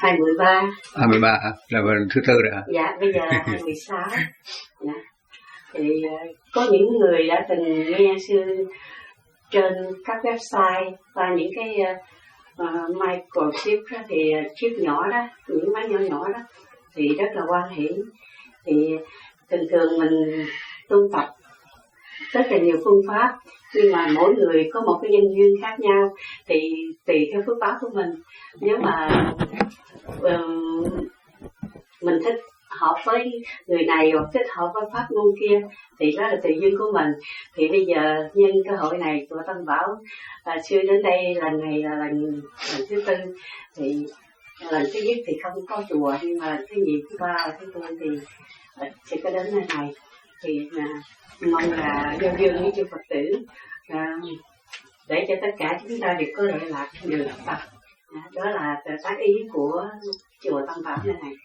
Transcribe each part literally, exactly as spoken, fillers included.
hai mươi ba. hai mươi ba là thứ tư rồi hả? Dạ, bây giờ là hai mươi sáu. Dạ. Thì có những người đã từng nghe sư trên các website và những cái uh, microchip đó, thì chip nhỏ đó, những máy nhỏ nhỏ đó thì rất là hoan hỷ. Thì thường thường mình tu tập rất là nhiều phương pháp, nhưng mà mỗi người có một cái nhân duyên khác nhau, thì tùy theo phước báo của mình. Nếu mà um, mình thích hợp với người này hoặc thích hợp với pháp môn kia thì đó là tùy duyên của mình. Thì bây giờ nhân cơ hội này của Tâm Bảo là sư đến đây lần này là lần, lần thứ tư. Thì lần thứ nhất thì không có chùa, nhưng mà lần thứ nhì, thứ ba và thứ tư thì sư có đến nơi này. Thì à, mong là nhân duyên với chư Phật tử à, để cho tất cả chúng ta đều có lệ lạc được tập. À, đó là tác ý của chùa Tâm Bảo nơi này.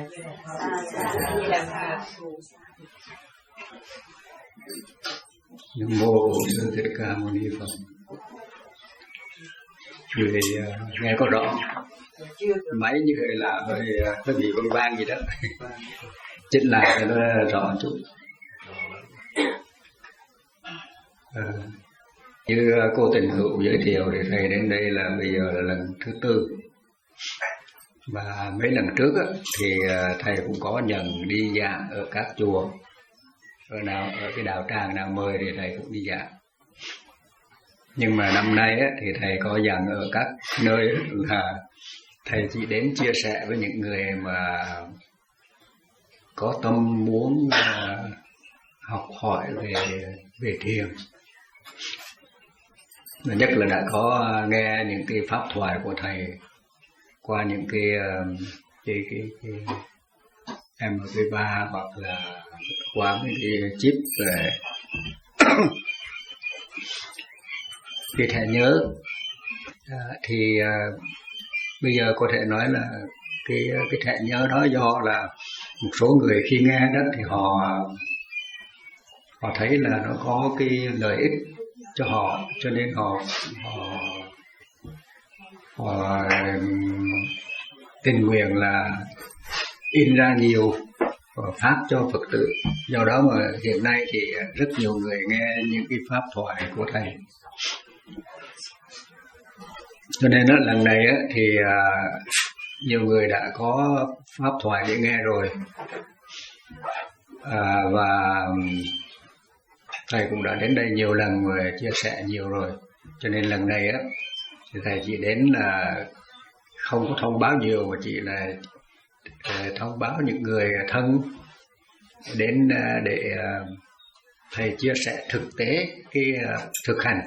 Nam mô Sư Thích Ca Mâu Ni Phật. Người nghe có rõ, máy như vậy là hơi hơi bị vang vang gì đó. Chỉnh lại cho nó rõ chút. À, như cô Tình Hữu giới thiệu thì thầy đến đây là bây giờ là lần thứ tư. Và mấy lần trước á, thì thầy cũng có nhận đi giảng ở các chùa, ở nào ở cái đạo tràng nào mời thì thầy cũng đi giảng. Nhưng mà năm nay á, thì thầy có giảng ở các nơi là thầy chỉ đến chia sẻ với những người mà có tâm muốn uh, học hỏi về về thiền. Và nhất là đã có nghe những cái pháp thoại của thầy qua những cái cái cái, cái em pê ba hoặc là qua mấy cái chip về cái thẻ nhớ à, thì à, bây giờ có thể nói là cái cái thẻ nhớ đó do là một số người khi nghe đó thì họ họ thấy là nó có cái lợi ích cho họ, cho nên họ họ, họ tình nguyện là in ra nhiều và phát cho Phật tử. Do đó mà hiện nay thì rất nhiều người nghe những cái pháp thoại của thầy. Cho nên đó, lần này á, thì à, nhiều người đã có pháp thoại để nghe rồi, à, và thầy cũng đã đến đây nhiều lần và chia sẻ nhiều rồi. Cho nên lần này á, thì thầy chỉ đến là không có thông báo nhiều, mà chỉ là uh, thông báo những người thân đến uh, để uh, thầy chia sẻ thực tế cái uh, thực hành.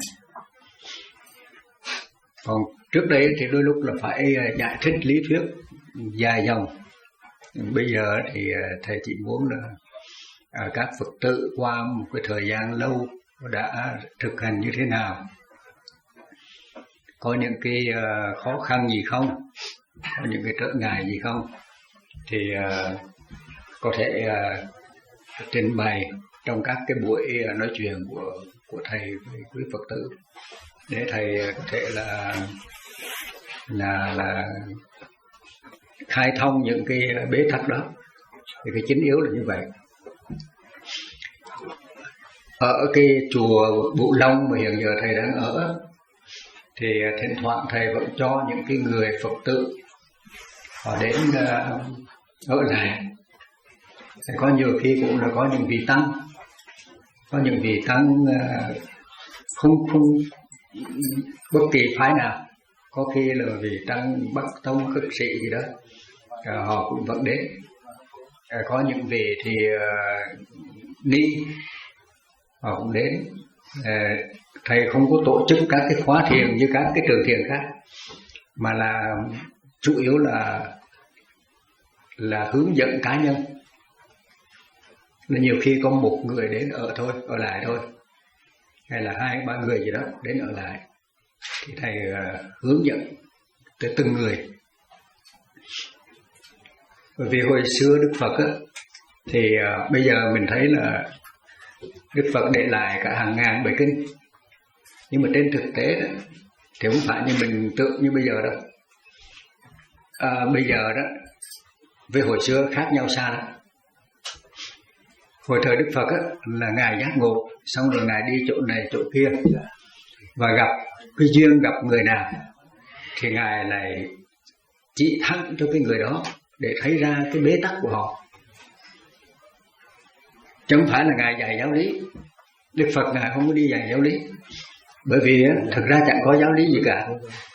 Còn trước đây thì đôi lúc là phải uh, giải thích lý thuyết dài dòng. Bây giờ thì uh, thầy chỉ muốn là uh, các Phật tử qua một cái thời gian lâu đã thực hành như thế nào, có những cái uh, khó khăn gì không, có những cái trở ngại gì không, thì uh, có thể uh, trình bày trong các cái buổi uh, nói chuyện của của thầy với quý Phật tử, để thầy uh, có thể là là là khai thông những cái bế tắc đó. Thì cái chính yếu là như vậy. Ở cái chùa Bụ Long mà hiện giờ thầy đang ở thì thỉnh thoảng thầy vẫn cho những cái người Phật tử họ đến uh, ở lại. Thì có nhiều khi cũng là có những vị tăng, có những vị tăng uh, không không bất kỳ phái nào, có khi là vị tăng Bắc Tông khất sĩ gì đó, uh, họ cũng vẫn đến. Uh, có những vị thì uh, ni họ cũng đến. Uh, thầy không có tổ chức các cái khóa thiền như các cái trường thiền khác, mà là chủ yếu là là hướng dẫn cá nhân. Là nhiều khi có một người đến ở thôi, ở lại thôi, hay là hai ba người gì đó đến ở lại, thì thầy uh, hướng dẫn tới từng người. Bởi vì hồi xưa Đức Phật á, thì uh, bây giờ mình thấy là Đức Phật để lại cả hàng ngàn bài kinh, nhưng mà trên thực tế đó, thì không phải như mình tưởng như bây giờ đâu. à, bây giờ đó với hồi xưa khác nhau xa lắm. Hồi thời Đức Phật á, là Ngài giác ngộ, xong rồi Ngài đi chỗ này chỗ kia và gặp cái duyên gặp người nào thì Ngài lại chỉ thẳng cho cái người đó để thấy ra cái bế tắc của họ, chứ không phải là Ngài dạy giáo lý. Đức Phật Ngài không có đi dạy giáo lý, bởi vì á, thực ra chẳng có giáo lý gì cả.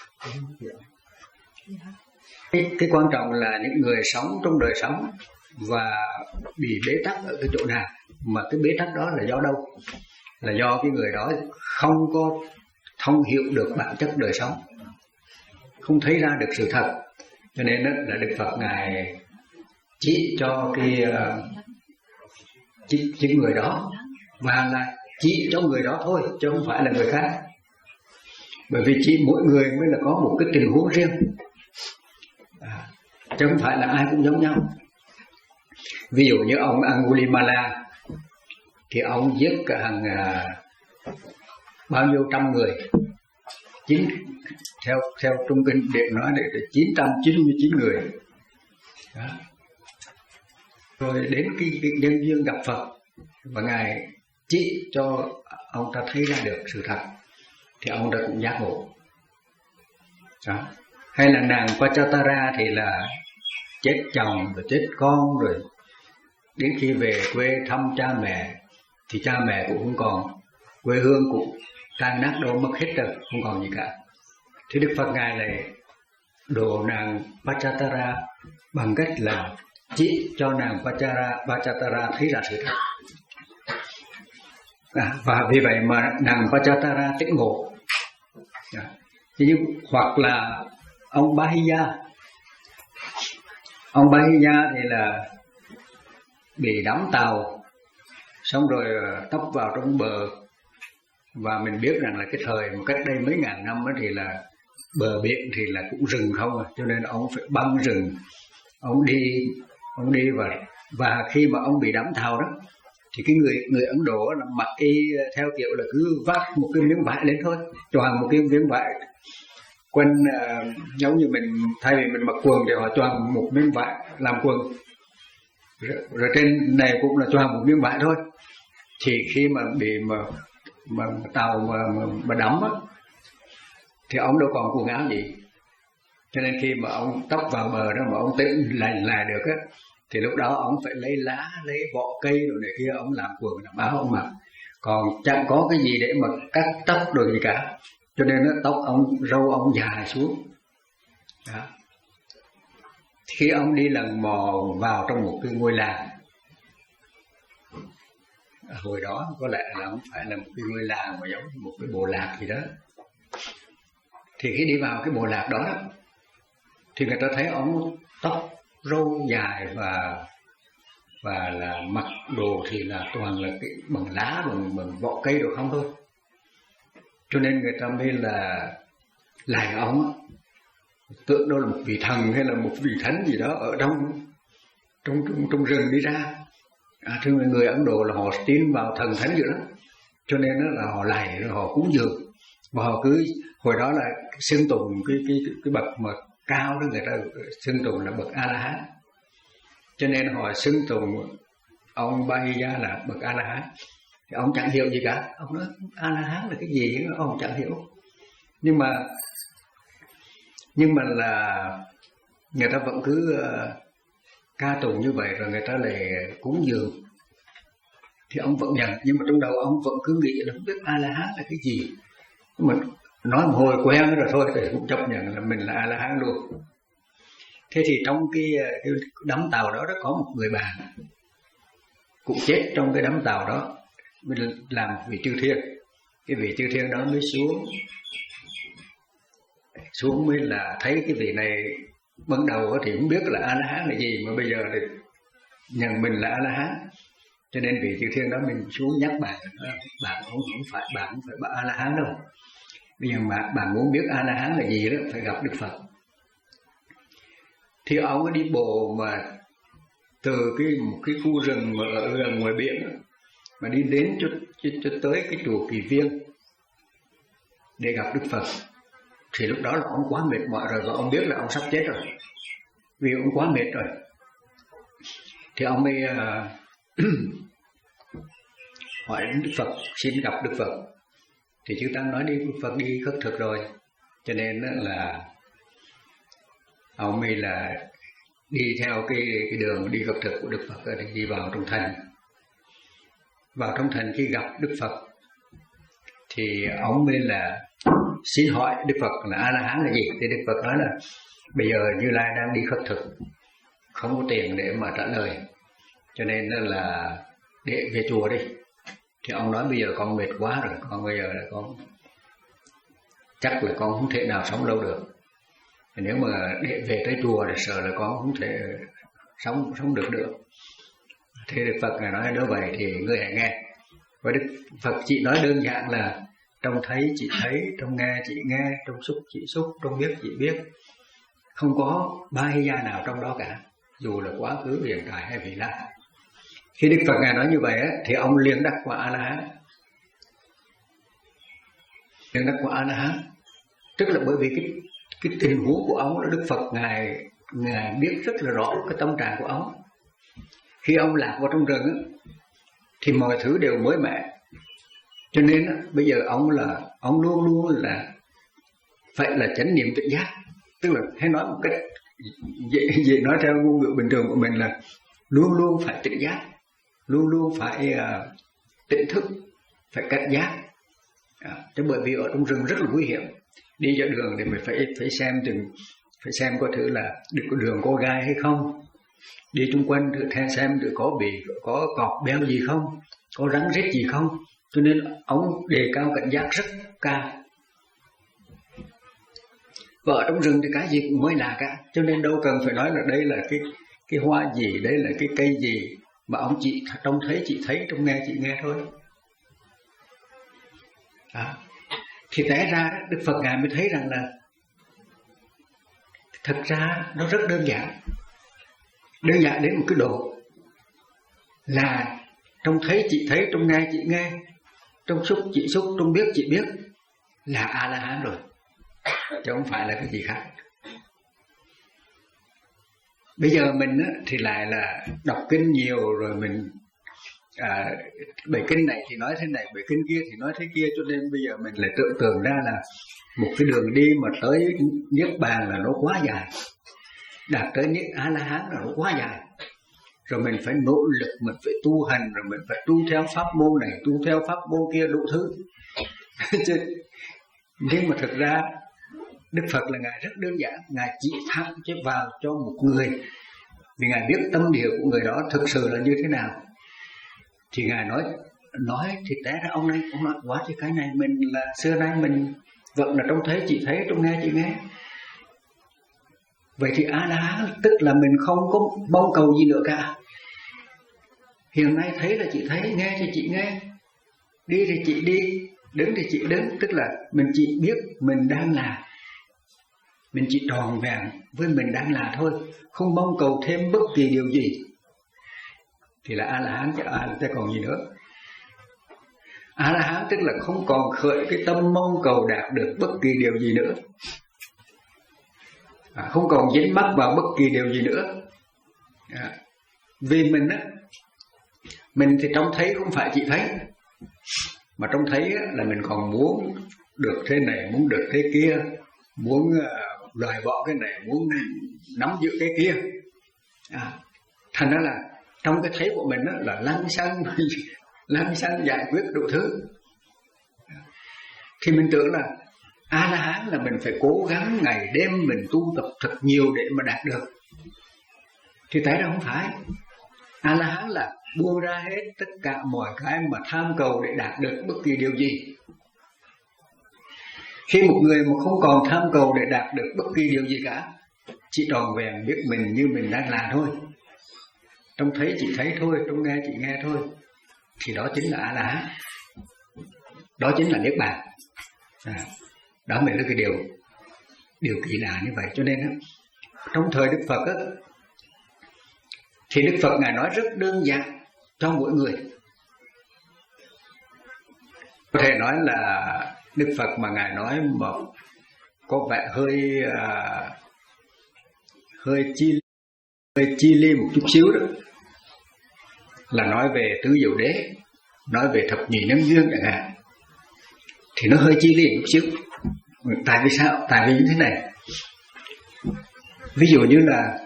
Cái, cái quan trọng là những người sống trong đời sống và bị bế tắc ở cái chỗ nào, mà cái bế tắc đó là do đâu? Là do cái người đó không có thông hiểu được bản chất đời sống, không thấy ra được sự thật. Cho nên đó là Đức Phật Ngài chỉ cho cái chỉ, chỉ người đó, và là chỉ cho người đó thôi, chứ không phải là người khác. Bởi vì chỉ mỗi người mới là có một cái tình huống riêng, à, chứ không phải là ai cũng giống nhau. Ví dụ như ông Angulimala thì ông giết cả hàng à, bao nhiêu trăm người, chín theo theo Trung Kinh Điển nói để chín trăm chín mươi chín người. Đó. Rồi đến cái, cái nhân duyên gặp Phật và Ngài chỉ cho ông ta thấy ra được sự thật thì ông ta cũng giác ngộ. Đó. Hay là nàng Pachatara thì là chết chồng rồi chết con, rồi đến khi về quê thăm cha mẹ thì cha mẹ cũng không còn, quê hương cũng tan nát đâu mất hết rồi, không còn gì cả. Thì Đức Phật Ngài lại độ nàng Pachatara bằng cách là chỉ cho nàng Pachatara, Pachatara thấy ra sự thật. À, và vì vậy mà nàng Pachatara tỉnh ngộ. À, nhưng hoặc là ông Bahiya, ông Bahiya thì là bị đắm tàu, xong rồi tấp vào trong bờ, và mình biết rằng là cái thời một cách đây mấy ngàn năm đó thì là bờ biển thì là cũng rừng không à, cho nên ông phải băng rừng, ông đi, ông đi và và khi mà ông bị đắm tàu đó thì cái người người Ấn Độ là mặc y theo kiểu là cứ vác một cái miếng vải lên thôi, choàng một cái miếng vải quanh, uh, giống như mình thay vì mình mặc quần thì họ choàng một miếng vải làm quần, rồi, rồi trên này cũng là choàng một miếng vải thôi. Thì khi mà bị mà mà tàu mà mà, mà đắm á thì ông đâu còn quần áo gì, cho nên khi mà ông tấp vào bờ đó mà ông tỉnh lại lại được á thì lúc đó ông phải lấy lá, lấy vỏ cây rồi này kia ông làm quần làm áo ông mặc, còn chẳng có cái gì để mà cắt tóc rồi gì cả, cho nên nó tóc ông, râu ông dài xuống. Đó. Khi ông đi lần mò vào trong một cái ngôi làng, hồi đó có lẽ là không phải là một cái ngôi làng mà giống một cái bộ lạc gì đó, thì khi đi vào cái bộ lạc đó thì người ta thấy ông tóc râu dài và và là mặc đồ thì là toàn là cái bằng lá, bằng bằng vỏ cây đồ không thôi, cho nên người ta mới là lại ông, tưởng đó là một vị thần hay là một vị thánh gì đó ở trong trong trong, trong rừng đi ra. À, thưa mọi người Ấn Độ là họ tin vào thần thánh dữ lắm, cho nên đó là họ lạy rồi họ cúng dường, và họ cứ hồi đó là xưng tụng cái cái cái, cái bậc mà cao đó, người ta xưng tụng là bậc A La Hán, cho nên họ xưng tụng ông Bahiya là bậc A La Hán. Thì ông chẳng hiểu gì cả, ông nói A La Hán là cái gì ông chẳng hiểu, nhưng mà nhưng mà là người ta vẫn cứ uh, ca tụng như vậy, rồi người ta lại cúng dường thì ông vẫn nhận, nhưng mà trong đầu ông vẫn cứ nghĩ là không biết A La Hán là cái gì, mà nói một hồi quen rồi thôi thì cũng chấp nhận là mình là A La Hán luôn. Thế thì trong cái, cái đám tàu đó, đó có một người bạn cũng chết trong cái đám tàu đó, mình làm vị chư thiên. Cái vị chư thiên đó mới xuống xuống mới là thấy cái vị này ban đầu thì không biết là A La Hán là gì, mà bây giờ thì nhận mình là A La Hán, cho nên vị chư thiên đó mình xuống nhắc bạn, bạn không, không phải bạn không phải bạn A La Hán đâu, bây giờ mà bạn muốn biết A La Hán là gì đó phải gặp Đức Phật. Thì ông ấy đi bộ mà từ cái một cái khu rừng mà ở gần ngoài biển mà đi đến cho, cho, cho tới cái chùa Kỳ Viên để gặp Đức Phật. thì lúc đó là ông quá mệt mỏi rồi, và ông biết là ông sắp chết rồi, vì ông quá mệt rồi. Thì ông mới uh, hỏi Đức Phật, xin gặp Đức Phật. Thì chư Tăng nói đi, Đức Phật đi khất thực rồi, cho nên là ông mới là đi theo cái, cái đường đi khất thực của Đức Phật, thì đi vào trong thành. Vào trong thành khi gặp Đức Phật thì ông mới là xin hỏi Đức Phật là A-la-hán là gì. Thì Đức Phật nói là bây giờ Như Lai đang đi khất thực, không có tiền để mà trả lời, cho nên là để về chùa đi. Thì ông nói bây giờ con mệt quá rồi, con bây giờ là con chắc là con không thể nào sống lâu được. Thì nếu mà để về tới chùa thì sợ là con không thể sống sống được được. Thì Đức Phật ngài nói nếu vậy thì ngươi hãy nghe. Và Đức Phật chỉ nói đơn giản là trong thấy chị thấy, trong nghe chị nghe, trong xúc chị xúc, trong biết chị biết, không có ba hay gia nào trong đó cả, dù là quá khứ, hiện tại hay vị lai. Khi Đức Phật ngài nói như vậy á, thì ông liền đắc quả A-la-hán. Liền đắc quả A-la-hán, tức là bởi vì cái cái tình huống của ông là Đức Phật ngài ngài biết rất là rõ cái tâm trạng của ông. Khi ông lạc vào trong rừng á, thì mọi thứ đều mới mẻ, cho nên á, bây giờ ông là ông luôn luôn là phải là chánh niệm tỉnh giác, tức là hay nói một cách dễ, dễ nói theo ngôn ngữ bình thường của mình là luôn luôn phải tỉnh giác, luôn luôn phải uh, tỉnh thức, phải cảnh giác. À, chứ bởi vì ở trong rừng rất là nguy hiểm, đi ra đường thì mình phải phải xem từng phải xem có thử là được có đường có gai hay không, đi chung quanh thử theo xem thử có bị có cọp beo gì không, có rắn rết gì không. Cho nên ông đề cao cảnh giác rất cao. Và ở trong rừng thì cái gì cũng mới lạ cả, cho nên đâu cần phải nói là đây là cái cái hoa gì, đây là cái cây gì, mà ông chỉ trông thấy chị thấy, trong nghe chị nghe thôi. À, thì té ra Đức Phật ngài mới thấy rằng là thật ra nó rất đơn giản, đơn giản đến một cái độ là trong thấy chị thấy, trong nghe chị nghe, trong xúc chị xúc, trong biết chị biết là A-la-hán rồi, chứ không phải là cái gì khác. Bây giờ mình á, thì lại là đọc kinh nhiều rồi mình à, bài kinh này thì nói thế này, bài kinh kia thì nói thế kia, cho nên bây giờ mình lại tưởng tượng ra là một cái đường đi mà tới niết bàn là nó quá dài, đạt tới niết A-la-hán là nó quá dài, rồi mình phải nỗ lực, mình phải tu hành, rồi mình phải tu theo pháp môn này, tu theo pháp môn kia, đủ thứ. Nhưng mà thực ra Đức Phật là ngài rất đơn giản, ngài chỉ thẳng chứ vào cho một người, vì ngài biết tâm địa của người đó thực sự là như thế nào. Thì ngài nói nói thì té ra ông này ông nói quá, chứ cái này mình là xưa nay mình vẫn là trông thấy chị thấy, trông nghe chị nghe. Vậy thì A-la-hán tức là mình không có mong cầu gì nữa cả. Hiện nay thấy là chị thấy, nghe thì chị nghe, đi thì chị đi, đứng thì chị đứng, tức là mình chỉ biết mình đang là, mình chỉ tròn vẹn với mình đang là thôi, không mong cầu thêm bất kỳ điều gì. Thì là A-la-hán, chứ A là còn gì nữa. A-la-hán tức là không còn khởi cái tâm mong cầu đạt được bất kỳ điều gì nữa, à, không còn dính mắc vào bất kỳ điều gì nữa. À, vì mình á, mình thì trông thấy không phải chỉ thấy, mà trông thấy á, là mình còn muốn được thế này, muốn được thế kia, muốn uh, loại bỏ cái này, muốn nắm giữ cái kia. À, thành ra là trong cái thấy của mình á, là lăng xăng lăng xăng giải quyết đủ thứ. Thì mình tưởng là A-la-hán là mình phải cố gắng ngày đêm mình tu tập thật nhiều để mà đạt được, thì tại đâu không phải. A-la-hán là buông ra hết tất cả mọi cái mà tham cầu để đạt được bất kỳ điều gì. Khi một người mà không còn tham cầu để đạt được bất kỳ điều gì cả, chỉ tròn vẹn biết mình như mình đang là thôi, trông thấy chỉ thấy thôi, trông nghe chỉ nghe thôi, thì đó chính là A-la-hán, đó chính là niết bàn. À, đó mới là cái điều điều kỳ lạ như vậy. Cho nên á, trong thời Đức Phật á, thì Đức Phật ngài nói rất đơn giản cho mỗi người. Có thể nói là Đức Phật mà ngài nói một có vẻ hơi à, hơi chi hơi chi li một chút xíu đó, là nói về tứ diệu đế, nói về thập nhị nhân duyên chẳng hạn, thì nó hơi chi li một chút xíu. Tại vì sao? Tại vì như thế này, ví dụ như là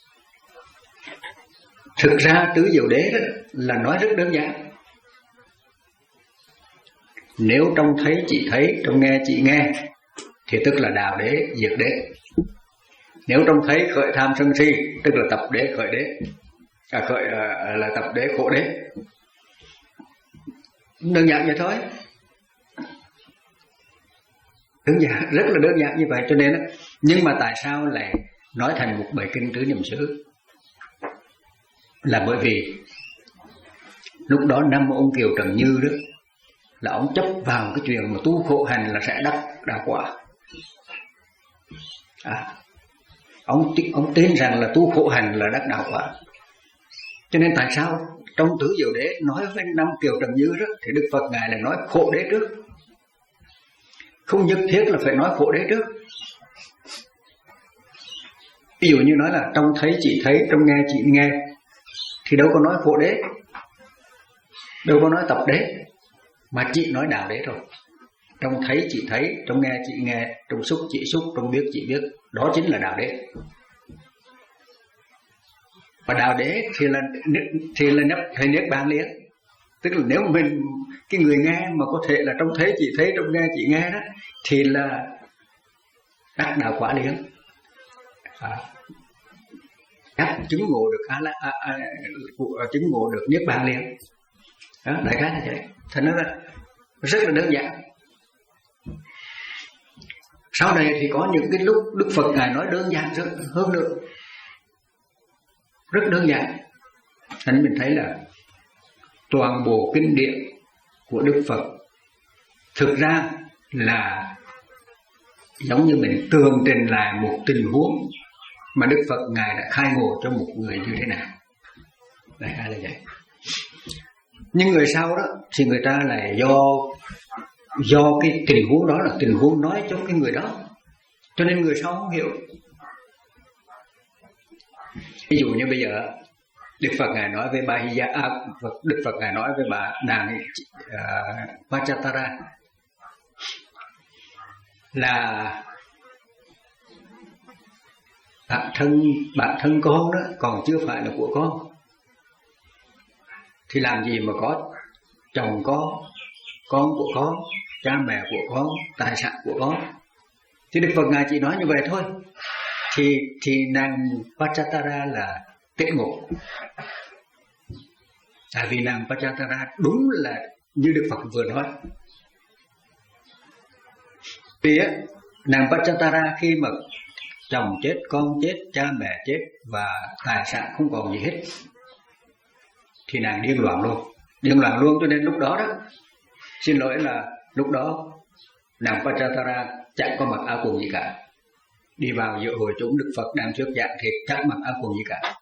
thực ra tứ diệu đế đó là nói rất đơn giản. Nếu trông thấy chị thấy, trông nghe chị nghe, thì tức là đạo đế, diệt đế. Nếu trông thấy khởi tham sân si, tức là tập đế, khởi đế, à, khởi à, là tập đế, khổ đế. Đơn giản vậy thôi. Đơn giản, rất là đơn giản như vậy. Cho nên, nhưng mà tại sao lại nói thành một bài kinh tứ niệm xứ? Là bởi vì lúc đó năm ông Kiều Trần Như đó, là ông chấp vào cái chuyện mà tu khổ hành là sẽ đắc đạo quả. À, ông ông tin rằng là tu khổ hành là đắc đạo quả. Cho nên tại sao trong tứ diệu đế nói với năm Kiều Trần Như đó, thì Đức Phật ngài là nói khổ đế trước, không nhất thiết là phải nói khổ đế trước. Ví dụ như nói là trông thấy chị thấy, trông nghe chị nghe, thì đâu có nói khổ đế, đâu có nói tập đế, mà chị nói đạo đế rồi. Trông thấy chị thấy, trông nghe chị nghe, trông xúc chị xúc, trông biết chị biết, đó chính là đạo đế. Và đạo đế thì là thì là nắp thì niết bàn liền. Tức là nếu mình cái người nghe mà có thể là trông thấy chị thấy, trông nghe chị nghe đó, thì là đắc đạo quả liền. À, đắc chứng ngộ được a la a, a, chứng ngộ được niết bàn liền. Đó, đại khái là vậy. Thành nó là rất là đơn giản. Sau này thì có những cái lúc Đức Phật ngài nói đơn giản hơn nữa, rất đơn giản. Thành mình thấy là toàn bộ kinh điển của Đức Phật thực ra là giống như mình tường trình lại một tình huống mà Đức Phật ngài đã khai ngộ cho một người như thế nào. Đại khái là vậy. Nhưng người sau đó thì người ta lại do do cái tình huống đó là tình huống nói cho cái người đó, cho nên người sau không hiểu. Ví dụ như bây giờ Đức Phật ngài nói với bà Hiya, à, Đức Phật ngài nói với bà nàng uh, Pachatara là bản thân bản thân con đó còn chưa phải là của con, thì làm gì mà có chồng có, con của con, cha mẹ của con, tài sản của con. Thì Đức Phật ngài chỉ nói như vậy thôi. Thì thì nàng Pachatara là kết ngộ. Tại vì nàng Pachatara đúng là như Đức Phật vừa nói. Vì á, nàng Pachatara khi mà chồng chết, con chết, cha mẹ chết và tài sản không còn gì hết, thì nàng điên loạn luôn, điên loạn luôn. Cho nên lúc đó đó, xin lỗi là lúc đó nàng Pachatara chẳng có mặc áo quần gì cả, đi vào giữa hội chúng Đức Phật đang thuyết giảng thì chẳng mặc áo quần gì cả.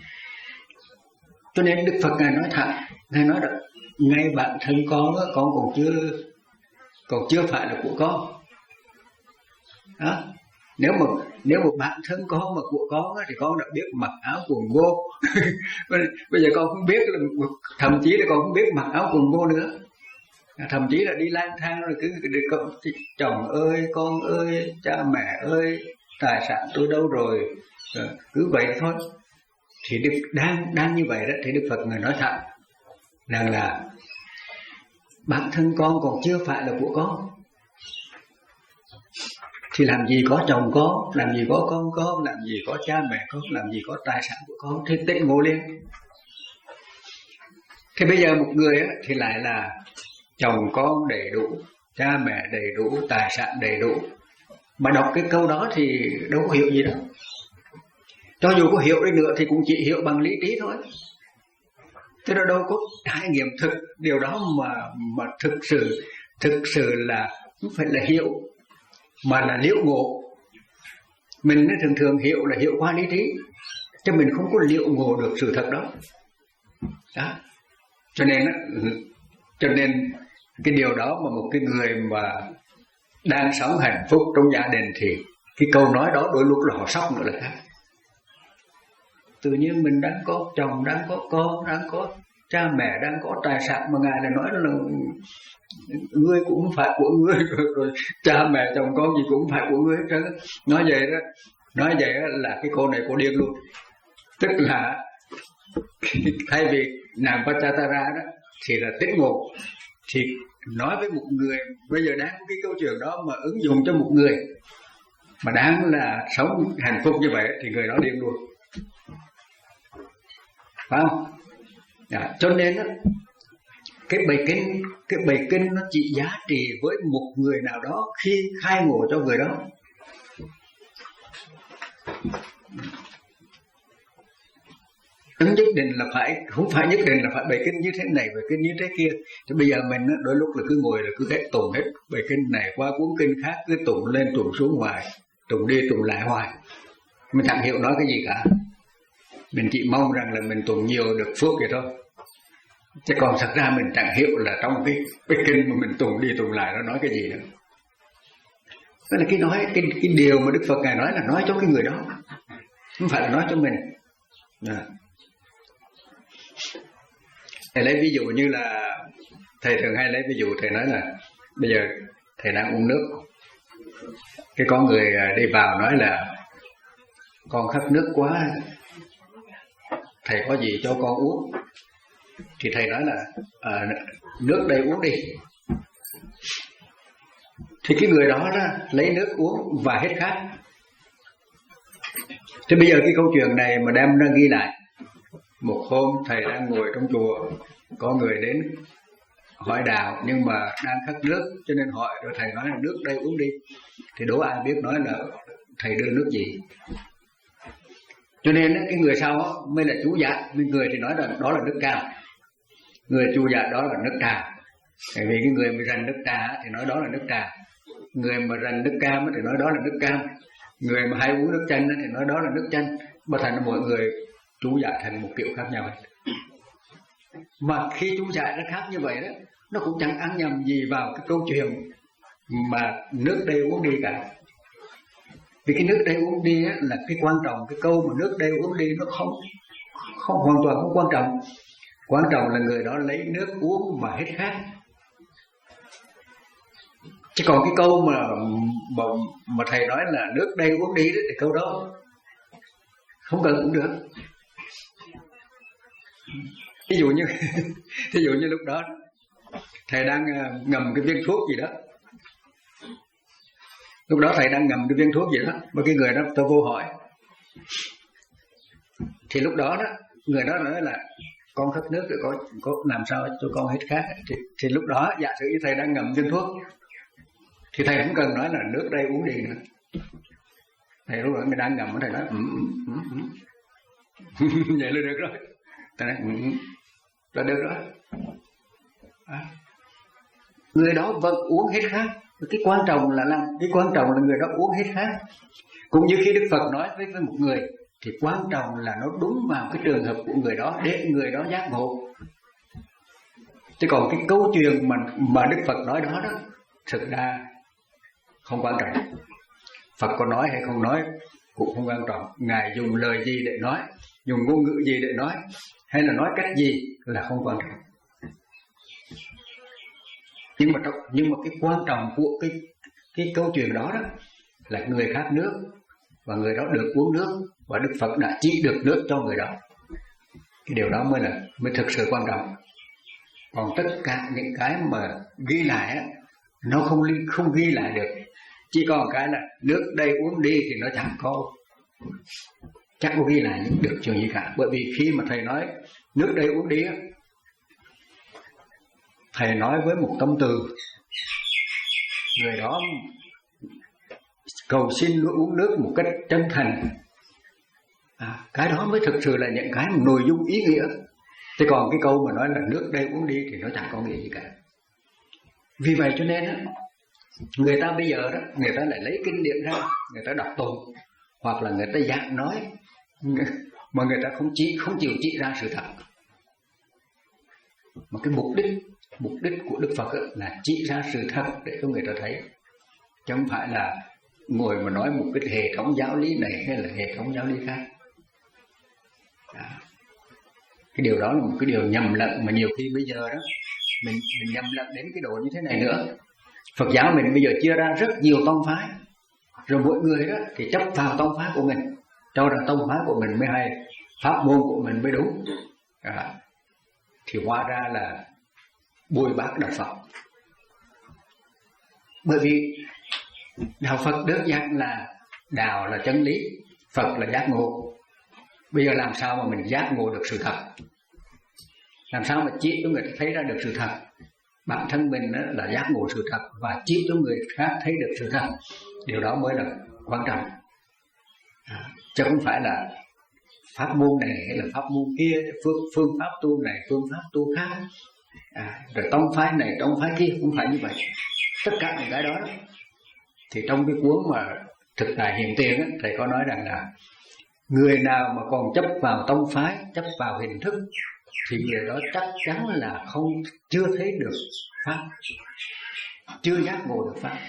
Cho nên Đức Phật ngài nói thẳng, ngài nói rằng ngay bản thân con con còn chưa còn chưa phải là của con. Đó. Nếu mà nếu một bản thân con mà của con thì con đã biết mặc áo quần ngô. Bây giờ con không biết, thậm chí là con không biết mặc áo quần ngô nữa, thậm chí là đi lang thang rồi cứ chồng ơi, con ơi, cha mẹ ơi, tài sản tôi đâu rồi, cứ vậy thôi. Thì Đức, đang đang như vậy đó, thì Đức Phật người nói thẳng rằng là bản thân con còn chưa phải là của con, thì làm gì có chồng có, làm gì có con có, làm gì có cha mẹ có, làm gì có tài sản của con, thì tịnh ngộ liền. Thì bây giờ một người á, thì lại là chồng con đầy đủ, cha mẹ đầy đủ, tài sản đầy đủ, mà đọc cái câu đó thì đâu có hiểu gì đâu. Cho dù có hiểu đi nữa thì cũng chỉ hiểu bằng lý trí thôi. Thế đó đâu có trải nghiệm thực điều đó mà mà thực sự thực sự là không phải là hiểu, mà là liễu ngộ. Mình thường thường hiểu là hiểu qua lý trí, chứ mình không có liễu ngộ được sự thật đó. Đó. Cho nên cho nên cái điều đó mà một cái người mà đang sống hạnh phúc trong gia đình thì cái câu nói đó đôi lúc là họ sốc nữa là khác. Tự nhiên mình đang có chồng, đang có con, đang có cha mẹ, đang có tài sản mà ngài lại nói là ngươi cũng phải của ngươi, rồi, rồi cha mẹ chồng con gì cũng phải của ngươi hết trơn. Nói vậy đó, nói vậy đó là cái cô này cô điên luôn. Tức là thay vì nàng Pachatara đó thì là tỉnh ngộ, thì nói với một người bây giờ đang cái câu chuyện đó mà ứng dụng cho một người mà đang là sống hạnh phúc như vậy thì người đó điên luôn, phải không? À, cho nên đó, cái bài kinh cái bài kinh nó chỉ giá trị với một người nào đó khi khai ngộ cho người đó. Nhất định là phải, không phải nhất định là phải bài kinh như thế này, bài kinh như thế kia. Thì bây giờ mình đôi lúc là cứ ngồi là cứ ghét tụng hết bài kinh này qua cuốn kinh khác, cứ tụng lên tụng xuống hoài, tụng đi tụng lại hoài, mình chẳng hiểu nói cái gì cả. Mình chỉ mong rằng là mình tụng nhiều được phước vậy thôi, chứ còn thật ra mình chẳng hiểu là trong cái bài kinh mà mình tụng đi tụng lại nó nói cái gì nữa. Đó là cái nói cái, cái điều mà Đức Phật ngài nói là nói cho cái người đó, không phải là nói cho mình. À. Thầy lấy ví dụ như là thầy thường hay lấy ví dụ, thầy nói là bây giờ thầy đang uống nước, cái có người đi vào nói là con khát nước quá, thầy có gì cho con uống. Thì thầy nói là à, nước đây uống đi. Thì cái người đó, đó lấy nước uống và hết khát. Thì bây giờ cái câu chuyện này mà đem ra ghi lại, một hôm thầy đang ngồi trong chùa, có người đến hỏi đạo nhưng mà đang khát nước, cho nên hỏi, rồi thầy nói là nước đây uống đi. Thì đố ai biết nói là thầy đưa nước gì. Cho nên cái người sau mới là chú dạ, người thì nói là đó là nước cam, người chú dạ đó là nước trà. Tại vì cái người mà rành nước trà thì nói đó là nước trà, người mà rành nước cam thì nói đó là nước cam, người mà hay uống nước chanh thì nói đó là nước chanh. Mà thành mọi người chú giải thành một kiểu khác nhau. Mà khi chú giải nó khác như vậy đó, nó cũng chẳng ăn nhầm gì vào cái câu chuyện mà nước đây uống đi cả. Vì cái nước đây uống đi á, là cái quan trọng, cái câu mà nước đây uống đi nó không không hoàn toàn không quan trọng. Quan trọng là người đó lấy nước uống mà hết khát. Chứ còn cái câu mà mà, mà thầy nói là nước đây uống đi đó, thì câu đó không cần cũng được. Ví dụ như ví dụ như lúc đó thầy đang ngầm cái viên thuốc gì đó, lúc đó thầy đang ngầm cái viên thuốc gì đó, mà cái người đó tôi vô hỏi, thì lúc đó đó người đó nói là con khát nước rồi có có làm sao cho con hết khát. Thì, thì lúc đó giả sử như thầy đang ngầm viên thuốc thì thầy không cần nói là nước đây uống đi nữa. Thầy lúc đó người đang ngầm, thầy nói um, um, um. vậy là được rồi. Thầy nói um, là được rồi. À. Người đó vẫn uống hết khát. Cái quan trọng là làm, cái quan trọng là người đó uống hết khát. Cũng như khi Đức Phật nói với, với một người thì quan trọng là nó đúng vào cái trường hợp của người đó để người đó giác ngộ. Chứ còn cái câu chuyện mà mà Đức Phật nói đó đó thực ra không quan trọng. Phật có nói hay không nói cũng không quan trọng. Ngài dùng lời gì để nói, dùng ngôn ngữ gì để nói, hay là nói cách gì là không quan trọng. Nhưng mà nhưng mà cái quan trọng của cái cái câu chuyện đó đó là người khát nước và người đó được uống nước, và Đức Phật đã chỉ được nước cho người đó. Cái điều đó mới là mới thực sự quan trọng. Còn tất cả những cái mà ghi lại á, nó không không ghi lại được. Chỉ còn cái là nước đây uống đi thì nó chẳng có, chắc có ghi lại được chuyện gì cả. Bởi vì khi mà thầy nói nước đây uống đi á, thầy nói với một tâm từ, người đó cầu xin uống nước một cách chân thành. À, cái đó mới thực sự là những cái nội dung ý nghĩa. Thế còn cái câu mà nói là nước đây uống đi thì nó chẳng có nghĩa gì cả. Vì vậy cho nên á, người ta bây giờ đó, người ta lại lấy kinh điển ra, người ta đọc tụng, hoặc là người ta giảng nói, mà người ta không chỉ không chịu chỉ ra sự thật. Mà cái mục đích mục đích của Đức Phật là chỉ ra sự thật để cho người ta thấy. chứ không phải là ngồi mà nói một cái hệ thống giáo lý này hay là hệ thống giáo lý khác. Đó. Cái điều đó là một cái điều nhầm lẫn mà nhiều khi bây giờ đó mình, mình nhầm lẫn đến cái độ như thế này nữa. Phật giáo mình bây giờ chia ra rất nhiều tông phái, rồi mỗi người đó thì chấp vào tông phái của mình, cho rằng tông phái của mình mới hay, pháp môn của mình mới đúng. À, thì hóa ra là bôi bác đạo Phật. Bởi vì đạo Phật đơn giản là đạo là chân lý, Phật là giác ngộ. Bây giờ làm sao mà mình giác ngộ được sự thật? Làm sao mà chỉ cho người ta thấy ra được sự thật? Bản thân mình là giác ngộ sự thật và chỉ cho người khác thấy được sự thật. Điều đó mới là quan trọng. À, chứ không phải là pháp môn này hay là pháp môn kia, phương, phương pháp tu này, phương pháp tu khác, à, rồi tông phái này, tông phái kia, không phải như vậy. Tất cả những cái đó, đó thì trong cái cuốn mà Thực Tại Hiện Tiền á, thầy có nói rằng là người nào mà còn chấp vào tông phái, chấp vào hình thức thì người đó chắc chắn là không chưa thấy được pháp, chưa giác ngộ được pháp.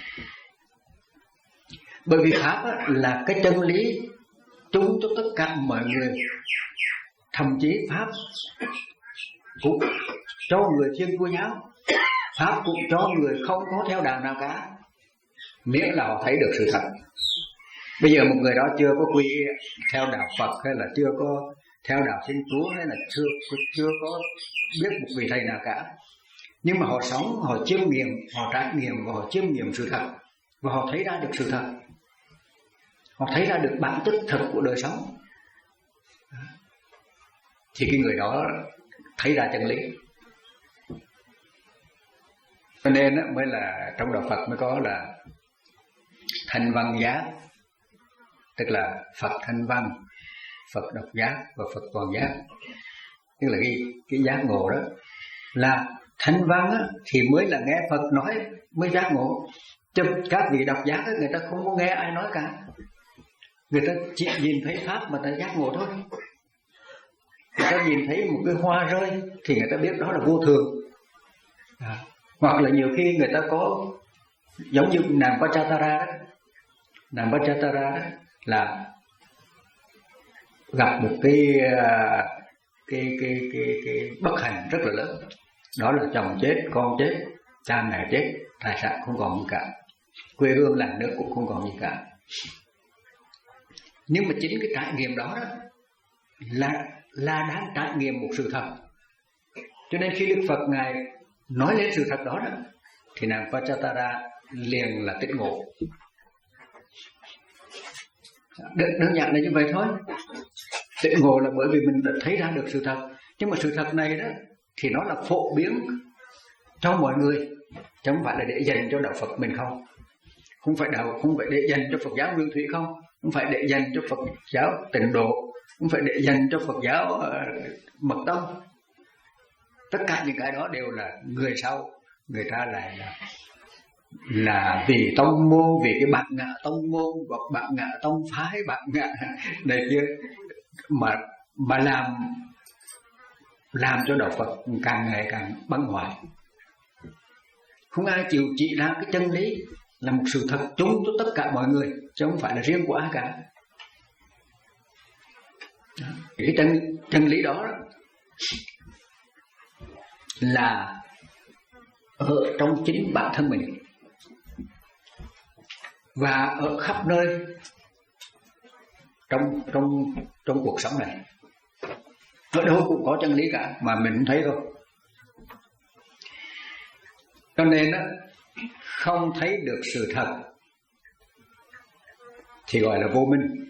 Bởi vì pháp á, là cái chân lý chung cho tất cả mọi người. Thậm chí pháp cũng cho người Thiên Chúa giáo, pháp cũng cho người không có theo đạo nào cả, miễn là họ thấy được sự thật. Bây giờ một người đó chưa có quy theo đạo Phật hay là chưa có theo đạo Thiên Chúa hay là chưa chưa có biết một vị thầy nào cả, nhưng mà họ sống, họ chiêm nghiệm, họ trải nghiệm và họ chiêm nghiệm sự thật, và họ thấy ra được sự thật, họ thấy ra được bản chất thật của đời sống, thì cái người đó thấy ra chân lý. Cho nên mới là trong đạo Phật mới có là thanh văn giác, tức là Phật thanh văn, Phật độc giác và Phật toàn giác. Tức là cái, cái giác ngộ đó là thanh văn á, thì mới là nghe Phật nói mới giác ngộ. Chứ các vị độc giác á, người ta không có nghe ai nói cả, người ta chỉ nhìn thấy pháp mà ta giác ngộ thôi. Người ta nhìn thấy một cái hoa rơi thì người ta biết đó là vô thường. À, hoặc là nhiều khi người ta có giống như nàng Pachatara đó, nàng Pachatara đó là gặp một cái cái cái cái, cái bất hạnh rất là lớn, đó là chồng chết, con chết, cha mẹ chết, tài sản không còn gì cả, quê hương làng nước cũng không còn gì cả. Nhưng mà chính cái trải nghiệm đó, đó là là đang trải nghiệm một sự thật. Cho nên khi Đức Phật ngài nói lên sự thật đó, đó thì nàng Pachatara liền là tỉnh ngộ. Đơn, đơn giản là như vậy thôi. Tỉnh ngộ là bởi vì mình đã thấy ra được sự thật. Nhưng mà sự thật này đó thì nó là phổ biến cho mọi người, chứ không phải là để dành cho đạo Phật mình không. Không phải đạo, không phải để dành cho Phật giáo Nguyên Thủy không, không phải để dành cho Phật giáo Tịnh Độ, không phải để dành cho Phật giáo uh, Mật Tông. Tất cả những cái đó đều là người sau người ta lại là là vì tông môn, vì cái bạt ngã tông môn hoặc bạt ngã tông phái, bạt ngã này kia mà mà làm làm cho đạo Phật càng ngày càng băng hoại. Không ai chịu chỉ ra cái chân lý là một sự thật chung cho tất cả mọi người, chứ không phải là riêng của ai cả. Cái chân, chân lý đó là ở trong chính bản thân mình và ở khắp nơi trong trong trong cuộc sống này. Ở đâu cũng có chân lý cả mà mình không thấy thôi. Cho nên đó, không thấy được sự thật thì gọi là vô minh.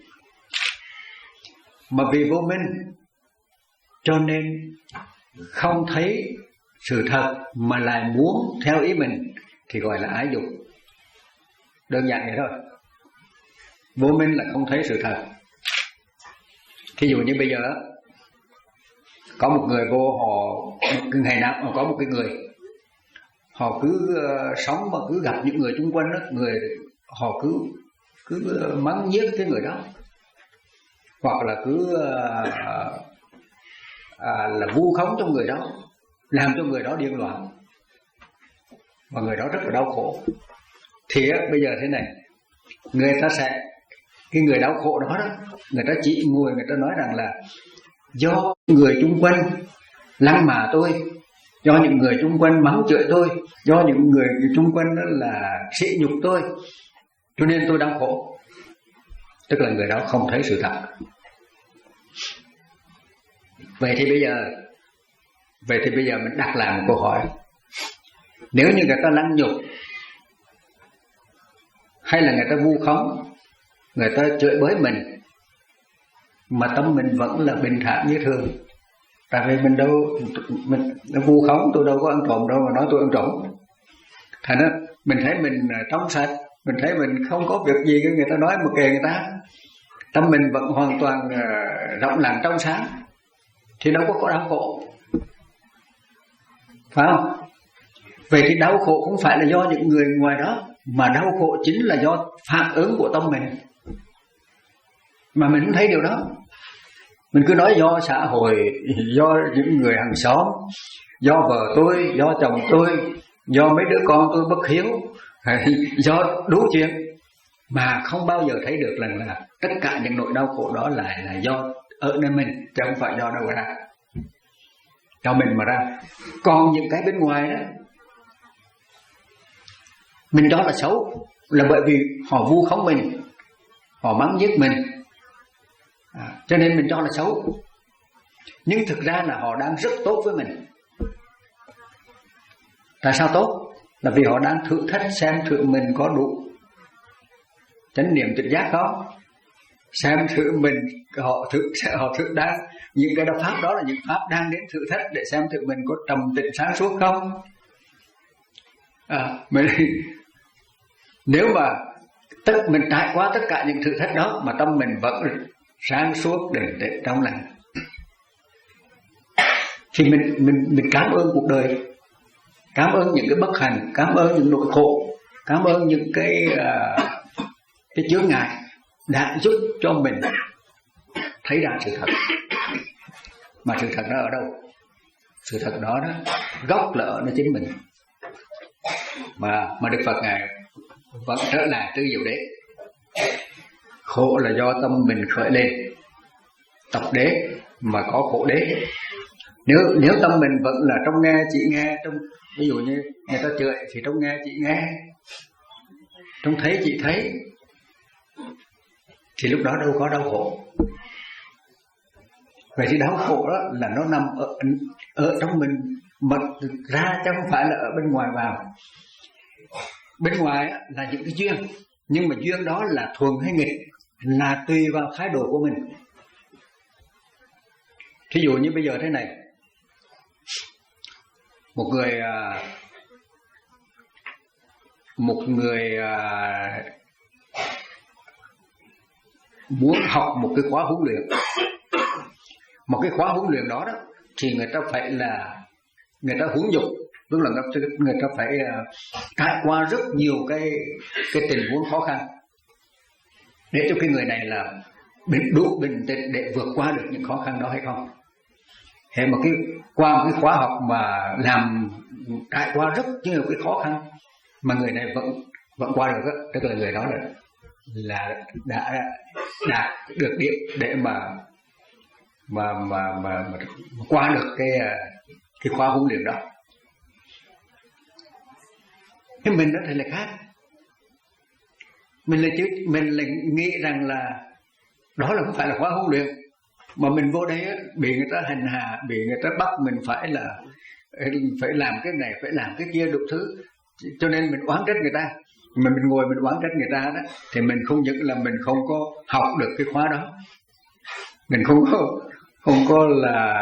Mà vì vô minh cho nên không thấy sự thật mà lại muốn theo ý mình thì gọi là ái dục. Đơn giản vậy thôi. Vô minh là không thấy sự thật. Thí dụ như bây giờ có một người vô họ, ngày nào có một cái người họ cứ uh, sống mà cứ gặp những người xung quanh đó, người họ cứ cứ uh, mắng nhiếc cái người đó, hoặc là cứ uh, uh, là vu khống cho người đó, làm cho người đó điên loạn, và người đó rất là đau khổ. Thì á, bây giờ thế này, người ta sẽ, cái người đau khổ đó đó, người ta chỉ ngồi người ta nói rằng là do người chung quanh lăng mạ tôi, do những người chung quanh mắng chửi tôi, do những người chung quanh đó là sỉ nhục tôi, cho nên tôi đau khổ. Tức là người đó không thấy sự thật. Vậy thì bây giờ Vậy thì bây giờ mình đặt lại một câu hỏi. Nếu như người ta lăng nhục, hay là người ta vu khống, người ta chửi bới mình, mà tâm mình vẫn là bình thản như thường, tại vì mình đâu mình nó vu khống, tôi đâu có ăn trộm đâu mà nói tôi ăn trộm. Thành ra mình thấy mình trong sạch, mình thấy mình không có việc gì, người ta nói một kề người ta, tâm mình vẫn hoàn toàn rộng lặng trong sáng, thì đâu có có đau khổ, phải không? Vậy thì đau khổ không phải là do những người ngoài đó, mà đau khổ chính là do phản ứng của tâm mình, mà mình không thấy điều đó. Mình cứ nói do xã hội, do những người hàng xóm, do vợ tôi, do chồng tôi, do mấy đứa con tôi bất hiếu, do đủ chuyện, mà không bao giờ thấy được rằng là tất cả những nỗi đau khổ đó lại là do ở nơi mình, chứ không phải do đâu ra, do mình mà ra. Còn những cái bên ngoài đó mình cho là xấu, là bởi vì họ vu khống mình, họ mắng giết mình, à, cho nên mình cho là xấu. Nhưng thực ra là họ đang rất tốt với mình. Tại sao tốt? Là vì họ đang thử thách xem thử mình có đủ chánh niệm trực giác không, xem thử mình, họ thử họ thử đang những cái pháp đó là những pháp đang đến thử thách để xem thử mình có trầm tĩnh sáng suốt không. À, mình nếu mà tất mình trải qua tất cả những thử thách đó mà tâm mình vẫn sáng suốt định tĩnh trong lành, thì mình mình mình cảm ơn cuộc đời, cảm ơn những cái bất hạnh, cảm ơn những nỗi khổ, cảm ơn những cái uh, cái chướng ngại đã giúp cho mình thấy ra sự thật. Mà sự thật nó ở đâu? Sự thật đó đó gốc là ở nơi chính mình. Mà mà Đức Phật ngài vẫn trở lại tư diệu đế. Khổ là do tâm mình khởi lên, tập đế mà có khổ đế. Nếu nếu tâm mình vẫn là trong nghe chỉ nghe, trong ví dụ như người ta chửi thì trong nghe chỉ nghe, trong thấy chỉ thấy, thì lúc đó đâu có đau khổ. Vậy thì đau khổ đó là nó nằm ở, ở trong mình mà ra, chứ không phải là ở bên ngoài vào. Bên ngoài là những cái duyên, nhưng mà duyên đó là thuận hay nghịch là tùy vào thái độ của mình. Thí dụ như bây giờ thế này, một người một người muốn học một cái khóa huấn luyện, một cái khóa huấn luyện đó đó thì người ta phải là người ta huấn dục, tức là người ta phải trải qua rất nhiều cái cái tình huống khó khăn để cho cái người này là đủ bình tĩnh để vượt qua được những khó khăn đó hay không. Thế mà cái qua một cái khóa học mà làm trải qua rất nhiều cái khó khăn mà người này vẫn vẫn qua được đó, tức là người đó là là đã đạt được điểm để mà mà mà mà, mà qua được cái cái khóa huấn luyện đó. Thế mình đó thì là khác. Mình là chứ mình là nghĩ rằng là đó là không phải là khóa huấn luyện, mà mình vô đây á, bị người ta hành hạ, bị người ta bắt mình phải là phải làm cái này, phải làm cái kia đủ thứ, cho nên mình oán trách người ta. Mà mình ngồi mình oán trách người ta đó, thì mình không những là mình không có học được cái khóa đó, mình không có không có là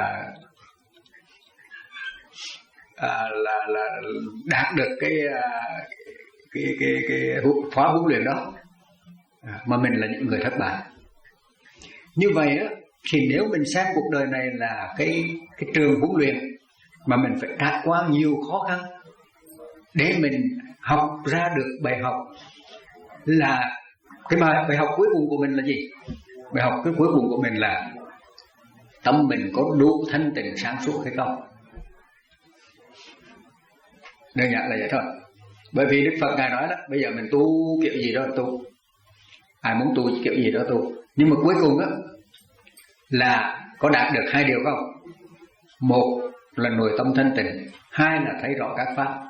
à, là là đạt được cái cái cái cái khóa huấn luyện đó, à, mà mình là những người thất bại. Như vậy á, thì nếu mình xem cuộc đời này là cái cái trường huấn luyện mà mình phải trải qua nhiều khó khăn để mình học ra được bài học, là cái bài, bài học cuối cùng của mình là gì? Bài học cái cuối cùng của mình là tâm mình có đủ thanh tịnh sáng suốt hay không. Đơn giản là vậy thôi. Bởi vì Đức Phật Ngài nói đó, bây giờ mình tu kiểu gì đó tu, ai muốn tu kiểu gì đó tu, nhưng mà cuối cùng đó là có đạt được hai điều không? Một là nội tâm thanh tịnh, hai là thấy rõ các pháp.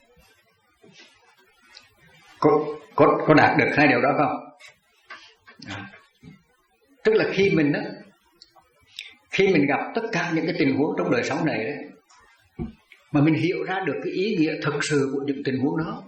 Có, có, có đạt được hai điều đó không? À. Tức là khi mình đó, khi mình gặp tất cả những cái tình huống trong đời sống này đấy, mà mình hiểu ra được cái ý nghĩa thực sự của những tình huống đó,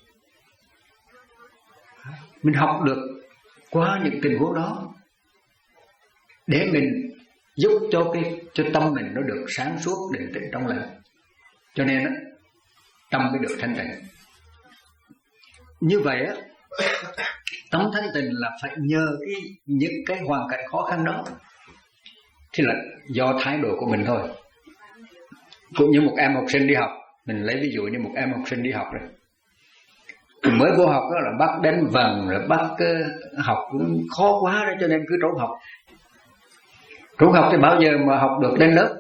mình học được qua những tình huống đó để mình giúp cho cái cho tâm mình nó được sáng suốt, định tĩnh trong lành, cho nên đó, tâm mới được thanh tịnh. Như vậy á, tâm thanh tịnh là phải nhờ cái những cái hoàn cảnh khó khăn đó, thì là do thái độ của mình thôi. Cũng như một em học sinh đi học, mình lấy ví dụ như một em học sinh đi học rồi, mới vô học đó là bắt đánh vần, rồi bắt uh, học cũng khó quá đó, cho nên cứ trốn học. Trốn học thì bao giờ mà học được lên lớp?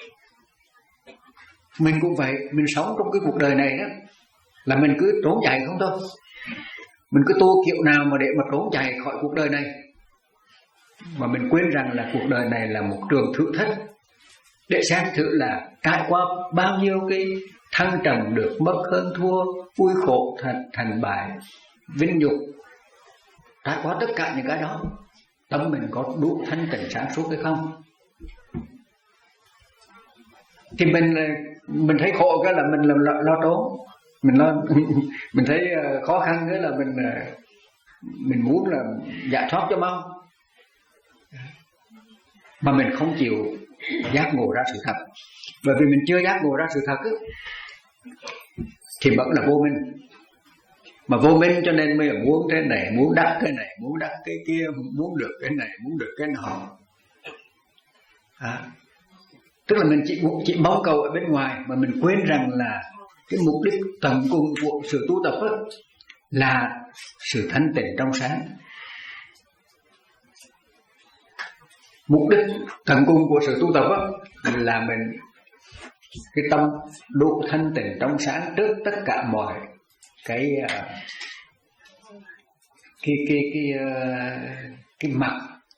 Mình cũng vậy, mình sống trong cái cuộc đời này đó là mình cứ trốn chạy không thôi. Mình cứ tu kiểu nào mà để mà trốn chạy khỏi cuộc đời này, mà mình quên rằng là cuộc đời này là một trường thử thách, để xem thử là trải qua bao nhiêu cái thăng trầm, được mất hơn thua, vui khổ, thành, thành bại, vinh nhục. Trải qua tất cả những cái đó, tâm mình có đủ thanh tịnh sáng suốt hay không? Thì mình mình thấy khổ cái là mình lo, lo, lo trốn, mình lo mình thấy khó khăn cái là mình mình muốn là giải thoát cho mau, mà mình không chịu giác ngộ ra sự thật. Bởi vì mình chưa giác ngộ ra sự thật ấy, thì vẫn là vô minh. Mà vô minh cho nên mới muốn cái này, muốn đắc cái này, muốn đắc cái kia, muốn được cái này, muốn được cái nọ. À, tức là mình chỉ chỉ mong cầu ở bên ngoài, mà mình quên rằng là cái mục đích tận cùng của sự tu tập ấy, là sự thanh tịnh trong sáng. Mục đích tận cùng của sự tu tập ấy, là mình cái tâm đủ thanh tịnh trong sáng trước tất cả mọi cái cái cái cái cái mặt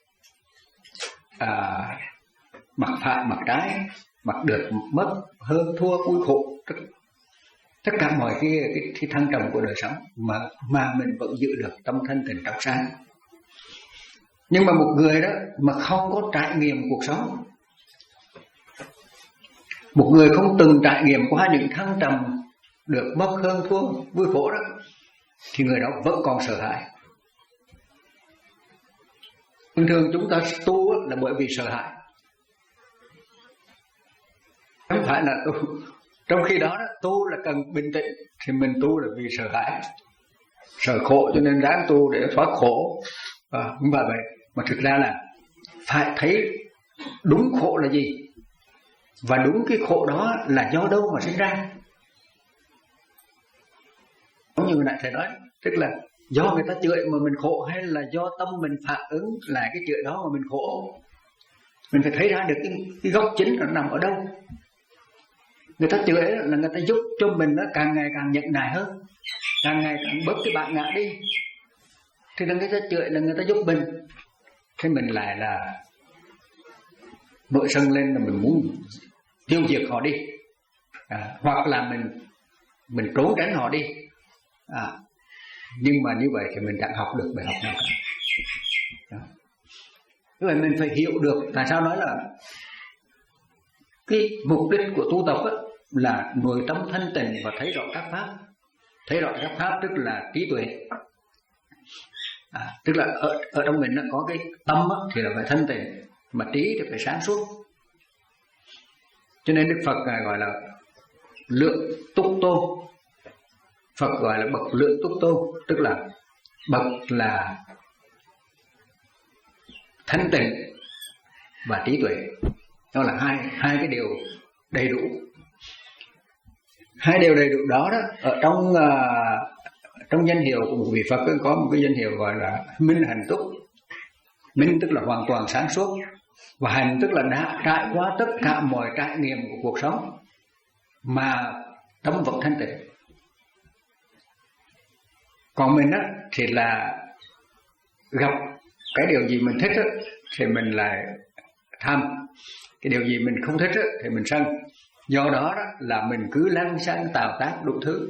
à, mặt phải, mặt trái, mặt được mất, hơn thua, vui khổ, tất, tất cả mọi cái, cái, cái thăng trầm của đời sống, mà mà mình vẫn giữ được tâm thanh tịnh trong sáng. Nhưng mà một người đó mà không có trải nghiệm cuộc sống, một người không từng trải nghiệm qua những thăng trầm, được mất hơn thua, vui khổ đó, thì người đó vẫn còn sợ hãi. Thường thường chúng ta tu là bởi vì sợ hãi, không phải là tu. Trong khi đó, đó tu là cần bình tĩnh, thì mình tu là vì sợ hãi, sợ khổ cho nên ráng tu để thoát khổ. À, không phải vậy, mà thực ra là phải thấy đúng khổ là gì, và đúng cái khổ đó là do đâu mà sinh ra. Giống như hồi nãy thầy nói, tức là do người ta chửi mà mình khổ, hay là do tâm mình phản ứng lại cái chửi đó mà mình khổ. Mình phải thấy ra được cái, cái gốc chính nó nằm ở đâu. Người ta chửi là người ta giúp cho mình nó càng ngày càng nhẫn nại hơn, càng ngày càng bớt cái bản ngã đi. Thì là người ta chửi là người ta giúp mình, thế mình lại là nội sân lên, là mình muốn tiêu diệt họ đi, à, hoặc là mình mình trốn tránh họ đi. À, nhưng mà như vậy thì mình chẳng học được bài học nào cả. Như vậy mình phải hiểu được tại sao nói là cái mục đích của tu tập ấy là nội tâm thanh tịnh và thấy rõ các pháp. Thấy rõ các pháp tức là trí tuệ. À, tức là ở, ở trong mình nó có cái tâm ấy, thì là phải thanh tịnh, mà trí thì phải sáng suốt. Cho nên Đức Phật gọi là lượng túc tô. Phật gọi là bậc lượng túc tô, tức là bậc là thanh tịnh và trí tuệ. Đó là hai hai cái điều đầy đủ. Hai điều đầy đủ đó đó ở trong uh, trong danh hiệu của một vị Phật có một cái danh hiệu gọi là minh hành túc. Minh tức là hoàn toàn sáng suốt, và hành tức là đã trải qua tất cả mọi trải nghiệm của cuộc sống mà tâm vẫn thanh tịnh. Còn mình á thì là gặp cái điều gì mình thích á thì mình lại tham, cái điều gì mình không thích á thì mình sân. Do đó, đó là mình cứ lăng xăng tạo tác đủ thứ.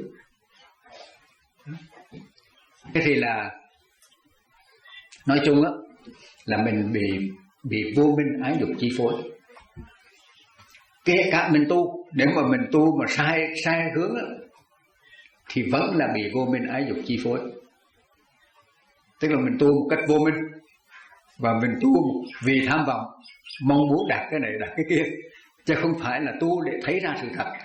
Thế thì là nói chung á là mình bị bị vô minh ái dục chi phối. Kể cả mình tu, nếu mà mình tu mà sai sai hướng á, thì vẫn là bị vô minh ái dục chi phối. Tức là mình tu một cách vô minh, và mình tu vì tham vọng, mong muốn đạt cái này đạt cái kia, chứ không phải là tu để thấy ra sự thật.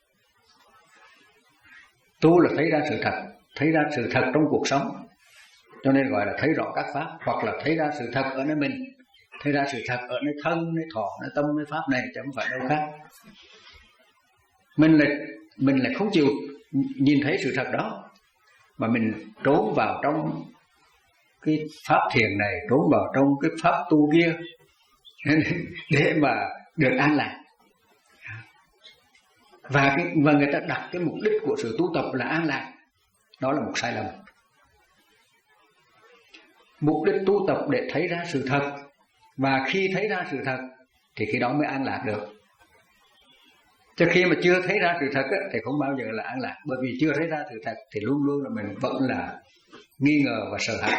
Tu là thấy ra sự thật, thấy ra sự thật trong cuộc sống, cho nên gọi là thấy rõ các pháp, hoặc là thấy ra sự thật ở nơi mình, thấy ra sự thật ở nơi thân, nơi thọ, nơi tâm, nơi pháp này, chứ không phải đâu khác. Mình là mình lại không chịu nhìn thấy sự thật đó, mà mình trốn vào trong cái pháp thiền này, trốn vào trong cái pháp tu kia để mà được an lạc. Và cái, và người ta đặt cái mục đích của sự tu tập là an lạc, đó là một sai lầm. Mục đích tu tập để thấy ra sự thật, và khi thấy ra sự thật thì khi đó mới an lạc được. Chứ khi mà chưa thấy ra sự thật á, thì không bao giờ là an lạc. Bởi vì chưa thấy ra sự thật thì luôn luôn là mình vẫn là nghi ngờ và sợ hãi.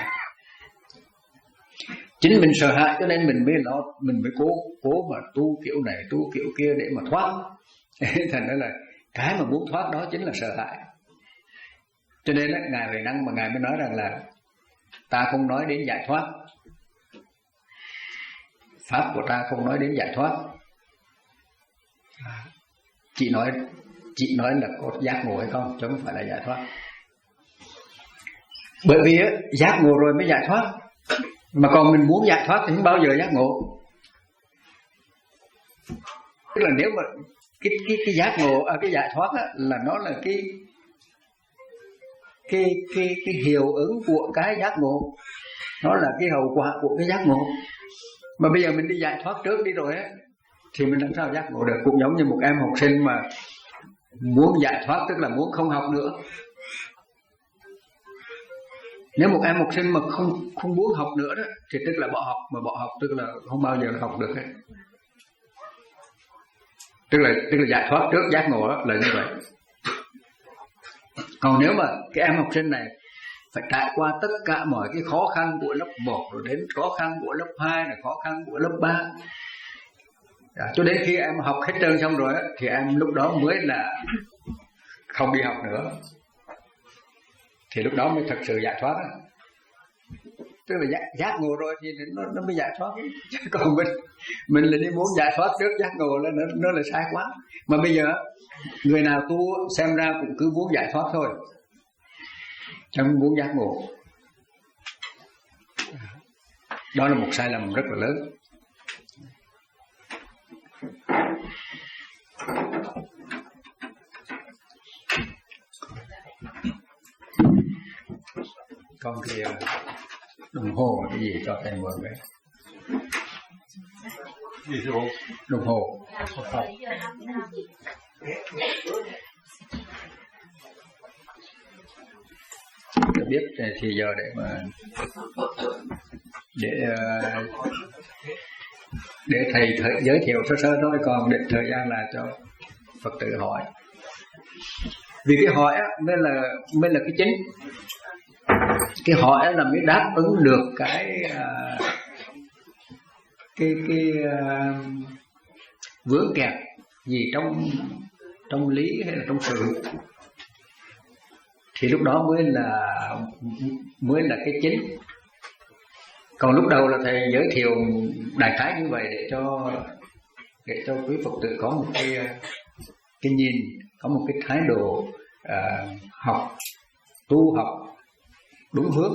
Chính mình sợ hãi cho nên mình mới lo, mình mới cố cố mà tu kiểu này, tu kiểu kia để mà thoát. Thành ra là cái mà muốn thoát đó chính là sợ hãi. Cho nên á, Ngài Huệ Năng mà Ngài mới nói rằng là ta không nói đến giải thoát, pháp của ta không nói đến giải thoát, chỉ nói chỉ nói là có giác ngộ hay không, chứ không phải là giải thoát. Bởi vì á, giác ngộ rồi mới giải thoát, mà còn mình muốn giải thoát thì không bao giờ giác ngộ. Tức là nếu mà cái cái cái giác ngộ, à, cái giải thoát á, là nó là cái cái cái cái hiệu ứng của cái giác ngộ, nó là cái hậu quả của cái giác ngộ. Mà bây giờ mình đi giải thoát trước đi rồi á, thì mình làm sao giác ngộ được? Cũng giống như một em học sinh mà muốn giải thoát, tức là muốn không học nữa. Nếu một em học sinh mà không không muốn học nữa đó, thì tức là bỏ học, mà bỏ học tức là không bao giờ học được hết. Tức là tức là giải thoát trước giác ngộ đó, là như vậy. Còn nếu mà cái em học sinh này phải trải qua tất cả mọi cái khó khăn của lớp một, rồi đến khó khăn của lớp hai, rồi khó khăn của lớp ba, cho đến khi em học hết trơn xong rồi thì em lúc đó mới là không đi học nữa, thì lúc đó mới thật sự giải thoát. Tức là giác, giác ngộ rồi thì nó, nó mới giải thoát. Còn mình mình là đi muốn giải thoát trước giác ngộ là nó, nó là sai quá. Mà bây giờ người nào tu xem ra cũng cứ muốn giải thoát thôi, chẳng muốn giác ngộ. Đó là một sai lầm rất là lớn. Con kia đồng hồ cái gì cho thầy mượn đấy? Gì thưa bố? Đồng hồ. Tôi biết thì giờ để mà để để thầy, thầy giới thiệu sơ sơ thôi, còn để thời gian là cho Phật tử hỏi. Vì cái hỏi á, mới là mới là cái chính. Cái hỏi là mới đáp ứng được cái cái cái uh, vướng kẹt gì trong trong lý hay là trong sự, thì lúc đó mới là mới là cái chính. Còn lúc đầu là thầy giới thiệu đại khái như vậy để cho để cho quý Phật tử có một cái cái nhìn, có một cái thái độ uh, học tu học đúng hướng.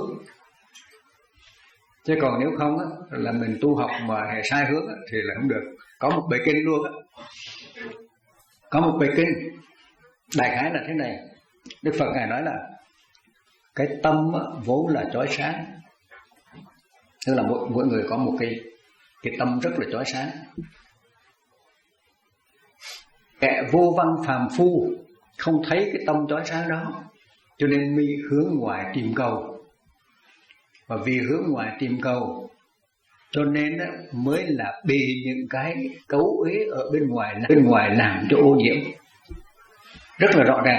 Chứ còn nếu không á, là mình tu học mà hệ sai hướng á, thì là không được. Có một bài kinh luôn á, có một bài kinh đại khái là thế này. Đức Phật Ngài nói là cái tâm á, vốn là chói sáng. Tức là mỗi, mỗi người có một cái cái tâm rất là chói sáng. Kẻ vô văn phàm phu không thấy cái tâm chói sáng đó, cho nên mới hướng ngoài tìm cầu. Và vì hướng ngoài tìm cầu cho nên đó, mới là bị những cái cấu uế ở bên ngoài bên ngoài làm cho ô nhiễm rất là rõ ràng.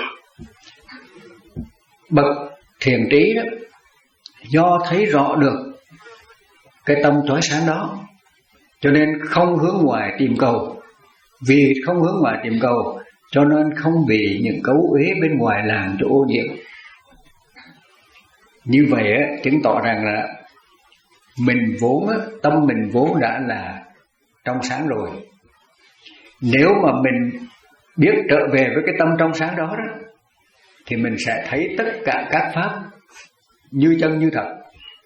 Bậc thiền trí đó, do thấy rõ được cái tâm chói sáng đó, cho nên không hướng ngoài tìm cầu. Vì không hướng ngoài tìm cầu, cho nên không bị những cấu uế bên ngoài làm cho ô nhiễm. Như vậy chứng tỏ rằng là mình vốn, tâm mình vốn đã là trong sáng rồi. Nếu mà mình biết trở về với cái tâm trong sáng đó đó, thì mình sẽ thấy tất cả các pháp như chân như thật.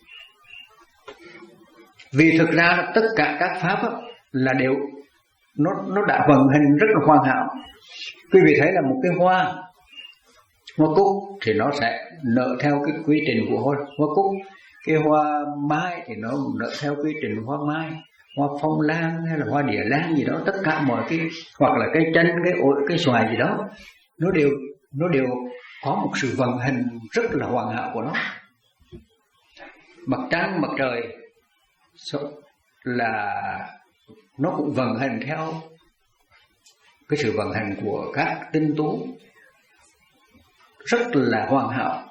Vì thực ra là tất cả các pháp là đều nó nó đã vận hành rất là hoàn hảo. Quý vị thấy là một cái hoa hoa cúc thì nó sẽ nở theo cái quy trình của hoa, hoa cúc. Cái hoa mai thì nó nở theo quy trình hoa mai, hoa phong lan hay là hoa địa lan gì đó, tất cả mọi cái, hoặc là cái chanh, cái ổi, cái xoài gì đó, nó đều nó đều có một sự vận hành rất là hoàn hảo của nó. Mặt trăng, mặt trời là nó cũng vận hành theo cái sự vận hành của các tinh tú rất là hoàn hảo.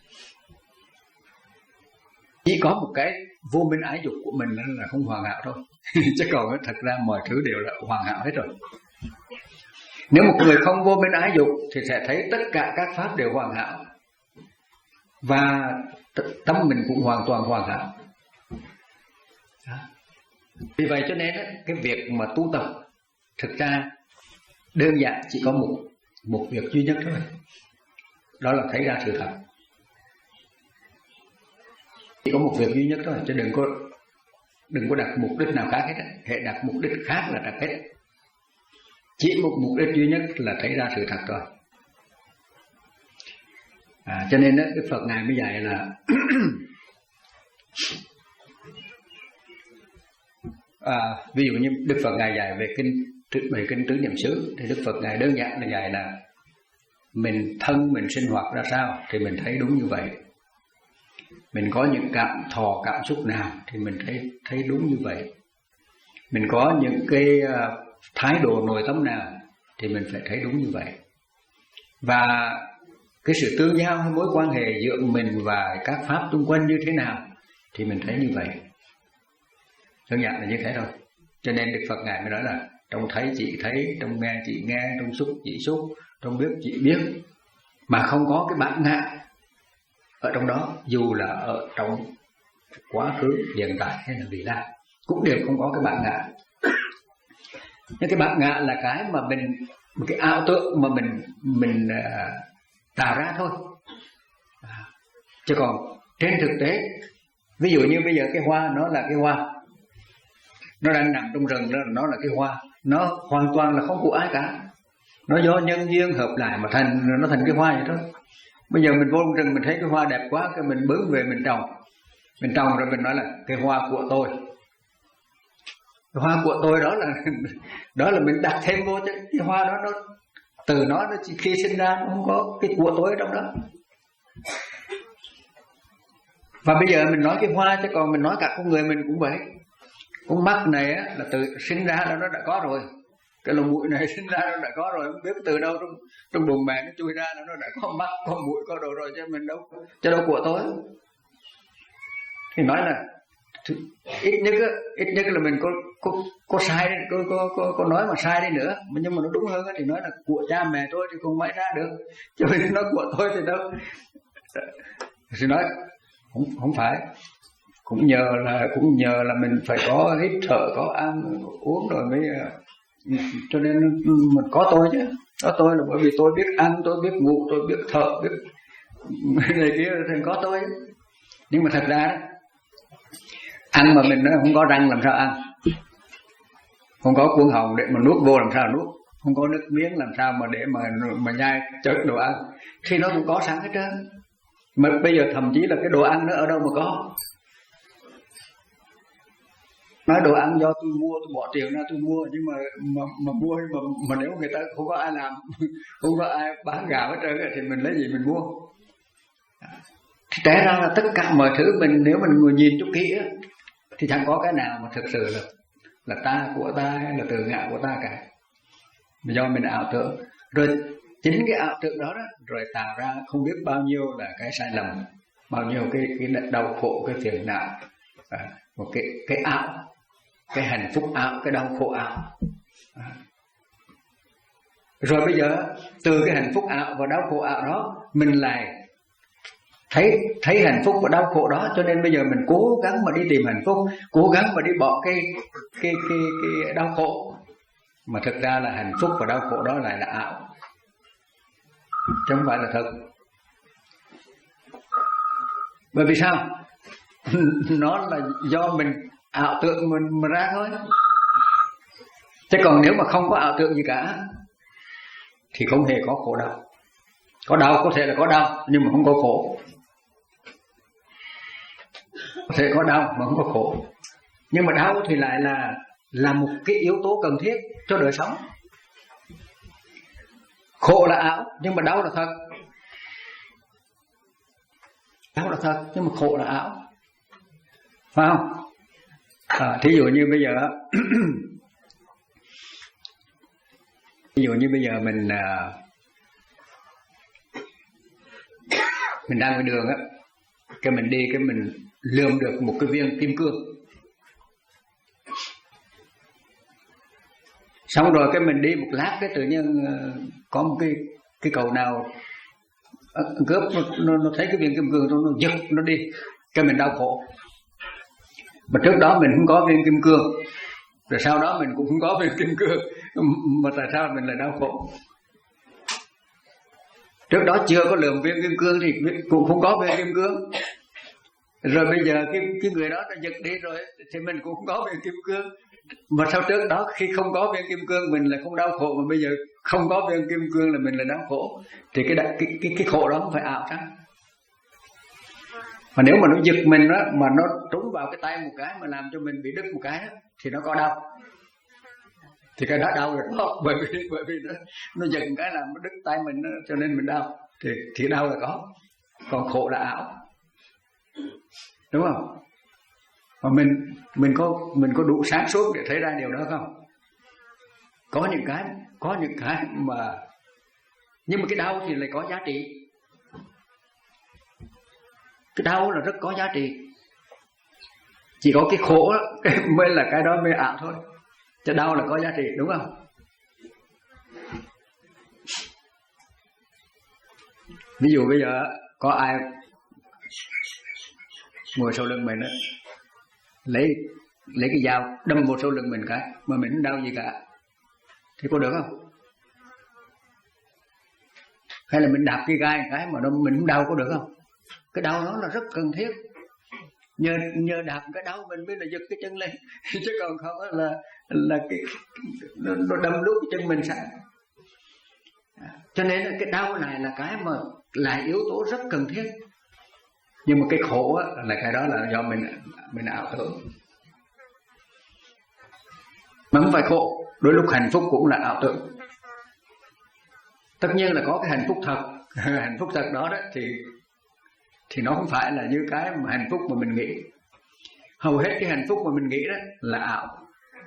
Chỉ có một cái vô minh ái dục của mình là không hoàn hảo thôi. Chứ còn thật ra mọi thứ đều là hoàn hảo hết rồi. Nếu một người không vô minh ái dục thì sẽ thấy tất cả các pháp đều hoàn hảo, và tâm mình cũng hoàn toàn hoàn hảo. Vì vậy cho nên cái việc mà tu tập thực ra đơn giản chỉ có một một việc duy nhất thôi, đó là thấy ra sự thật. Chỉ có một việc duy nhất thôi, chứ đừng có đừng có đặt mục đích nào khác hết. Hệ đặt mục đích khác là đặt hết. Chỉ một mục đích duy nhất là thấy ra sự thật thôi. À, cho nên đó, Đức Phật Ngài mới dạy là à, ví dụ như Đức Phật Ngài dạy về kinh về kinh tứ niệm xứ, thì Đức Phật Ngài đơn giản là dạy là mình thân mình sinh hoạt ra sao thì mình thấy đúng như vậy. Mình có những cảm thọ cảm xúc nào thì mình thấy thấy đúng như vậy. Mình có những cái thái độ nội tâm nào thì mình phải thấy đúng như vậy. Và cái sự tương giao hay mối quan hệ giữa mình và các pháp xung quanh như thế nào thì mình thấy như vậy. Đơn giản là như thế thôi. Cho nên Đức Phật Ngài mới nói là trong thấy chỉ thấy, trong nghe chỉ nghe, trong xúc chỉ xúc, trong biết chỉ biết, mà không có cái bản ngã ở trong đó, dù là ở trong quá khứ, hiện tại hay là vị lai, cũng đều không có cái bản ngã. Nhưng cái bản ngã là cái mà mình, một cái ảo tưởng mà mình mình uh, tạo ra thôi. À, chứ còn trên thực tế, ví dụ như bây giờ cái hoa nó là cái hoa, nó đang nằm trong rừng đó, nó là cái hoa, nó hoàn toàn là không của ai cả, nó do nhân duyên hợp lại mà thành, nó thành cái hoa vậy thôi. Bây giờ mình vô trong rừng mình thấy cái hoa đẹp quá, cái mình bướng về mình trồng, mình trồng rồi mình nói là cái hoa của tôi. Cái hoa của tôi đó là đó là mình đặt thêm vô, chứ cái hoa đó nó từ nó, nó khi sinh ra nó không có cái của tôi ở trong đó. Và bây giờ mình nói cái hoa, chứ còn mình nói cả con người mình cũng vậy. Con mắt này á, là từ sinh ra là nó đã có rồi. Cái lồng mũi này sinh ra nó đã có rồi, không biết từ đâu trong trong bụng mẹ nó chui ra nó đã có mắt, có mũi, có đồ rồi, chứ mình đâu, chứ đâu của tôi. Thì nói là ít nhất á, ít nhất là mình có có có sai, có có có, có nói mà sai đi nữa, nhưng mà nó đúng hơn thì nói là của cha mẹ tôi thì không mãi ra được, chứ mình nói của tôi thì đâu. Thì nói không không phải, cũng nhờ là cũng nhờ là mình phải có hít thở, có ăn uống rồi mới, cho nên mình có tôi chứ. Có tôi là bởi vì tôi biết ăn, tôi biết ngủ, tôi biết thở, biết này kia thì có tôi. Nhưng mà thật ra ăn mà mình không có răng làm sao ăn, không có cuống họng để mà nuốt vô làm sao nuốt, không có nước miếng làm sao mà để mà mà nhai chớt đồ ăn, thì nó cũng có sẵn hết trơn. Mà bây giờ thậm chí là cái đồ ăn nó ở đâu mà có. Nói đồ ăn do tôi mua, tôi bỏ tiền ra tôi mua, nhưng mà mà, mà mua mà, mà nếu người ta không có ai làm, không có ai bán gạo hết trơn thì mình lấy gì mình mua. Thì té ra là tất cả mọi thứ mình nếu mình ngồi nhìn chút kỹ á, thì chẳng có cái nào mà thực sự là là ta, của ta hay là tự ngã của ta cả, do mình ảo tưởng. Rồi chính cái ảo tưởng đó, đó rồi tạo ra không biết bao nhiêu là cái sai lầm, bao nhiêu cái cái đau khổ, cái phiền não, à, một cái cái ảo, cái hạnh phúc ảo, cái đau khổ ảo. À. Rồi bây giờ từ cái hạnh phúc ảo và đau khổ ảo đó mình lại thấy thấy hạnh phúc và đau khổ đó, cho nên bây giờ mình cố gắng mà đi tìm hạnh phúc, cố gắng mà đi bỏ cái cái cái cái đau khổ, mà thực ra là hạnh phúc và đau khổ đó lại là ảo, chứ không phải là thật. Bởi vì sao? Nó là do mình ảo tưởng mình mà ra thôi. Chứ còn nếu mà không có ảo tưởng gì cả thì không hề có khổ đau. Có đau có thể là có đau nhưng mà không có khổ. Có thể có đau mà không có khổ. Nhưng mà đau thì lại là là một cái yếu tố cần thiết cho đời sống. Khổ là ảo nhưng mà đau là thật. Đau là thật nhưng mà khổ là ảo, phải không? À, thí dụ như bây giờ ví dụ như bây giờ mình à, mình đang ở đường á, cái mình đi cái mình lượm được một cái viên kim cương, xong rồi cái mình đi một lát cái tự nhiên có một cái cái cầu nào cướp nó, nó, nó thấy cái viên kim cương nó, nó giật nó đi, cái mình đau khổ. Mà trước đó mình không có viên kim cương, rồi sau đó mình cũng không có viên kim cương, mà tại sao mình lại đau khổ? Trước đó chưa có lượm viên kim cương thì cũng không có viên kim cương, rồi bây giờ cái cái người đó nó giật đi rồi thì mình cũng không có viên kim cương. Mà sau trước đó khi không có viên kim cương mình là không đau khổ, mà bây giờ không có viên kim cương là mình là đau khổ, thì cái cái cái, cái khổ đó không phải ảo chắc. Mà nếu mà nó giật mình đó, mà nó trúng vào cái tay một cái mà làm cho mình bị đứt một cái đó, thì nó có đau, thì cái đó đau rồi đó, bởi vì bởi vì nó nó giật một cái làm nó đứt tay mình đó, cho nên mình đau, thì thì đau là có, còn khổ là ảo, đúng không? Mà mình mình có mình có đủ sáng suốt để thấy ra điều đó không? Có những cái có những cái mà nhưng mà cái đau thì lại có giá trị. Cái đau là rất có giá trị. Chỉ có cái khổ đó, cái mới là cái đó mới ảo thôi. Chứ đau là có giá trị, đúng không? Ví dụ bây giờ có ai ngồi sau lưng mình đó, lấy lấy cái dao đâm vào sau lưng mình cái mà mình không đau gì cả, thì có được không? Hay là mình đạp cái gai cái mà nó mình không đau, có được không? Cái đau đó là rất cần thiết. Nhờ nhờ đạp cái đau mình mới là giật cái chân lên, chứ còn không là là cái nó, nó đâm lúc cái chân mình sẵn. Cho nên cái đau này là cái mà là yếu tố rất cần thiết. Nhưng mà cái khổ á, là cái đó là do mình mình ảo tưởng. Mà không phải khổ, đôi lúc hạnh phúc cũng là ảo tưởng. Tất nhiên là có cái hạnh phúc thật, hạnh phúc thật đó đó thì thì nó không phải là như cái mà hạnh phúc mà mình nghĩ. Hầu hết cái hạnh phúc mà mình nghĩ đó là ảo.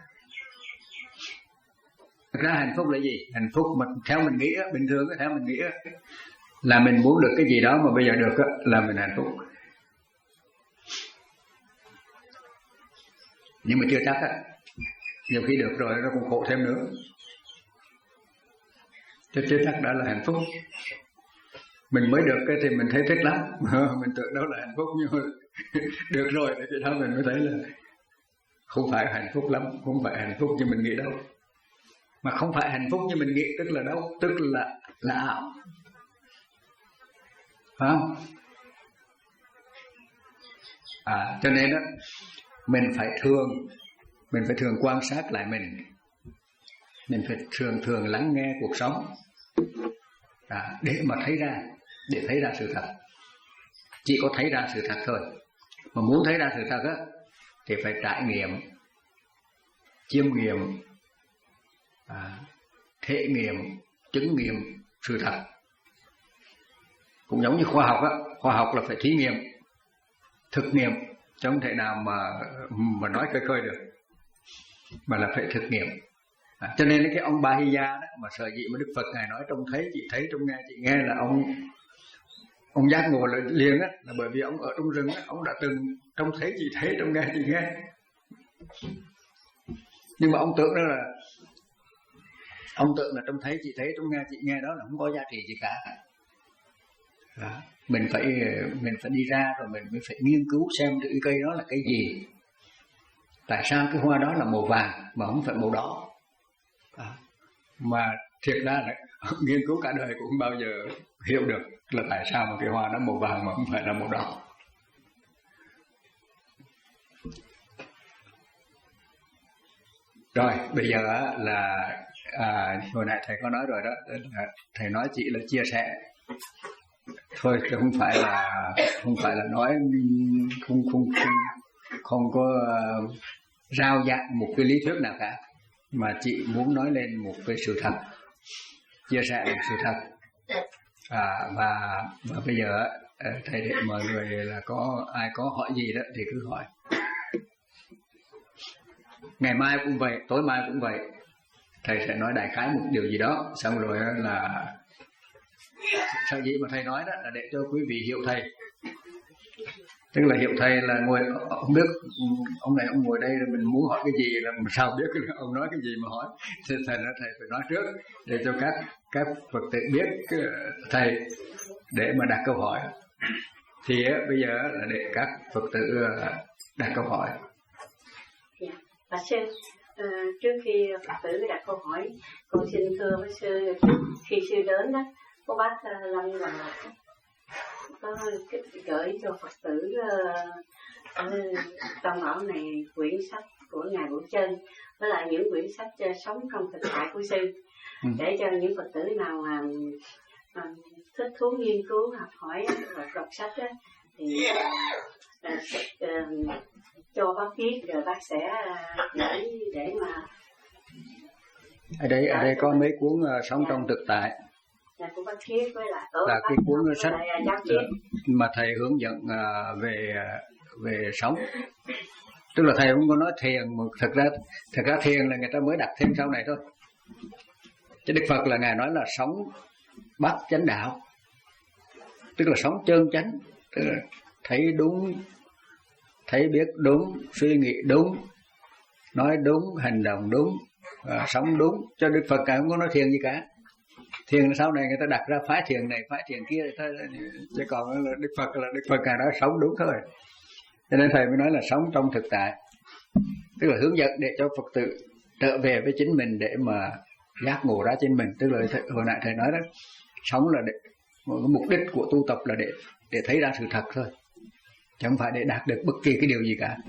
Thực ra hạnh phúc là gì? Hạnh phúc mà theo mình nghĩ đó, bình thường đó, theo mình nghĩ đó, là mình muốn được cái gì đó mà bây giờ được đó, là mình hạnh phúc. Nhưng mà chưa chắc á, nhiều khi được rồi nó cũng khổ thêm nữa, chứ chưa chắc đã là hạnh phúc. Mình mới được cái thì mình thấy thích lắm, mình tưởng đó là hạnh phúc, nhưng mà được rồi thì đó mình mới thấy là không phải hạnh phúc lắm, không phải hạnh phúc như mình nghĩ đâu. Mà không phải hạnh phúc như mình nghĩ tức là đâu? Tức là là ảo, phải không? À, cho nên đó mình phải thường mình phải thường quan sát lại mình, mình phải thường thường lắng nghe cuộc sống, à, để mà thấy ra để thấy ra sự thật. Chỉ có thấy ra sự thật thôi. Mà muốn thấy ra sự thật á thì phải trải nghiệm, chiêm nghiệm, à, thể nghiệm, chứng nghiệm sự thật. Cũng giống như khoa học á, khoa học là phải thí nghiệm, thực nghiệm, chứ không thể nào mà mà nói khơi khơi được, mà là phải thực nghiệm. À, cho nên cái ông Bahiya đó mà sở dĩ mà Đức Phật ngài nói trông thấy chị thấy, trông nghe chị nghe là ông ông giác ngộ liền á, là bởi vì ông ở trong rừng á, ông đã từng trông thấy chị thấy, trông nghe chị nghe. Nhưng mà ông tưởng đó là ông tưởng là trông thấy chị thấy, trông nghe chị nghe đó là không có giá trị gì cả. À, mình phải mình phải đi ra rồi mình mới phải nghiên cứu xem cái cây đó là cái gì, tại sao cái hoa đó là màu vàng mà không phải màu đỏ. À, mà thiệt ra là nghiên cứu cả đời cũng không bao giờ hiểu được là tại sao mà cái hoa nó màu vàng mà không phải là màu đỏ. Rồi bây giờ là à, hồi nãy thầy có nói rồi đó, là thầy nói chỉ là chia sẻ thôi, chứ không phải là không phải là nói không không không, không có uh, rao giảng một cái lý thuyết nào cả, mà chị muốn nói lên một cái sự thật, chia sẻ một sự thật. À, và, và bây giờ thầy để mọi người là có ai có hỏi gì đó thì cứ hỏi. Ngày mai cũng vậy, tối mai cũng vậy, thầy sẽ nói đại khái một điều gì đó, xong rồi là sao gì mà thầy nói đó là để cho quý vị hiểu thầy. Tức là hiểu thầy là ngồi không biết ông này ông ngồi đây là mình muốn hỏi cái gì là mình sao biết ông nói cái gì mà hỏi. Thì thầy nói thầy phải nói trước để cho các các Phật tử biết thầy để mà đặt câu hỏi. Thì bây giờ là để các Phật tử đặt câu hỏi. Dạ, bà sư, à, trước khi Phật tử đặt câu hỏi, con xin thưa với sư, khi sư đến đó, có bác Lâm là có gửi cho Phật tử ở trong bảo này quyển sách của Ngài Vũ Chân, với lại những quyển sách sống trong thực tại của sư, để cho những Phật tử nào mà, mà thích thú nghiên cứu học hỏi và đọc sách đó, thì uh, uh, cho bác viết rồi bác sẽ gửi để mà ở đây ở đây có mấy cuốn uh, sống trong thực tại. Là, với lại là cái cuốn sách mà thầy hướng dẫn uh, về về sống. Tức là thầy không có nói thiền, mà thật ra thật ra thiền là người ta mới đặt thêm sau này thôi. Chứ Đức Phật là ngài nói là sống bát chánh đạo, tức là sống chân chánh, tức là thấy đúng, thấy biết đúng, suy nghĩ đúng, nói đúng, hành động đúng, uh, sống đúng. Cho Đức Phật ngài không có nói thiền gì cả. Thiền sau này người ta đặt ra phái thiền này, phái thiền kia, ta, chứ còn là Đức Phật là Đức Phật ngài nói sống đúng thôi. Cho nên thầy mới nói là sống trong thực tại, tức là hướng dẫn để cho Phật tử trở về với chính mình để mà giác ngộ ra chính mình. Tức là thầy, hồi nãy thầy nói đó, sống là để, mục đích của tu tập là để để thấy ra sự thật thôi, chứ không phải để đạt được bất kỳ cái điều gì cả.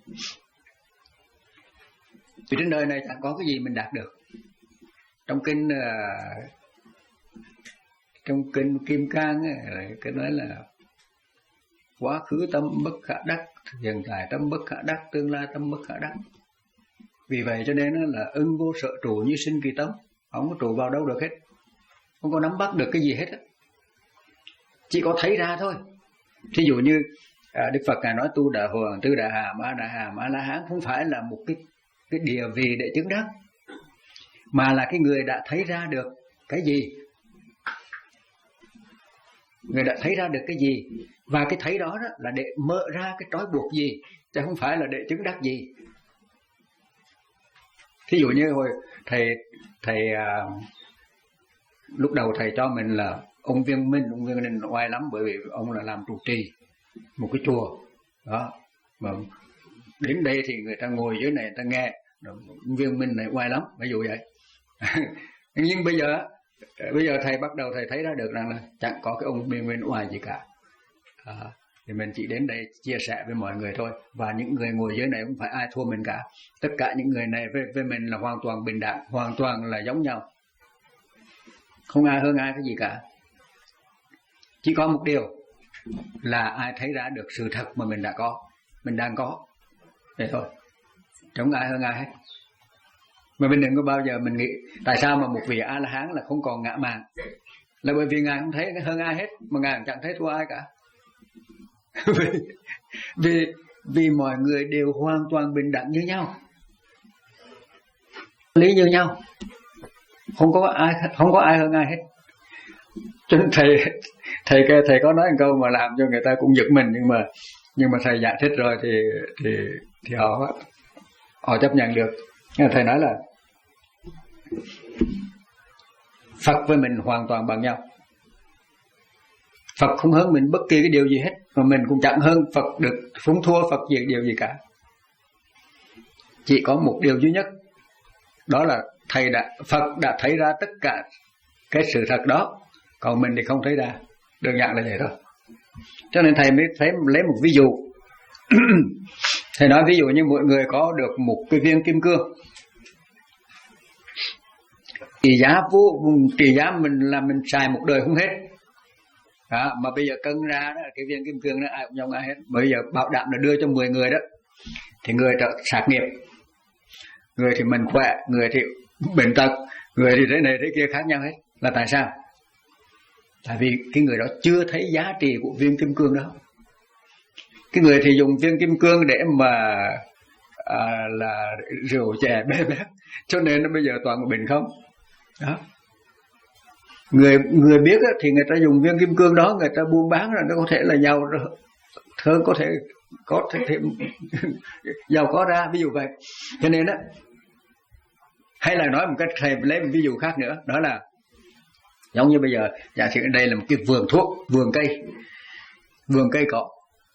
Vì trên đời này chẳng có cái gì mình đạt được. Trong kinh uh, trong kinh Kim Cang ấy, cái nói là quá khứ tâm bất khả đắc, hiện tại tâm bất khả đắc, tương lai tâm bất khả đắc. Vì vậy cho nên là ưng vô sở trụ như sinh kỳ tâm, không có trụ vào đâu được hết, không có nắm bắt được cái gì hết, chỉ có thấy ra thôi. Thí dụ như à, Đức Phật ngài nói tu đà hoàng, tư đà hà, ma đà hà, ma la hán không phải là một cái cái địa vị để chứng đắc, mà là cái người đã thấy ra được cái gì, người đã thấy ra được cái gì, và cái thấy đó, đó là để mở ra cái trói buộc gì, chứ không phải là để chứng đắc gì. Thí dụ như hồi thầy thầy à, lúc đầu thầy cho mình là ông Viên Minh, ông Viên Minh oai lắm, bởi vì ông là làm trụ trì một cái chùa đó, mà đến đây thì người ta ngồi dưới này người ta nghe, ông Viên Minh này oai lắm, ví dụ vậy. Nhưng bây giờ bây giờ thầy bắt đầu thầy thấy ra được rằng là chẳng có cái ông Viên Minh oai gì cả. À, thì mình chỉ đến đây chia sẻ với mọi người thôi, và những người ngồi dưới này không phải ai thua mình cả, tất cả những người này với, với mình là hoàn toàn bình đẳng, hoàn toàn là giống nhau, không ai hơn ai cái gì cả. Chỉ có một điều là ai thấy ra được sự thật mà mình đã có, mình đang có, vậy thôi, không ai hơn ai hết. Mà mình đừng có bao giờ mình nghĩ tại sao mà một vị A-la-hán là không còn ngã mạn, là bởi vì ngài không thấy hơn ai hết, mà ngài chẳng thấy thua ai cả. vì, vì vì mọi người đều hoàn toàn bình đẳng như nhau, lý như nhau, không có ai không có ai hơn ai hết. Cho nên thầy thầy thầy có nói một câu mà làm cho người ta cũng giật mình, nhưng mà nhưng mà thầy giải thích rồi thì thì thì họ họ chấp nhận được. Thầy nói là Phật với mình hoàn toàn bằng nhau. Phật không hơn mình bất kỳ cái điều gì hết, mà mình cũng chẳng hơn Phật được, không thua Phật gì điều gì cả. Chỉ có một điều duy nhất, đó là thầy đã Phật đã thấy ra tất cả cái sự thật đó, còn mình thì không thấy ra. Đơn giản là vậy thôi. Cho nên thầy mới thấy lấy một ví dụ. Thầy nói ví dụ như mọi người có được một cái viên kim cương, trị giá vô trị giá mình là mình xài một đời không hết. Đó, mà bây giờ cân ra đó, cái viên kim cương đó ai cũng giống ai hết. Bây giờ bảo đảm là đưa cho mười người đó, thì người trợ sạc nghiệp, người thì mình khỏe, người thì bệnh tật, người thì thế này thế kia khác nhau hết. Là tại sao? Tại vì cái người đó chưa thấy giá trị của viên kim cương đó. Cái người thì dùng viên kim cương để mà à, là rượu chè bê bét, cho nên nó bây giờ toàn là bệnh không. Đó. Người người biết á, thì người ta dùng viên kim cương đó, người ta buôn bán rồi nó có thể là giàu hơn, có thể có thể thêm giàu có ra, ví dụ vậy. Cho nên á, hay là nói một cách thầy lấy một ví dụ khác nữa, đó là giống như bây giờ giả sử đây là một cái vườn thuốc, vườn cây, vườn cây cỏ.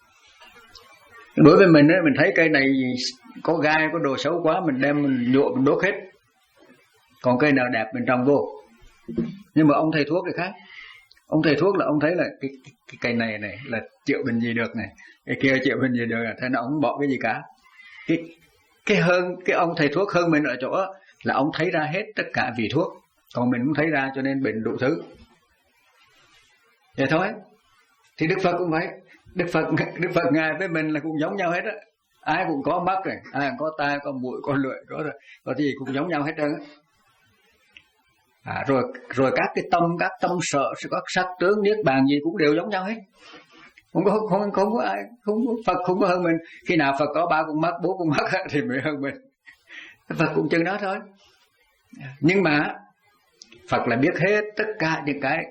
Đối với mình á, mình thấy cây này có gai, có đồ xấu quá, mình đem mình nhuộm, mình đốt hết. Còn cây nào đẹp mình trồng vô. Nhưng mà ông thầy thuốc thì khác. Ông thầy thuốc là ông thấy là cái, cái, cái cây này này là chữa bệnh gì được này, cái kia chữa bệnh gì được, thế nào ông không bỏ cái gì cả. Cái cái hơn cái ông thầy thuốc hơn mình ở chỗ là ông thấy ra hết tất cả vị thuốc, còn mình không thấy ra, cho nên bệnh đủ thứ. Vậy thôi. Thì Đức Phật cũng vậy. Đức Phật Đức Phật ngài với mình là cũng giống nhau hết á. Ai cũng có mắt này, ai cũng có tai, có mũi, có lưỡi, có có gì cũng giống nhau hết trơn á. À, rồi rồi các cái tâm, các tâm sở, các sắc tướng niết bàn gì cũng đều giống nhau hết. Không có không không có ai, không có Phật không có hơn mình. Khi nào Phật có ba con mắt, bốn con mắt thì mới hơn mình. Phật cũng chừng đó thôi. Nhưng mà Phật là biết hết tất cả những cái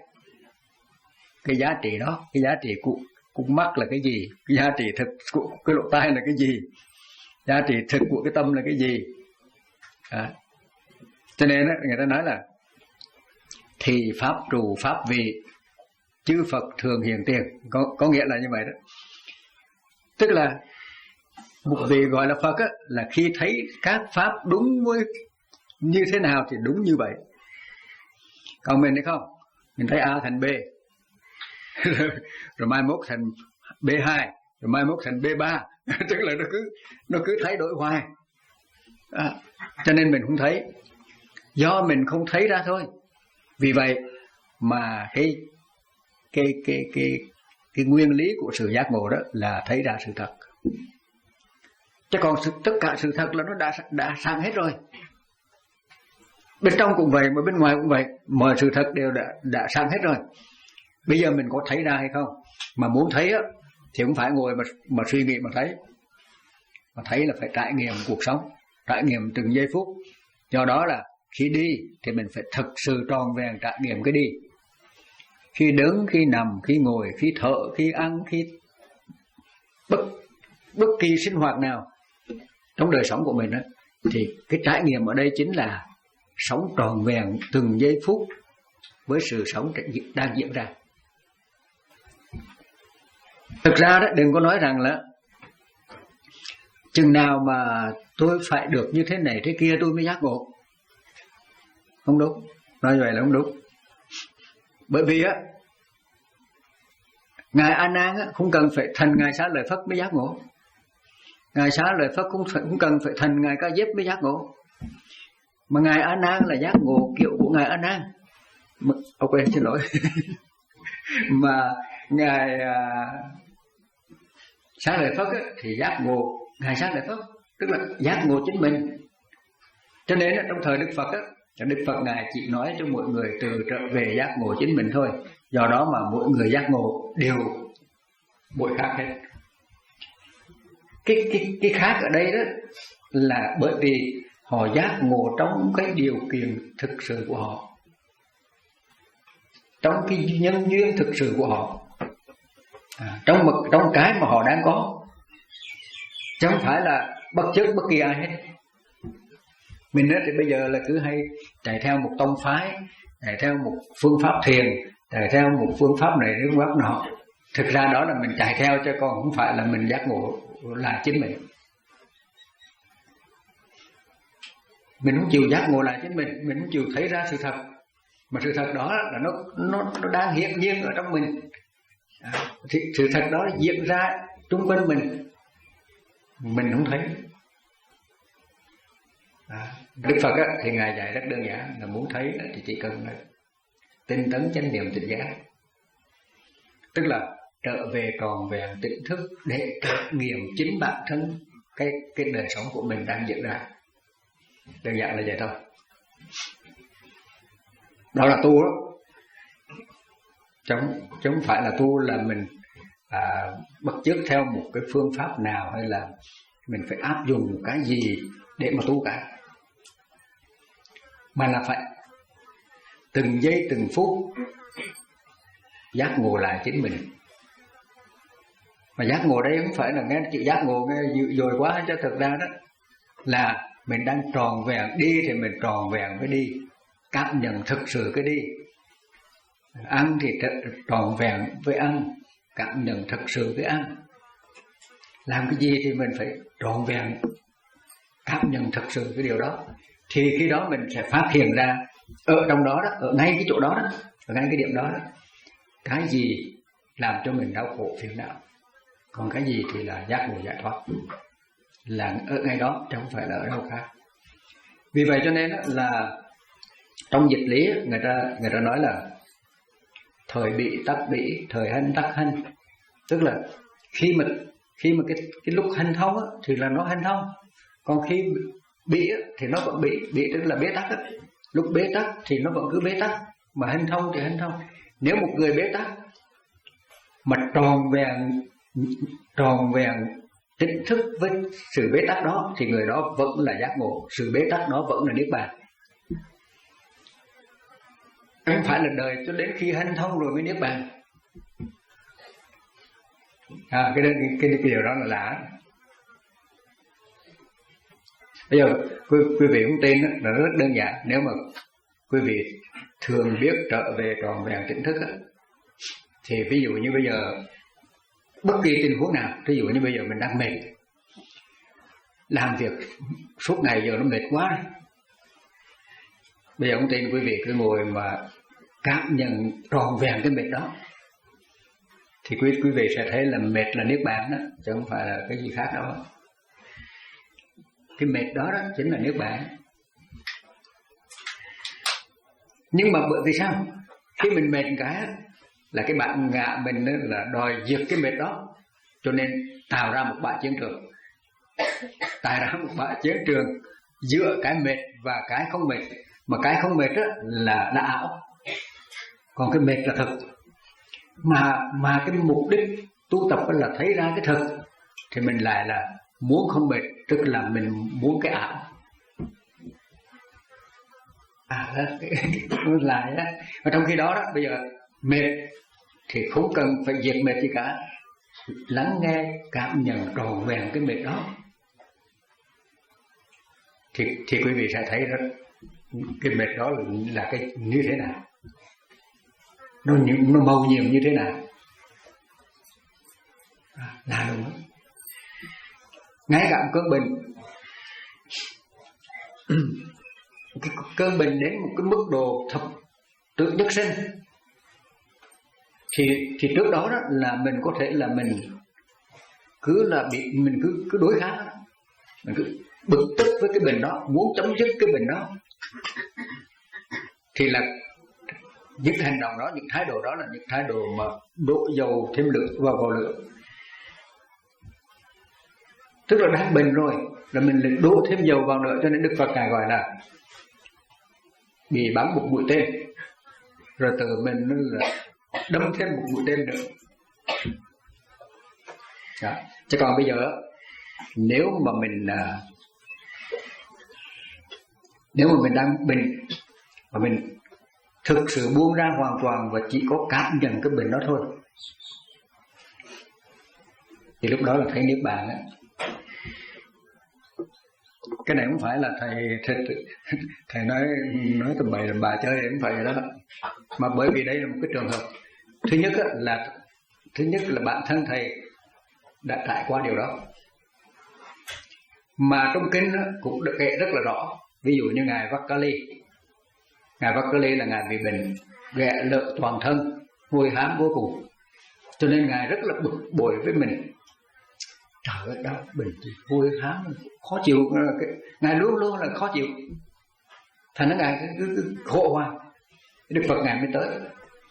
cái giá trị đó, cái giá trị của con mắt là cái gì, cái giá trị thực của cái lỗ tai là cái gì, giá trị thực của cái tâm là cái gì. À. Cho nên đó, người ta nói là thì pháp trù pháp vị, chư Phật thường hiện tiền, có, có nghĩa là như vậy đó. Tức là một vị gọi là Phật á, là khi thấy các pháp đúng với như thế nào thì đúng như vậy. Còn mình thì không, mình thấy A thành B, rồi mai mốt thành B hai, rồi mai mốt thành B ba, tức là nó cứ nó cứ thay đổi hoài. À, cho nên mình không thấy, do mình không thấy ra thôi. Vì vậy mà cái cái cái cái cái nguyên lý của sự giác ngộ đó là thấy ra sự thật. Chứ còn sự, tất cả sự thật là nó đã đã sang hết rồi. Bên trong cũng vậy, mà bên ngoài cũng vậy, mọi sự thật đều đã đã sang hết rồi. Bây giờ mình có thấy ra hay không? Mà muốn thấy á thì cũng phải ngồi mà mà suy nghĩ mà thấy. Mà thấy là phải trải nghiệm cuộc sống, trải nghiệm từng giây phút. Do đó là khi đi thì mình phải thực sự tròn vẹn trải nghiệm cái đi. Khi đứng, khi nằm, khi ngồi, khi thở, khi ăn, khi bất bất kỳ sinh hoạt nào trong đời sống của mình á, thì cái trải nghiệm ở đây chính là sống tròn vẹn từng giây phút với sự sống đang diễn ra. Thực ra đó, đừng có nói rằng là chừng nào mà tôi phải được như thế này thế kia tôi mới giác ngộ. Không đúng, nói vậy là không đúng. Bởi vì á, ngài A Nan á không cần phải thành ngài Xá Lợi Phất mới giác ngộ. Ngài Xá Lợi Phất cũng không cần phải thành ngài Ca Diếp mới giác ngộ. Mà ngài A Nan là giác ngộ kiểu của ngài A Nan. Ok, xin lỗi. Mà ngài Xá Lợi Phất á, thì giác ngộ ngài Xá Lợi Phất, tức là giác ngộ chính mình. Cho nên trong thời Đức Phật á, Đức Phật ngài chỉ nói cho mọi người từ trở về giác ngộ chính mình thôi. Do đó mà mỗi người giác ngộ đều mỗi khác hết. cái cái cái khác ở đây đó là bởi vì họ giác ngộ trong cái điều kiện thực sự của họ, trong cái nhân duyên thực sự của họ, à, trong một trong cái mà họ đang có, chứ không phải là bất chấp bất kỳ ai hết. Mình nói thì bây giờ là cứ hay chạy theo một tông phái, chạy theo một phương pháp thiền, chạy theo một phương pháp này phương pháp nọ. Thực ra đó là mình chạy theo, chứ còn không phải là mình giác ngộ là chính mình. Mình không chịu giác ngộ lại chính mình, mình không chịu thấy ra sự thật, mà sự thật đó là nó nó nó đang hiện nhiên ở trong mình. À, thì sự thật đó diễn ra xung quanh mình, mình không thấy. À, Đức Phật á, thì ngài dạy rất đơn giản là muốn thấy thì chỉ cần tinh tấn chánh niệm tỉnh giác, tức là trở về tròn vẹn tỉnh thức để trải nghiệm chính bản thân cái cái đời sống của mình đang diễn ra. Đơn giản là vậy thôi. Đó là tu đó, chứ không phải là tu là mình à, bắt chước theo một cái phương pháp nào, hay là mình phải áp dụng một cái gì để mà tu cả, mà là phải từng giây từng phút giác ngộ lại chính mình. Mà giác ngộ đây không phải là nghe chữ giác ngộ nghe dữ dội quá, cho thực ra đó là mình đang tròn vẹn. Đi thì mình tròn vẹn với đi, cảm nhận thực sự cái đi. Ăn thì tròn vẹn với ăn, cảm nhận thực sự cái ăn. Làm cái gì thì mình phải tròn vẹn, cảm nhận thực sự cái điều đó. Thì khi đó mình sẽ phát hiện ra ở trong đó đó, ở ngay cái chỗ đó đó, ở ngay cái điểm đó đó, cái gì làm cho mình đau khổ phiền não, còn cái gì thì là giác ngộ giải thoát, là ở ngay đó chứ không phải là ở đâu khác. Vì vậy cho nên là trong dịch lý người ta người ta nói là thời bị tắc bị, thời hanh tắc hanh, tức là khi mà khi mà cái cái lúc hanh thông á, thì là nó hanh thông, còn khi bị á, thì nó vẫn bị bị tức là bế tắc á. Lúc bế tắc thì nó vẫn cứ bế tắc, mà hanh thông thì hanh thông. Nếu một người bế tắc mà tròn vẹn tròn vẹn tỉnh thức với sự bế tắc đó, thì người đó vẫn là giác ngộ, sự bế tắc đó vẫn là niết bàn. Không phải là đời cho đến khi hanh thông rồi mới niết bàn. À, cái, cái, cái, cái điều đó là lạ. Bây giờ quý, quý vị không tin là rất đơn giản. Nếu mà quý vị thường biết trở về tròn vẹn tỉnh thức, thì ví dụ như bây giờ bất kỳ tình huống nào, ví dụ như bây giờ mình đang mệt, làm việc suốt ngày giờ nó mệt quá, bây giờ không tin quý vị cứ ngồi mà cảm nhận tròn vẹn cái mệt đó, thì quý quý vị sẽ thấy là mệt là niết bàn đó, chứ không phải là cái gì khác đâu. Cái mệt đó đó chính là niết bàn. Nhưng mà bởi vì sao? Khi mình mệt cái là cái bản ngã mình là đòi diệt cái mệt đó, cho nên tạo ra một bãi chiến trường, tạo ra một bãi chiến trường giữa cái mệt và cái không mệt. Mà cái không mệt đó là là ảo, còn cái mệt là thực. Mà mà cái mục đích tu tập là thấy ra cái thực, thì mình lại là muốn không mệt, tức là mình muốn cái ảo. À đó, lại đó. Và trong khi đó đó, bây giờ mệt thì không cần phải diệt mệt gì cả, lắng nghe cảm nhận tròn vẹn cái mệt đó, thì thì quý vị sẽ thấy rất cái mệt đó là, là cái như thế nào, nó nó màu nhiệm như thế nào. À, là đúng đó. Ngay cả cơn bệnh, cái cơn bệnh đến một cái mức độ thập tự nhất sinh, thì thì trước đó, đó là mình có thể là mình cứ là bị mình cứ cứ đối kháng, mình cứ bực tức với cái bệnh đó, muốn chấm dứt cái bệnh đó, thì là những hành động đó, những thái độ đó là những thái độ mà đổ dầu thêm lửa vào vào lửa. Tức là đang bệnh rồi là mình lại đổ thêm dầu vào nữa, cho nên Đức Phật ngài gọi là bị bắn một mũi tên, rồi từ mình là đâm thêm một mũi tên nữa. Đó. Chứ còn bây giờ nếu mà mình nếu mà mình đang bình mà mình thực sự buông ra hoàn toàn và chỉ có cảm nhận cái bình đó thôi, thì lúc đó là thấy niết bàn á. Cái này không phải là thầy thầy, thầy nói nói tầm bậy tầm bạ chơi, không phải vậy đó, mà bởi vì đây là một cái trường hợp. Thứ nhất là thứ nhất là bản thân thầy đã trải qua điều đó, mà trong kinh cũng được kể rất là rõ. Ví dụ như ngài Vakali, ngài Vakali là ngài bị bệnh ghẹ lợ toàn thân, hôi hám vô cùng, cho nên ngài rất là bực bội với mình. Trời ơi, đau bệnh gì hôi hám khó chịu, ngài luôn luôn là khó chịu, thành nó ngài cứ, cứ, cứ khổ hoài. Đức Phật ngài mới tới,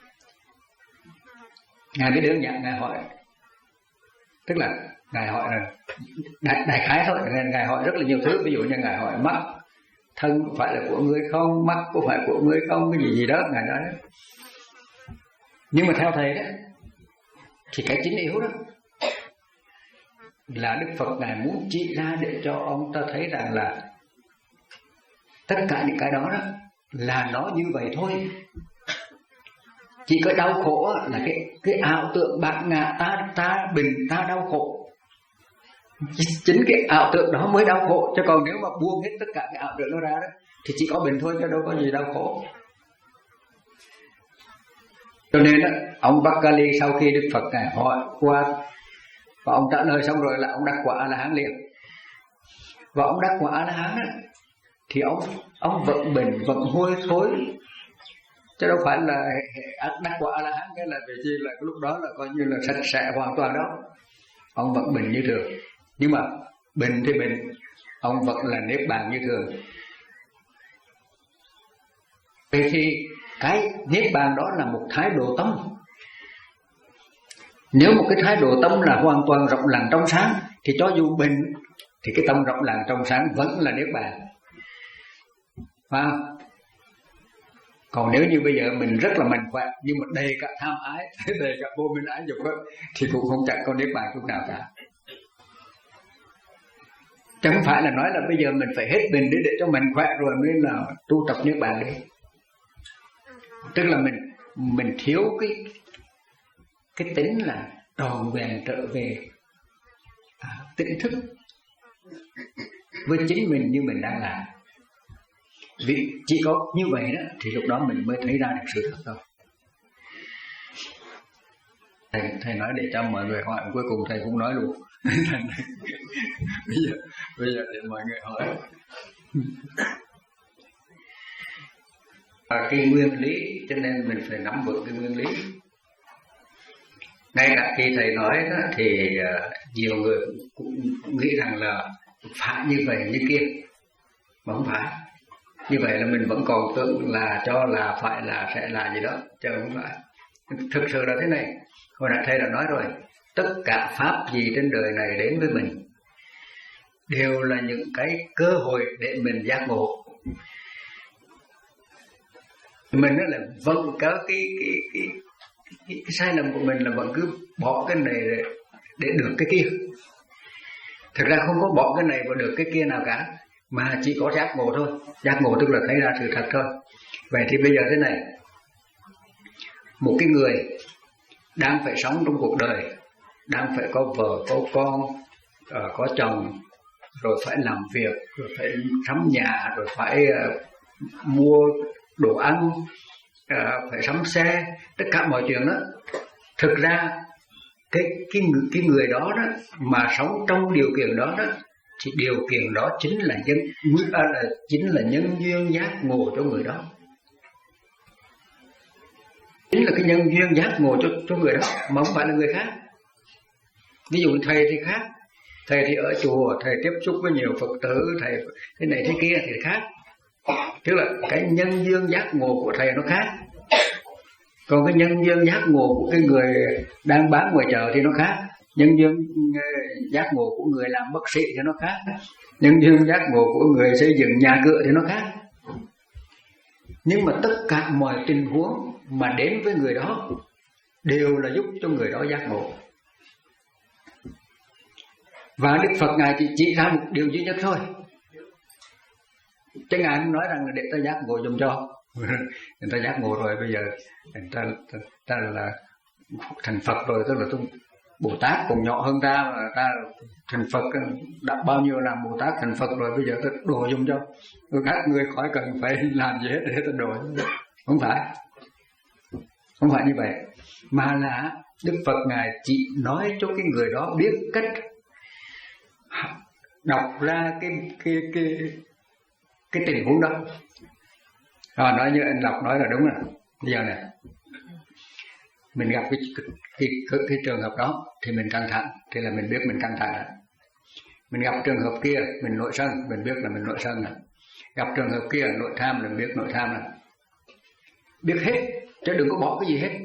ngài mới đơn giản ngài hỏi, tức là ngài hỏi là đại, đại khái thôi, ngài hỏi rất là nhiều thứ. Ví dụ như ngài hỏi mắt thân có phải là của ngươi không, mắt có phải của ngươi không, cái gì gì đó ngài nói đó. Nhưng mà theo thầy đó thì cái chính yếu đó là Đức Phật ngài muốn chỉ ra để cho ông ta thấy rằng là tất cả những cái đó đó là nó như vậy thôi. Chỉ có đau khổ là cái cái ảo tượng bản ngã ta ta bình ta đau khổ, chính cái ảo tượng đó mới đau khổ. Chứ còn nếu mà buông hết tất cả cái ảo tượng đó ra đó thì chỉ có bình thôi, chứ đâu có gì đau khổ. Cho nên đó, ông Vakali sau khi Đức Phật ngài hỏi qua và ông trả lời xong rồi là ông đắc quả A-la-hán liền. Và ông đắc quả A-la-hán đó, thì ông ông vẫn bình vẫn hôi thối, chứ đâu phải là đắc quả A-la-hán cái là vì chi là cái lúc đó là coi như là sạch sẽ hoàn toàn đó. Ông vẫn bình như thường, nhưng mà bình thì bình, ông vẫn là niết bàn như thường. Vậy thì cái niết bàn đó là một thái độ tâm. Nếu một cái thái độ tâm là hoàn toàn rộng lặng trong sáng thì cho dù bình thì cái tâm rộng lặng trong sáng vẫn là niết bàn, phải không? Còn nếu như bây giờ mình rất là mạnh khỏe nhưng mà đầy cả tham ái, đầy cả vô minh ái dục đó, thì cũng không chẳng có niết bàn chút nào cả. Chẳng phải là nói là bây giờ mình phải hết bình để để cho mình khỏe rồi mới là tu tập niết bàn đi. Tức là mình mình thiếu cái cái tính là tròn vẹn trở về à, tỉnh thức với chính mình như mình đang làm. Vì chỉ có như vậy đó thì lúc đó mình mới thấy ra được sự thật thôi. Thầy, thầy nói để cho mọi người hỏi, cuối cùng thầy cũng nói luôn. bây giờ bây giờ để mọi người hỏi. Và cái nguyên lý cho nên mình phải nắm vững cái nguyên lý. Ngay cả khi thầy nói đó, thì uh, nhiều người cũng nghĩ rằng là phải như vậy như kia, mà không phải. Như vậy là mình vẫn còn tưởng là cho là phải là sẽ là gì đó, chứ không phải. Thực sự là thế này, hồi nãy thầy đã nói rồi, tất cả pháp gì trên đời này đến với mình đều là những cái cơ hội để mình giác ngộ. Mình đó là vẫn có cái cái, cái, cái, cái sai lầm của mình là vẫn cứ bỏ cái này để, để được cái kia. Thực ra không có bỏ cái này và được cái kia nào cả, mà chỉ có giác ngộ thôi. Giác ngộ tức là thấy ra sự thật thôi. Vậy thì bây giờ thế này, một cái người đang phải sống trong cuộc đời, đang phải có vợ, có con, có chồng, rồi phải làm việc, rồi phải sắm nhà, rồi phải uh, mua đồ ăn, uh, phải sắm xe, tất cả mọi chuyện đó. Thực ra cái cái người, cái người đó đó mà sống trong điều kiện đó đó thì điều kiện đó chính là nhân à, là chính là nhân duyên giác ngộ cho người đó, chính là cái nhân duyên giác ngộ cho cho người đó, mà không phải là người khác. Ví dụ thầy thì khác, thầy thì ở chùa, thầy tiếp xúc với nhiều Phật tử, thầy thế này thế kia thì khác, tức là cái nhân duyên giác ngộ của thầy nó khác. Còn cái nhân duyên giác ngộ của cái người đang bán ngoài chợ thì nó khác, nhân duyên giác ngộ của người làm bác sĩ thì nó khác, nhân duyên giác ngộ của người xây dựng nhà cửa thì nó khác. Nhưng mà tất cả mọi tình huống mà đến với người đó đều là giúp cho người đó giác ngộ. Và Đức Phật Ngài chỉ chỉ ra một điều duy nhất thôi, chứ Ngài không nói rằng là để ta giác ngộ dùm cho. Người ta giác ngộ rồi, bây giờ người ta, ta, ta là thành Phật rồi, tức là tôi Bồ Tát còn nhỏ hơn ta, mà ta thành Phật đã bao nhiêu làm Bồ Tát thành Phật rồi, bây giờ ta đồ dùm cho các người khỏi cần phải làm gì hết để ta đồ. Không phải, không phải như vậy, mà là Đức Phật Ngài chỉ nói cho cái người đó biết cách đọc ra cái cái cái cái tình huống đó. À, nói như anh Lộc nói là đúng rồi. Bây giờ này mình gặp cái cái, cái, cái, cái trường hợp đó thì mình căng thẳng, thì là mình biết mình căng thẳng. Mình gặp trường hợp kia mình nội sân, mình biết là mình nội sân. Gặp trường hợp kia nội tham, mình biết nội tham. Là biết hết, chứ đừng có bỏ cái gì hết.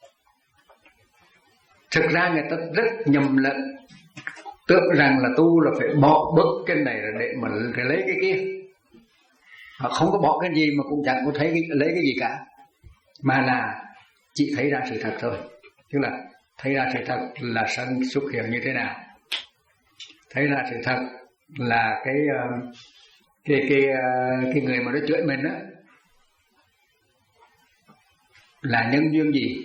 Thực ra người ta rất nhầm lẫn, tưởng rằng là tu là phải bỏ bớt cái này để mà lấy cái kia. Họ không có bỏ cái gì mà cũng chẳng có thấy cái, lấy cái gì cả, mà là chỉ thấy ra sự thật thôi. Tức là thấy ra sự thật là sân xuất hiện như thế nào, thấy ra sự thật là cái cái cái cái người mà nói chuyện mình đó là nhân duyên gì.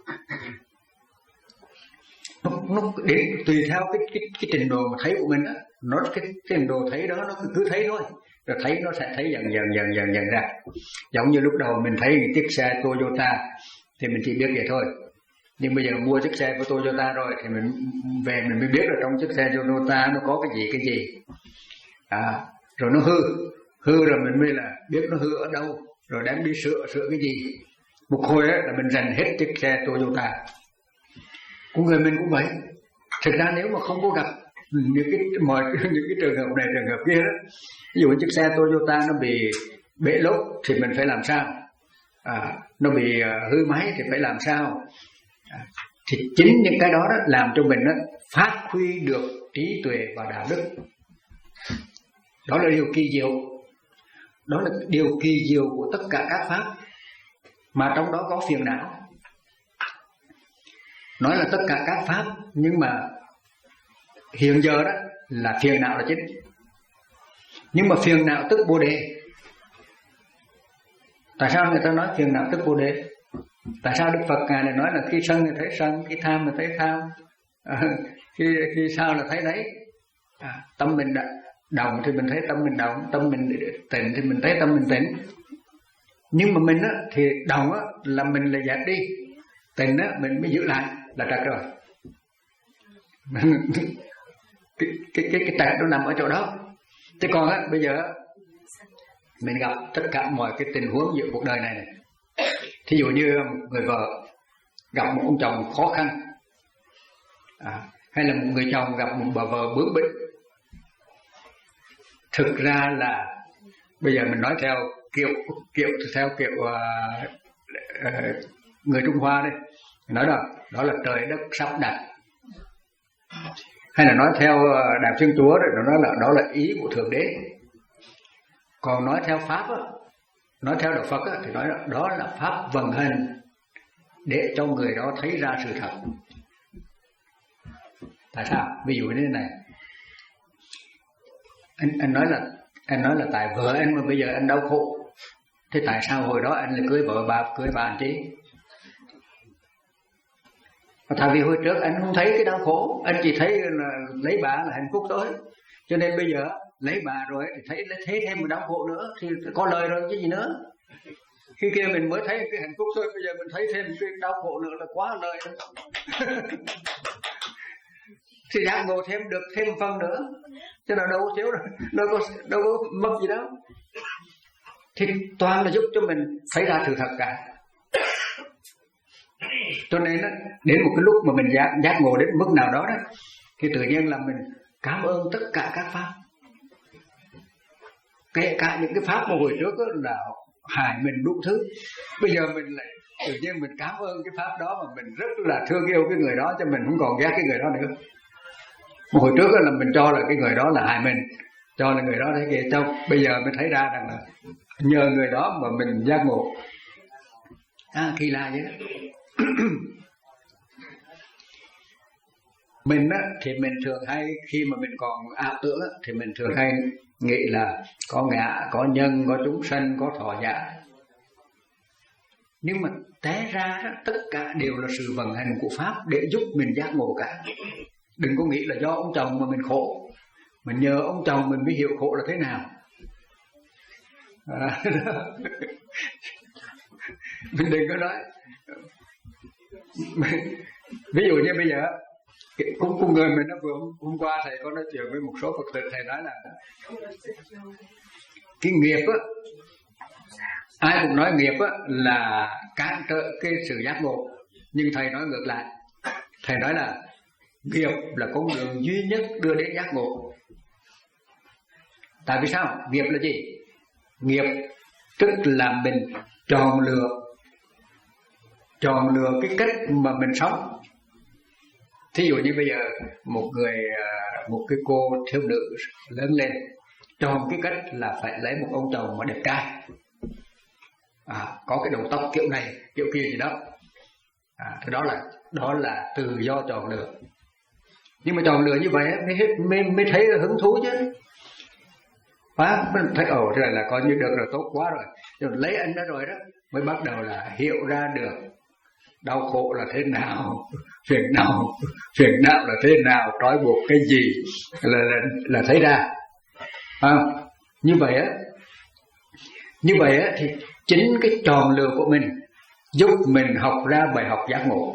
Nó, nó đến tùy theo cái cái cái trình độ mà thấy của mình đó, nó cái, cái trình độ thấy đó nó cứ, cứ thấy thôi, rồi thấy nó sẽ thấy dần dần dần dần dần ra. Giống như lúc đầu mình thấy cái chiếc xe Toyota thì mình chỉ biết vậy thôi, nhưng bây giờ mua chiếc xe của Toyota rồi thì mình về mình mới biết là trong chiếc xe Toyota nó có cái gì cái gì. À, rồi nó hư hư rồi mình mới là biết nó hư ở đâu, rồi đem đi sửa sửa cái gì. Một hồi ấy là mình dành hết chiếc xe Toyota. Của người mình cũng vậy. Thực ra nếu mà không có gặp những cái mọi những cái trường hợp này trường hợp kia đó, ví dụ chiếc xe Toyota nó bị bể lốp thì mình phải làm sao, à, nó bị hư máy thì phải làm sao. À, thì chính những cái đó, đó làm cho mình đó, phát huy được trí tuệ và đạo đức. Đó là điều kỳ diệu, đó là điều kỳ diệu của tất cả các pháp, mà trong đó có phiền não. Nói là tất cả các pháp, nhưng mà hiện giờ đó là phiền não là chính. Nhưng mà phiền não tức Bồ Đề. Tại sao người ta nói phiền não tức Bồ Đề? Tại sao Đức Phật Ngài này nói là khi sân thì thấy sân, khi tham thì thấy tham, à, khi khi sao là thấy đấy. À, tâm mình động thì mình thấy tâm mình động, tâm mình tịnh thì mình thấy tâm mình tịnh. Nhưng mà mình á, thì động á, là mình là dẹp đi, tịnh á, mình mới giữ lại là trật rồi. cái cái cái cái trật nó nằm ở chỗ đó. Chứ còn á, bây giờ mình gặp tất cả mọi cái tình huống giữa cuộc đời này, này. Thí dụ như người vợ gặp một ông chồng khó khăn, à, hay là một người chồng gặp một bà vợ bướng bỉnh. Thực ra là bây giờ mình nói theo kiểu kiểu theo kiểu uh, uh, người Trung Hoa đây, nói đó đó là trời đất sắp đặt, hay là nói theo Đạo Thiên Chúa rồi nó nói là đó là ý của Thượng Đế. Còn nói theo pháp á, nói theo Đạo Phật á, thì nói là đó là pháp vận hành để cho người đó thấy ra sự thật. Tại sao? Ví dụ như thế này, anh anh nói là anh nói là tại vợ anh mà bây giờ anh đau khổ, thế tại sao hồi đó anh lại cưới vợ bà cưới bà anh chứ? Tại vì hồi trước anh không thấy cái đau khổ, anh chỉ thấy là lấy bà là hạnh phúc thôi. Cho nên bây giờ lấy bà rồi thì thấy thấy thêm một đau khổ nữa thì có lời rồi chứ gì nữa. Khi kia mình mới thấy cái hạnh phúc thôi, bây giờ mình thấy thêm cái đau khổ nữa là quá lời. Thì giác ngộ thêm được thêm phần nữa, chứ nào đâu có thiếu rồi, đâu có đâu có mất gì đâu. Thì toàn là giúp cho mình thấy ra sự thật cả. Cho nên đó, đến một cái lúc mà mình giác, giác ngộ đến mức nào đó đó, thì tự nhiên là mình cảm ơn tất cả các pháp, kể cả những cái pháp mà hồi trước là hại mình đủ thứ. Bây giờ mình lại tự nhiên mình cảm ơn cái pháp đó, mà mình rất là thương yêu cái người đó, cho mình không còn ghét cái người đó nữa. Mà hồi trước là mình cho là cái người đó là hại mình, cho là người đó thế kia, cho bây giờ mình thấy ra rằng là nhờ người đó mà mình giác ngộ. À, kỳ lạ vậy đó. Mình á, thì mình thường hay khi mà mình còn ảo tưởng á, thì mình thường hay nghĩ là có ngã, có nhân, có chúng sanh, có thọ giả. Nhưng mà té ra đó, tất cả đều là sự vận hành của Pháp để giúp mình giác ngộ cả. Đừng có nghĩ là do ông chồng mà mình khổ, mình nhờ ông chồng mình mới hiểu khổ là thế nào. À, mình đừng có nói. Ví dụ như bây giờ cũng cùng người mình nó vừa hôm qua thầy có nói chuyện với một số Phật tử, thầy nói là cái nghiệp á, ai cũng nói nghiệp á là cản trở cái sự giác ngộ, nhưng thầy nói ngược lại. Thầy nói là nghiệp là con đường duy nhất đưa đến giác ngộ. Tại vì sao? Nghiệp là gì? Nghiệp tức là mình chọn lựa chọn lựa cái cách mà mình sống. Thí dụ như bây giờ một người một cái cô thiếu nữ lớn lên, chọn cái cách là phải lấy một ông chồng mà đẹp trai, à, có cái đầu tóc kiểu này kiểu kia gì đó, à, cái đó là đó là tự do chọn lựa. Nhưng mà chọn lựa như vậy mới mới, mới thấy hứng thú chứ. Phải, mình thấy ồ thế là coi như được rồi, tốt quá rồi. Rồi lấy anh đó rồi đó mới bắt đầu là hiểu ra được đau khổ là thế nào, phiền não phiền não là thế nào, trói buộc cái gì là là, là thấy ra. À, như vậy á, như vậy á thì chính cái chọn lựa của mình giúp mình học ra bài học giác ngộ,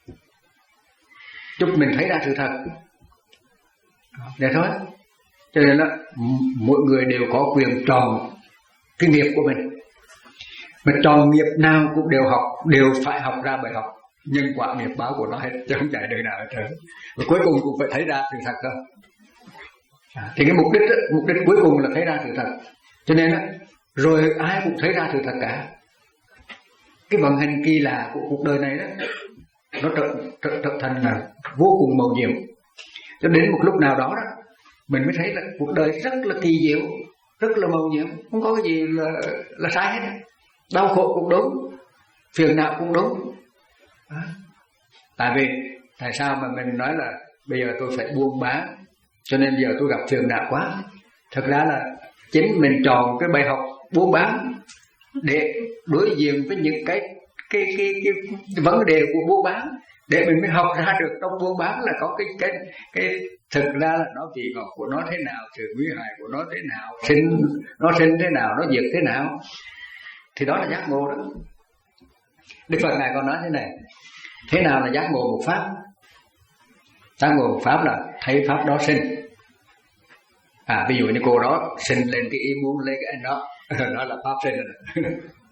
giúp mình thấy ra sự thật. Để thôi. Cho nên là mỗi người đều có quyền chọn cái nghiệp của mình. Mà chọn nghiệp nào cũng đều học, đều phải học ra bài học nhân quả nghiệp báo của nó hết, chứ không chạy đường nào hết trơn. Và cuối cùng cũng phải thấy ra sự thật thôi. À, thì cái mục đích mục đích cuối cùng là thấy ra sự thật. Cho nên rồi ai cũng thấy ra sự thật cả. Cái vận hành kỳ lạ của cuộc đời này đó, nó trở, trở, trở thành là vô cùng màu nhiệm. Cho đến một lúc nào đó đó, mình mới thấy là cuộc đời rất là kỳ diệu, rất là màu nhiệm, không có cái gì là, là sai hết. Đau khổ cũng đúng, phiền não cũng đúng. À, tại vì tại sao mà mình nói là bây giờ tôi phải buông bán, cho nên giờ tôi gặp phiền não quá. Thật ra là chính mình chọn cái bài học buông bán để đối diện với những cái cái cái cái, cái vấn đề của buôn bán, để mình mới học ra được trong buôn bán là có cái cái cái thực ra là nó vị ngọt của nó thế nào, sự nguy hại của nó thế nào, sinh nó sinh thế nào, nó diệt thế nào. Thì đó là giác ngộ đó. Đức Phật ngài còn nói thế này: thế nào là giác ngộ một pháp? Giác ngộ một pháp là thấy pháp đó sinh. À, ví dụ như cô đó sinh lên cái ý muốn lấy cái anh đó, đó là pháp sinh rồi.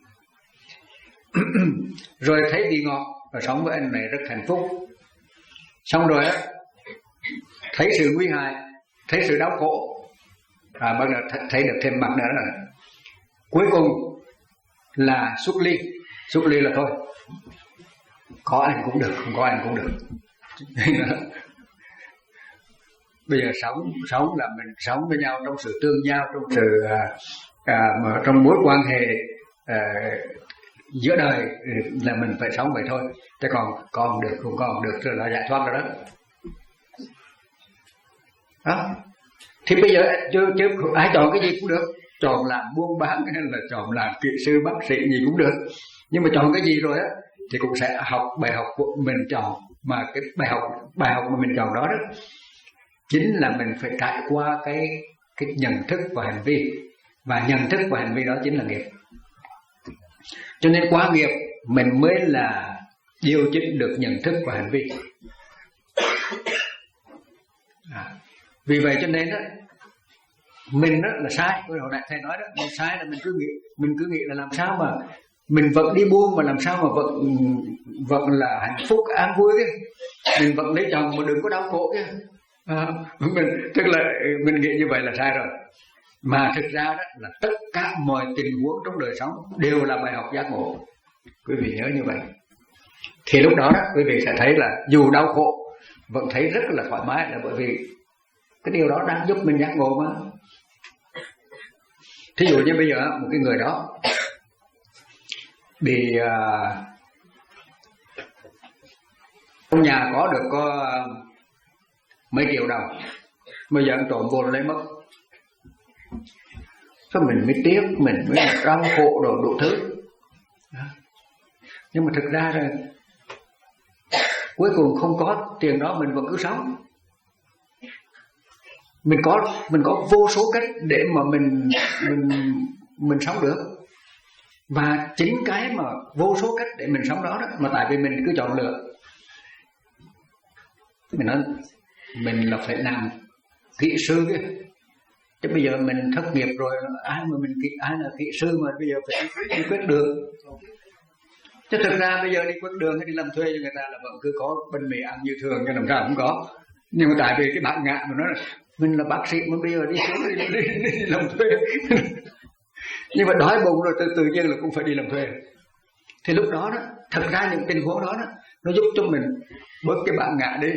Rồi thấy vị ngọt, rồi sống với anh này rất hạnh phúc. Xong rồi á, thấy sự nguy hại, thấy sự đau khổ, à, bắt đầu thấy được thêm mặt nữa rồi. Cuối cùng là xuất ly. Xuất ly là thôi, có anh cũng được, không có anh cũng được. Bây giờ sống sống là mình sống với nhau trong sự tương giao, trong sự à, à, mà trong mối quan hệ à, giữa đời là mình phải sống vậy thôi. Chứ còn còn được không còn được rồi là giải thoát rồi đó. Đó. Thì bây giờ chứ, chứ ai chọn cái gì cũng được, chọn làm buôn bán hay là chọn làm kỹ sư bác sĩ gì cũng được. Nhưng mà chọn cái gì rồi á thì cũng sẽ học bài học của mình chọn. Mà cái bài học bài học mà mình chọn đó đó chính là mình phải trải qua cái cái nhận thức và hành vi, và nhận thức và hành vi đó chính là nghiệp. Cho nên qua nghiệp mình mới là điều chỉnh được nhận thức và hành vi. À, vì vậy cho nên đó, mình đó là sai. Hồi nãy thầy nói đó, mình sai là mình cứ nghĩ mình cứ nghĩ là làm sao mà mình vẫn đi buôn mà làm sao mà vẫn vẫn là hạnh phúc an vui chứ. Mình vẫn lấy chồng mà đừng có đau khổ chứ. À, mình tức là mình nghĩ như vậy là sai rồi. Mà thực ra đó là tất cả mọi tình huống trong đời sống đều là bài học giác ngộ. Quý vị nhớ như vậy. Thì lúc đó, đó quý vị sẽ thấy là dù đau khổ vẫn thấy rất là thoải mái, là bởi vì cái điều đó đang giúp mình giác ngộ mà. Thí dụ như bây giờ một cái người đó bị uh, trong nhà có được có mấy triệu đồng, bây giờ trộm vô lấy mất. Sao mình mới tiếc, mình mới đau khổ đồ đủ thứ. Nhưng mà thực ra là cuối cùng không có tiền đó mình vẫn cứ sống. Mình có mình có vô số cách để mà mình mình mình sống được. Và chính cái mà vô số cách để mình sống đó, đó mà tại vì mình cứ chọn lựa. Mình nói mình là phải làm kỹ sư kia. Chứ bây giờ mình thất nghiệp rồi, ai mà mình ai là kỹ sư mà bây giờ phải đi quét đường. Chứ thực ra bây giờ đi quét đường hay đi làm thuê cho người ta là vẫn cứ có bánh mì ăn như thường, cho làm sao cũng có. Nhưng mà tại vì cái bạn ngạ mà nói là mình là bác sĩ mà bây giờ đi xuống đi, đi, đi, đi làm thuê. Nhưng mà đói bụng rồi tự, tự nhiên là cũng phải đi làm thuê. Thì lúc đó đó, thật ra những tình huống đó, đó nó giúp cho mình bớt cái bạn ngạ đi.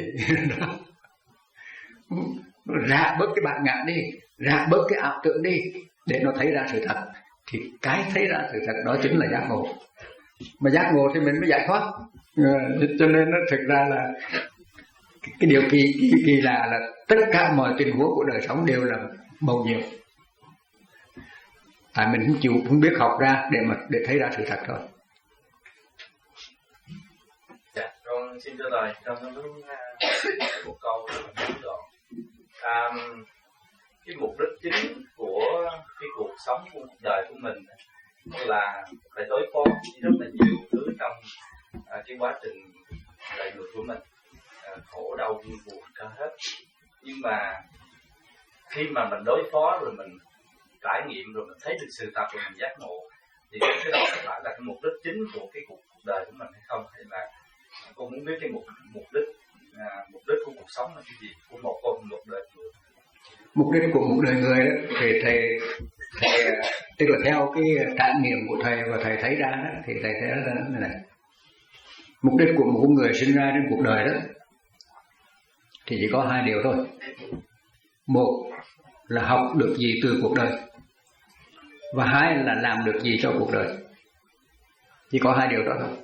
Rạ bớt cái bạn ngạ đi, rạ bớt cái ảo tưởng đi, để nó thấy ra sự thật. Thì cái thấy ra sự thật đó chính là giác ngộ. Mà giác ngộ thì mình mới giải thoát. Cho nên nó thực ra là cái điều kỳ, kỳ, kỳ lạ là tất cả mọi tình huống của đời sống đều là mầu nhiệm. Tại mình không chịu, không biết học ra để mà để thấy ra sự thật thôi. Dạ, con xin trả lời trong lúc một câu rất là ngắn gọn. À, cái mục đích chính của cái cuộc sống của cuộc đời của mình là phải đối phó với rất là nhiều thứ trong à, cái quá trình đời người của mình, à, khổ đau vui buồn cả hết. Nhưng mà khi mà mình đối phó rồi mình trải nghiệm rồi mình thấy được sự thật rồi mình giác ngộ, thì cái đó có phải là cái mục đích chính của cái cuộc đời của mình hay không? Hay là cô muốn biết cái mục mục đích à, mục đích của cuộc sống là cái gì, của một con một đời người? Mục đích của một đời người đó, thì thầy, thầy tức là theo cái trải nghiệm của thầy và thầy thấy ra đó, thì thầy thấy ra như này. Mục đích của một người sinh ra trên cuộc đời đó thì chỉ có hai điều thôi. Một là học được gì từ cuộc đời, và hai là làm được gì cho cuộc đời. Chỉ có hai điều đó thôi.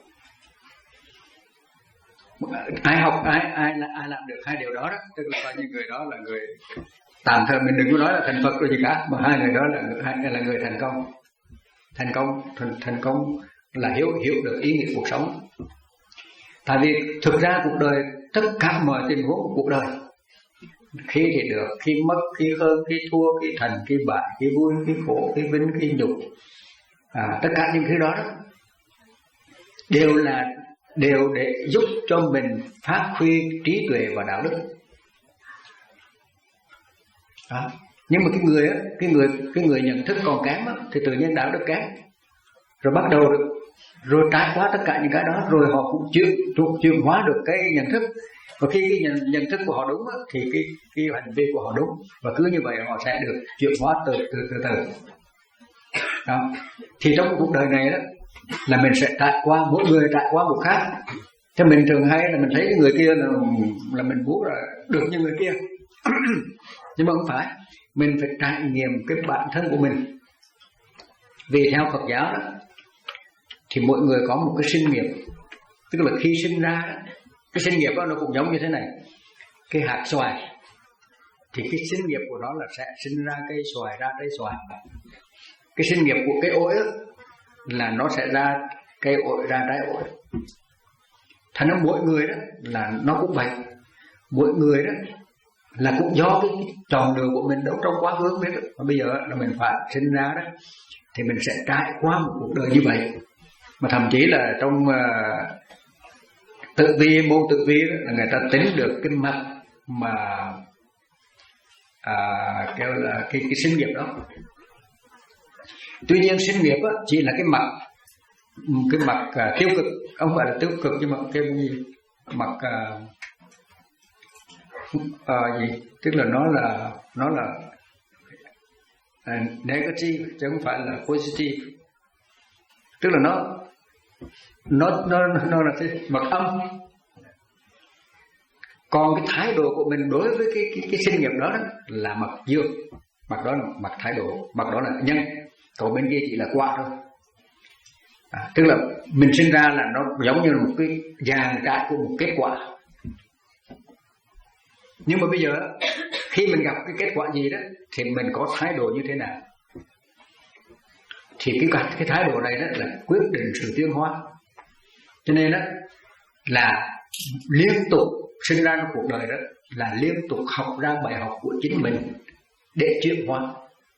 Ai học ai ai là ai làm được hai điều đó đó, tức là coi như người đó là người tạm thời, mình đừng có nói là thành Phật rồi gì cả, mà hai người đó là hai là người thành công. Thành công thành, thành công là hiểu hiểu được ý nghĩa cuộc sống. Tại vì thực ra cuộc đời, tất cả mọi tình huống của cuộc đời, khi thì được, khi mất, khi hơn, khi thua, khi thành, khi bại, khi vui, khi khổ, khi vinh, khi nhục, à, tất cả những thứ đó, đó đều là đều để giúp cho mình phát huy trí tuệ và đạo đức. Đó. Nhưng mà cái người á, cái người cái người nhận thức còn kém á, thì tự nhiên đạo đức kém, rồi bắt đầu được, rồi trải qua tất cả những cái đó, rồi họ cũng chưa chuyển hóa được cái nhận thức. Và khi cái nhận, nhận thức của họ đúng á, thì cái cái hành vi của họ đúng, và cứ như vậy họ sẽ được chuyển hóa từ từ từ từ. Đó. Thì trong cuộc đời này đó là mình sẽ trải qua, mỗi người trải qua một khác. Cho mình thường hay là mình thấy cái người kia là là mình muốn là được như người kia. Nhưng mà không phải, mình phải trải nghiệm cái bản thân của mình. Vì theo Phật giáo đó thì mỗi người có một cái sinh nghiệp. Tức là khi sinh ra đó, cái sinh nghiệp đó nó cũng giống như thế này. Cái hạt xoài thì cái sinh nghiệp của nó là sẽ sinh ra cây xoài, ra trái xoài. Cái sinh nghiệp của cây ổi là nó sẽ ra cây ổi, ra trái ổi. Thành ra mỗi người đó là nó cũng vậy. Mỗi người đó là cũng do cái chọn lựa của mình đâu trong quá khứ biết. Và bây giờ là mình phải sinh ra đó thì mình sẽ trải qua một cuộc đời như vậy. Mà thậm chí là trong uh, tự vi, môn tự vi đó, là người ta tính được cái mặt mà à, kêu là cái, cái sinh nghiệp đó. Tuy nhiên sinh nghiệp á, chỉ là cái mặt cái mặt uh, tiêu cực, không phải là tiêu cực, nhưng mà cái gì mặt uh, uh, gì, tức là nó là nó là uh, negative chứ không phải là positive. Tức là nó nó nó nó là cái mặt âm. Còn cái thái độ của mình đối với cái cái, cái sinh nghiệp đó, đó là mặt dương. Mặt đó là mặt thái độ, mặt đó là nhân. Còn bên kia chỉ là quả thôi. À, tức là mình sinh ra là nó giống như là một cái dàn trải của một kết quả. Nhưng mà bây giờ khi mình gặp cái kết quả gì đó thì mình có thái độ như thế nào? Thì cái cái thái độ này đó là quyết định sự tiến hóa. Cho nên đó là liên tục sinh ra trong cuộc đời đó là liên tục học ra bài học của chính mình để chuyển hóa.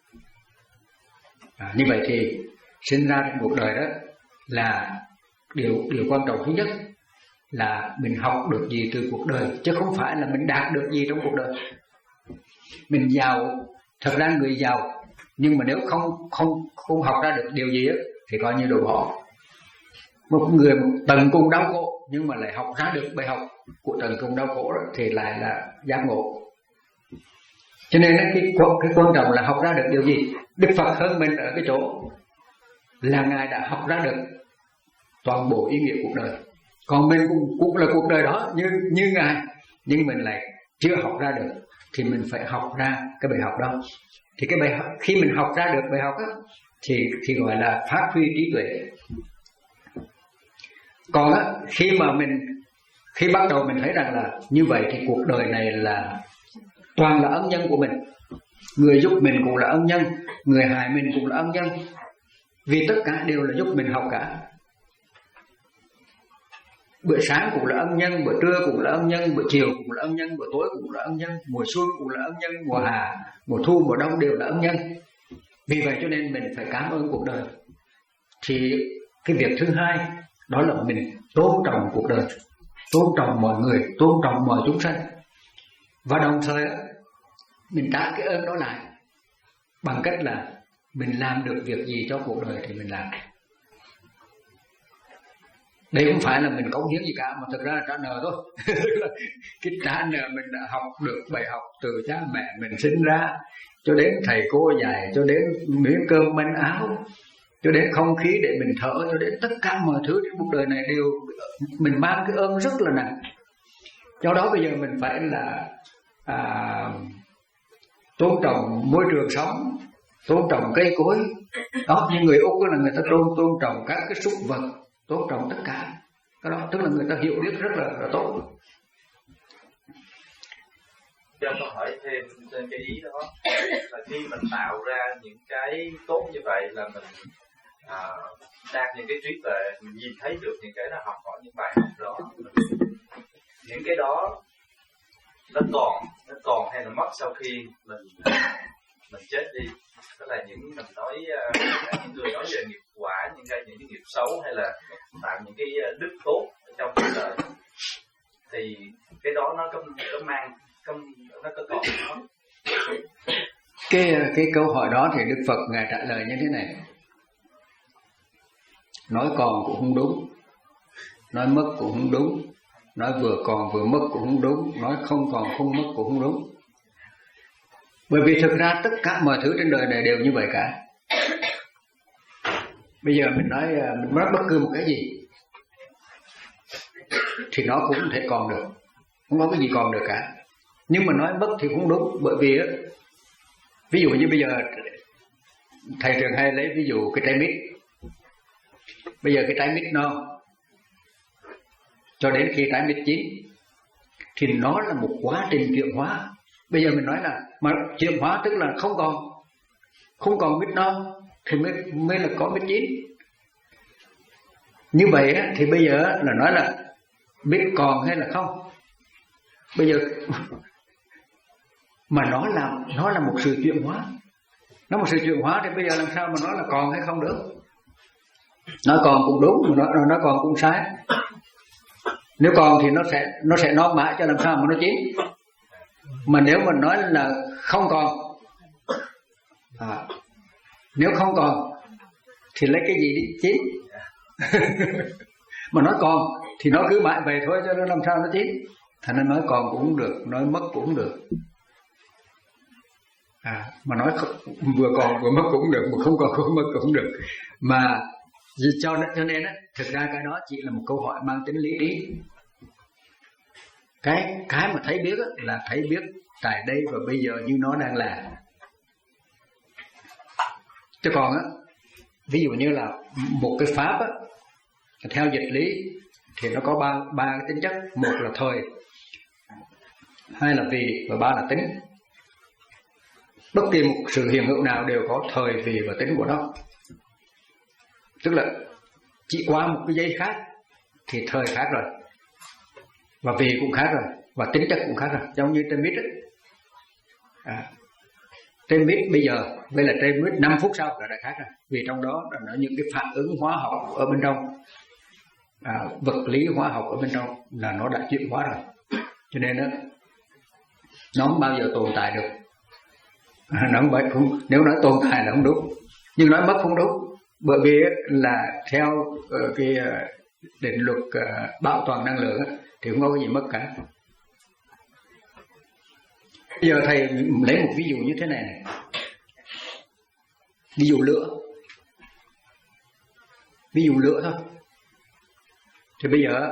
À, như vậy thì sinh ra trong cuộc đời đó là điều điều quan trọng thứ nhất là mình học được gì từ cuộc đời, chứ không phải là mình đạt được gì trong cuộc đời. Mình giàu, thật ra người giàu, nhưng mà nếu không không không học ra được điều gì đó, thì coi như đồ bỏ. Một người tận cùng đau khổ nhưng mà lại học ra được bài học của tận cùng đau khổ đó, thì lại là giác ngộ. Cho nên cái, cái quan trọng là học ra được điều gì. Đức Phật hơn mình ở cái chỗ là Ngài đã học ra được toàn bộ ý nghĩa cuộc đời. Còn mình cũng, cũng là cuộc đời đó như, như Ngài, nhưng mình lại chưa học ra được. Thì mình phải học ra cái bài học đó. Thì cái bài học, khi mình học ra được bài học đó, thì, thì gọi là phát huy trí tuệ. Còn á, khi mà mình khi bắt đầu mình thấy rằng là như vậy thì cuộc đời này là toàn là ân nhân của mình. Người giúp mình cũng là ân nhân, người hại mình cũng là ân nhân, vì tất cả đều là giúp mình học cả. Bữa sáng cũng là ân nhân, bữa trưa cũng là ân nhân, bữa chiều cũng là ân nhân, bữa tối cũng là ân nhân, mùa xuân cũng là ân nhân, mùa hạ, mùa thu, mùa đông đều là ân nhân. Vì vậy cho nên mình phải cảm ơn cuộc đời. Thì cái việc thứ hai đó là mình tôn trọng cuộc đời, tôn trọng mọi người, tôn trọng mọi chúng sanh. Và đồng thời mình trả cái ơn đó lại bằng cách là mình làm được việc gì cho cuộc đời thì mình làm. Đây không phải là mình cống hiến gì cả, mà thực ra là trả nợ thôi. Cái trả nợ mình đã học được bài học từ cha mẹ mình sinh ra, cho đến thầy cô dạy, cho đến miếng cơm manh áo, cho đến không khí để mình thở, cho đến tất cả mọi thứ trên cuộc đời này đều mình mang cái ơn rất là nặng. Do đó bây giờ mình phải là à, tôn trọng môi trường sống, tôn trọng cây cối. Đó, như người Úc là người ta tôn tôn trọng các cái súc vật, tôn trọng tất cả cái đó, tức là người ta hiểu biết rất là, là tốt. Cho tôi hỏi thêm trên cái ý đó là khi mình tạo ra những cái tốt như vậy là mình à, đạt những cái trí tuệ, mình nhìn thấy được những cái đó, học hỏi những bài học đó, mình, những cái đó nó còn nó còn hay là mất sau khi mình mình chết đi. Tức là những mình nói những người nói về nghiệp quả, những cái những cái nghiệp xấu hay là tạo những cái đức tốt trong cuộc đời, thì cái đó nó có có mang có, nó có còn không? Cái cái câu hỏi đó thì Đức Phật Ngài trả lời như thế này: nói còn cũng không đúng, nói mất cũng không đúng, nói vừa còn vừa mất cũng không đúng, nói không còn không mất cũng không đúng. Bởi vì thực ra tất cả mọi thứ trên đời này đều như vậy cả. Bây giờ mình nói mình nói bất cứ một cái gì thì nó cũng thể còn được, không có cái gì còn được cả. Nhưng mà nói mất thì cũng đúng, bởi vì đó, ví dụ như bây giờ thầy thường hay lấy ví dụ cái trái mít. Bây giờ cái trái mít non cho đến khi trái mít chín thì nó là một quá trình chuyển hóa. Bây giờ mình nói là mà chuyển hóa tức là không còn không còn mít non thì mới mới là có mít chín. Như vậy á, thì bây giờ là nói là mít còn hay là không. Bây giờ mà nó là nó là một sự chuyển hóa, nó một sự chuyển hóa thì bây giờ làm sao mà nói là còn hay không được. Nó còn cũng đúng, mà nó nó còn cũng sai. Nếu còn thì nó sẽ nó sẽ non mãi cho làm sao mà nó chín. Mà nếu mà nói là không còn à, nếu không còn thì lấy cái gì đi chín. Mà nói còn thì nó cứ mãi về thôi, cho nó làm sao nó chín. Thành ra nói còn cũng không được, nói mất cũng không được. À, mà nói không, vừa còn vừa mất cũng được, mà không còn không mất cũng được. Mà cho, cho nên á, thực ra cái đó chỉ là một câu hỏi mang tính lý trí. Cái cái mà thấy biết á, là thấy biết tại đây và bây giờ như nó đang là. Chứ còn á, ví dụ như là một cái pháp á, theo dịch lý thì nó có ba ba cái tính chất. Một là thời, hai là vị và ba là tính. Bất kỳ một sự hiện hữu nào đều có thời, vị và tính của nó. Tức là chỉ qua một cái giây khác thì thời khác rồi, và vị cũng khác rồi, và tính chất cũng khác rồi. Giống như trên mít ấy. À, trên mít bây giờ đây là trên mít năm phút sau là đã khác rồi, vì trong đó là những cái phản ứng hóa học ở bên trong, à, vật lý hóa học ở bên trong là nó đã chuyển hóa rồi, cho nên đó, nó không bao giờ tồn tại được. À, nó không, nếu nói tồn tại là không đúng, nhưng nói mất không đúng, bởi vì là theo uh, cái uh, định luật uh, bảo toàn năng lượng uh, thì không có cái gì mất cả. Bây giờ thầy lấy một ví dụ như thế này này, ví dụ lửa, ví dụ lửa thôi. Thì bây giờ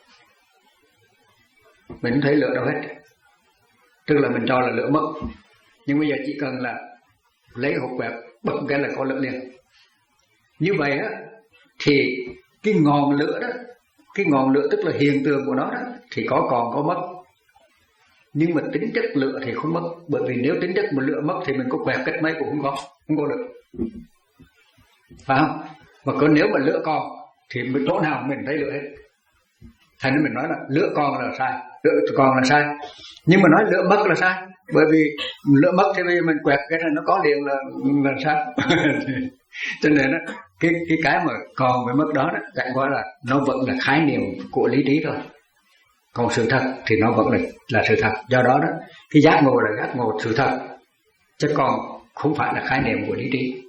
mình không thấy lửa đâu hết, tức là mình cho là lửa mất. Nhưng bây giờ chỉ cần là lấy hộp quẹt bật cái là có lửa liền. Như vậy á thì cái ngọn lửa đó, cái ngọn lửa tức là hiện tượng của nó đó thì có còn có mất. Nhưng mà tính chất lửa thì không mất, bởi vì nếu tính chất một lửa mất thì mình có quẹt cách mấy cũng không có, không có được, phải không? Và còn nếu mà lửa còn thì chỗ nào mình thấy lửa hết. Thành nên mình nói là lửa còn là sai, lửa còn là sai. Nhưng mà nói lửa mất là sai, bởi vì lửa mất thì bây giờ mình quẹt cái này nó có liền là là sao? Cho nên đó, cái cái cái mà còn với mất đó, đó chẳng qua là nó vẫn là khái niệm của lý trí thôi. Còn sự thật thì nó vẫn là, là sự thật. Do đó đó, cái giác ngộ là giác ngộ sự thật, chứ còn không phải là khái niệm của lý trí.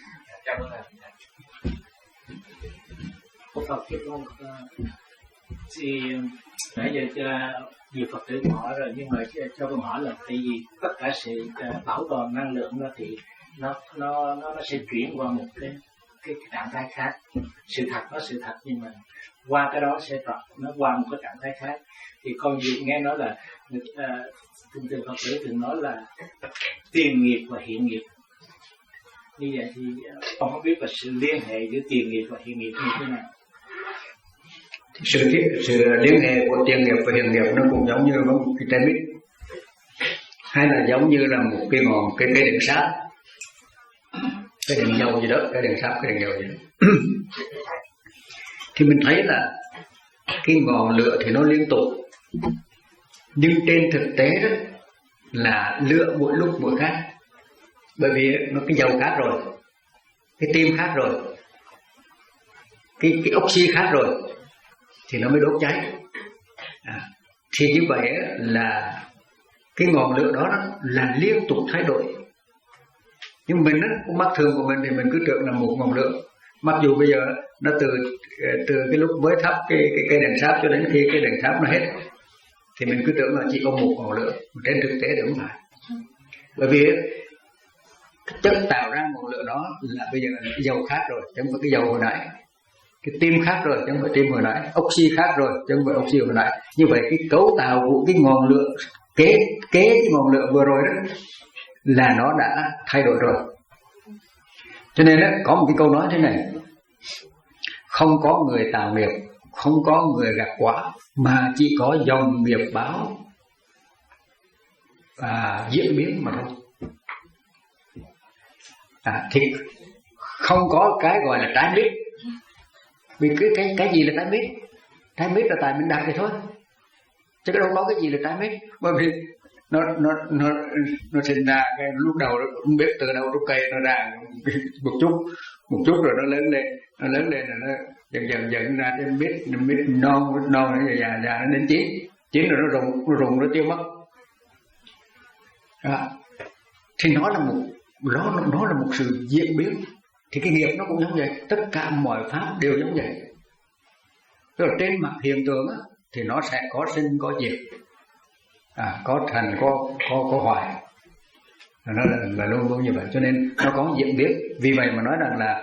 Phật cái con thì nãy giờ cho nhiều Phật tử hỏi rồi, nhưng mà cho con hỏi là tại vì tất cả sự bảo toàn năng lượng đó thì nó nó nó nó sẽ chuyển qua một cái cái, cái trạng thái khác. Sự thật nó sự thật, nhưng mà qua cái đó sẽ nó qua một cái trạng thái khác. Thì con gì nghe nói là thường thường Phật tử thường nói là tiền nghiệp và hiện nghiệp. Như vậy thì con không biết là sự liên hệ giữa tiền nghiệp và hiện nghiệp như thế nào. Sự, sự liên hệ của tiền nghiệp và hiện nghiệp nó cũng giống như một cái trái mít, hay là giống như là một cái ngọn cái cây đèn sáp, cái đèn dầu gì đó, cái đèn sáp, cái đèn dầu gì đó. Thì mình thấy là cái ngọn lửa thì nó liên tục, nhưng trên thực tế đó là lửa mỗi lúc mỗi khác, bởi vì nó cái dầu khác rồi, cái tim khác rồi, cái cái oxy khác rồi thì nó mới đốt cháy. À, thì như vậy là cái ngọn lửa đó, đó là liên tục thay đổi. Nhưng mình á, con mắt thường của mình thì mình cứ tưởng là một ngọn lửa, mặc dù bây giờ nó từ từ cái lúc mới thắp cái cái cây đèn sáp cho đến khi cái đèn sáp nó hết thì mình cứ tưởng là chỉ có một ngọn lửa, trên thực tế thì không phải. Bởi vì chất tạo ra ngọn lửa đó là bây giờ là cái dầu khác rồi, chứ không phải cái dầu hồi nãy. Cái tim khác rồi, chứ không phải tim hồi nãy. Oxy khác rồi, chứ không phải oxy hồi nãy. Như vậy cái cấu tạo của cái ngọn lửa kế kế cái ngọn lửa vừa rồi đó là nó đã thay đổi rồi. Cho nên đó, có một cái câu nói thế này: không có người tạo nghiệp, không có người gặt quả, mà chỉ có dòng nghiệp báo và diễn biến mà thôi. À, thì không có cái gọi là trái mít. Vì cái cái cái gì là trái mít? Trái mít là tại mình đặt thì thôi, chứ cái đâu nói cái gì là trái mít. Bởi vì nó nó nó nó sinh ra cái lúc đầu nó không biết từ đâu nó cây nó ra một chút một chút rồi nó lớn lên, nó lớn lên rồi nó dần dần dần ra cái mít, mít non mít non nó già già nó đến chín chín rồi nó rụng nó rụng nó tiêu mất. À, thì nó là một nó nó là một sự diễn biến. Thì cái nghiệp nó cũng giống vậy, tất cả mọi pháp đều giống vậy. Tức là trên mặt hiện tượng á, thì nó sẽ có sinh có diệt, à, có thành có có có hoại, nó là, là luôn luôn như vậy. Cho nên nó có diễn biến. Vì vậy mà nói rằng là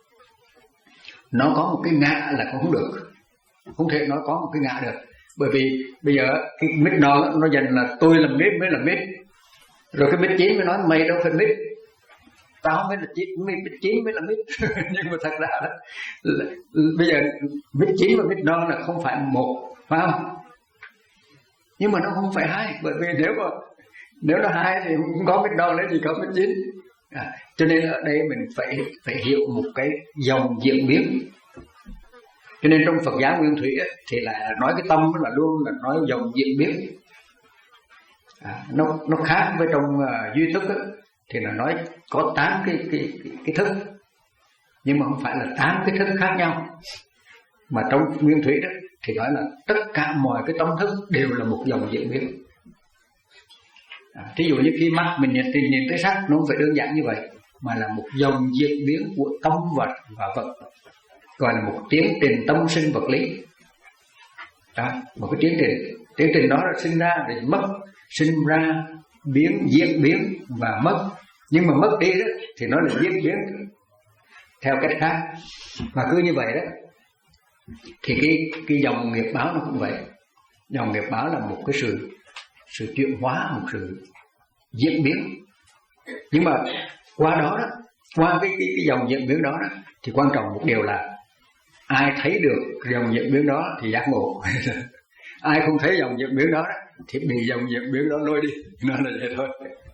nó có một cái ngã là cũng không được, không thể nói có một cái ngã được. Bởi vì bây giờ cái mít non nó dần là tôi làm mít mới là mít, rồi cái mít chín mới nói mày đâu phải mít, tao mới là chín, mít chín mới là mít. Nhưng mà thật ra là, là, bây giờ mít chín và mít non là không phải một, phải không? nhưng mà nó không phải hai, bởi vì nếu mà nếu nó hai thì không có biết đâu lấy gì có biết chín. À, cho nên ở đây mình phải phải hiểu một cái dòng diễn biến. Cho nên trong Phật giáo Nguyên Thủy ấy, thì là nói cái tâm là luôn là nói dòng diễn biến. À, nó nó khác với trong uh, duy thức ấy, thì là nói có tám cái cái cái, cái thức, nhưng mà không phải là tám cái thức khác nhau. Mà trong Nguyên Thủy đó thì nói là tất cả mọi cái tâm thức đều là một dòng diễn biến. À, thí dụ như khi mắt mình nhìn, nhìn tới sắc, nó không phải đơn giản như vậy, mà là một dòng diễn biến của tâm vật và vật, gọi là một tiến trình tâm sinh vật lý. Đó, một cái tiến trình, tiến trình đó là sinh ra để mất, sinh ra, biến, diễn biến và mất. Nhưng mà mất đi đó thì nó là diễn biến theo cách khác. Và cứ như vậy đó thì cái cái dòng nghiệp báo nó cũng vậy. Dòng nghiệp báo là một cái sự sự chuyển hóa, một sự diễn biến. Nhưng mà qua đó đó, qua cái cái, cái dòng diễn biến đó, đó thì quan trọng một điều là ai thấy được dòng diễn biến đó thì giác ngộ. Ai không thấy dòng diễn biến đó, đó thì bị dòng diễn biến đó lôi đi. Nó là vậy thôi.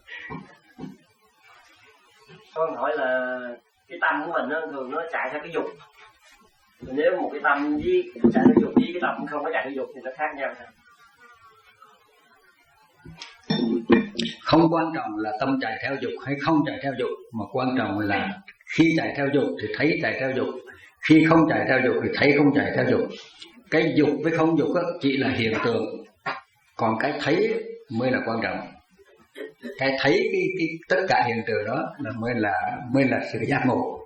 Con hỏi là cái tâm của mình nó thường nó chạy theo cái dục. Nếu một cái tâm với chạy theo dục với cái tâm không có chạy theo dục thì nó khác nhau. Không quan trọng là tâm chạy theo dục hay không chạy theo dục, mà quan trọng là khi chạy theo dục thì thấy chạy theo dục, khi không chạy theo dục thì thấy không chạy theo dục. Cái dục với không dục chỉ là hiện tượng, còn cái thấy mới là quan trọng. Cái thấy cái, cái tất cả hiện tượng đó là mới là mới là sự giác ngộ.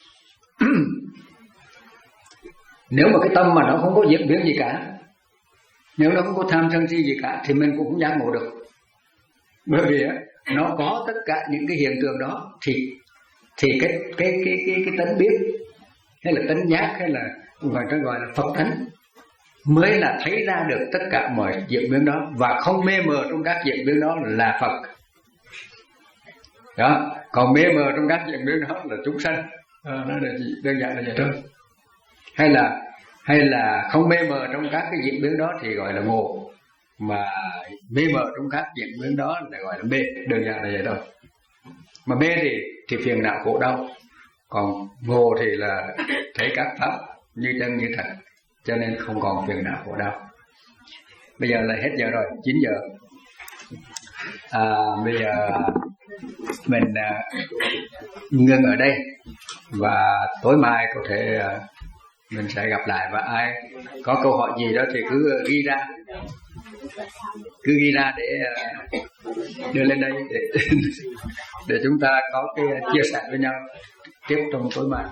Nếu mà cái tâm mà nó không có diễn biến gì cả, nếu nó không có tham sân si gì cả thì mình cũng không giác ngộ được. Bởi vì nó có tất cả những cái hiện tượng đó thì thì cái cái cái cái cái tánh biết hay là tánh giác hay là gọi ta gọi là Phật tánh mới là thấy ra được tất cả mọi diễn biến đó, và không mê mờ trong các diễn biến đó là Phật. Đó, còn mê mờ trong các diễn biến đó là chúng sanh. À, đó là gì? Đơn giản là vậy thôi. Hay là hay là không mê mờ trong các cái diễn biến đó thì gọi là ngộ, mà mê mờ trong các diễn biến đó là gọi là mê. Đơn giản là vậy thôi. Mà mê thì thì phiền não khổ đau, còn ngộ thì là thấy các pháp như chân như thật, cho nên không còn phiền não khổ đau. Bây giờ là hết giờ rồi, chín giờ. À, bây giờ mình à, ngưng ở đây, và tối mai có thể à, mình sẽ gặp lại, và ai có câu hỏi gì đó thì cứ ghi ra, cứ ghi ra để uh, đưa lên đây để để chúng ta có cái chia sẻ với nhau tiếp trong tối mai.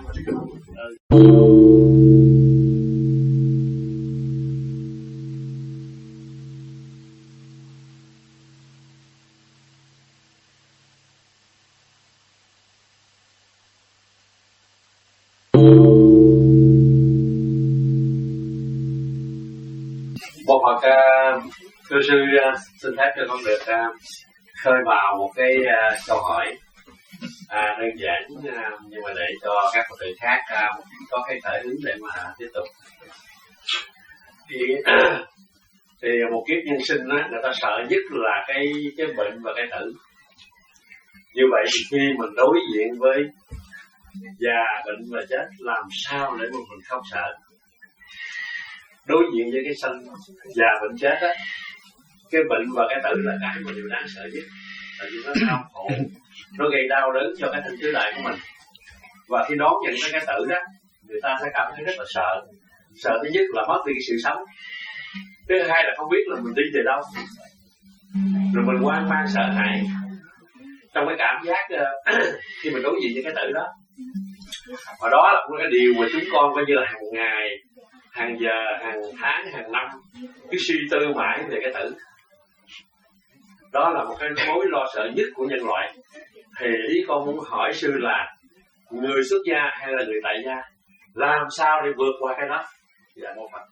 Một Phật uh, thưa sư uh, xin phép cho con được uh, khơi vào một cái uh, câu hỏi uh, đơn giản, uh, nhưng mà để cho các Phật tử khác uh, có cái khởi hứng để mà tiếp tục. Thì, uh, thì một kiếp nhân sinh đó, người ta sợ nhất là cái cái bệnh và cái tử. Như vậy thì khi mình đối diện với già, bệnh và chết, làm sao để mà mình không sợ? Đối diện với cái sanh già bệnh chết á, cái bệnh và cái tử là cái mà điều đáng sợ nhất, tại vì nó đau khổ, nó gây đau đớn cho cái thân tứ đại của mình. Và khi đón nhận cái tử đó, người ta sẽ cảm thấy rất là sợ. Sợ thứ nhất là mất đi cái sự sống, thứ hai là không biết là mình đi về đâu, rồi mình hoang mang sợ hãi trong cái cảm giác uh, khi mình đối diện với cái tử đó. Và đó là cái điều mà chúng con coi như là hàng ngày, hàng giờ, hàng tháng, hàng năm cứ suy tư mãi về cái tử. Đó là một cái mối lo sợ nhất của nhân loại. Thì ý con muốn hỏi sư là người xuất gia hay là người tại gia, làm sao để vượt qua cái đó? Dạ một Phật.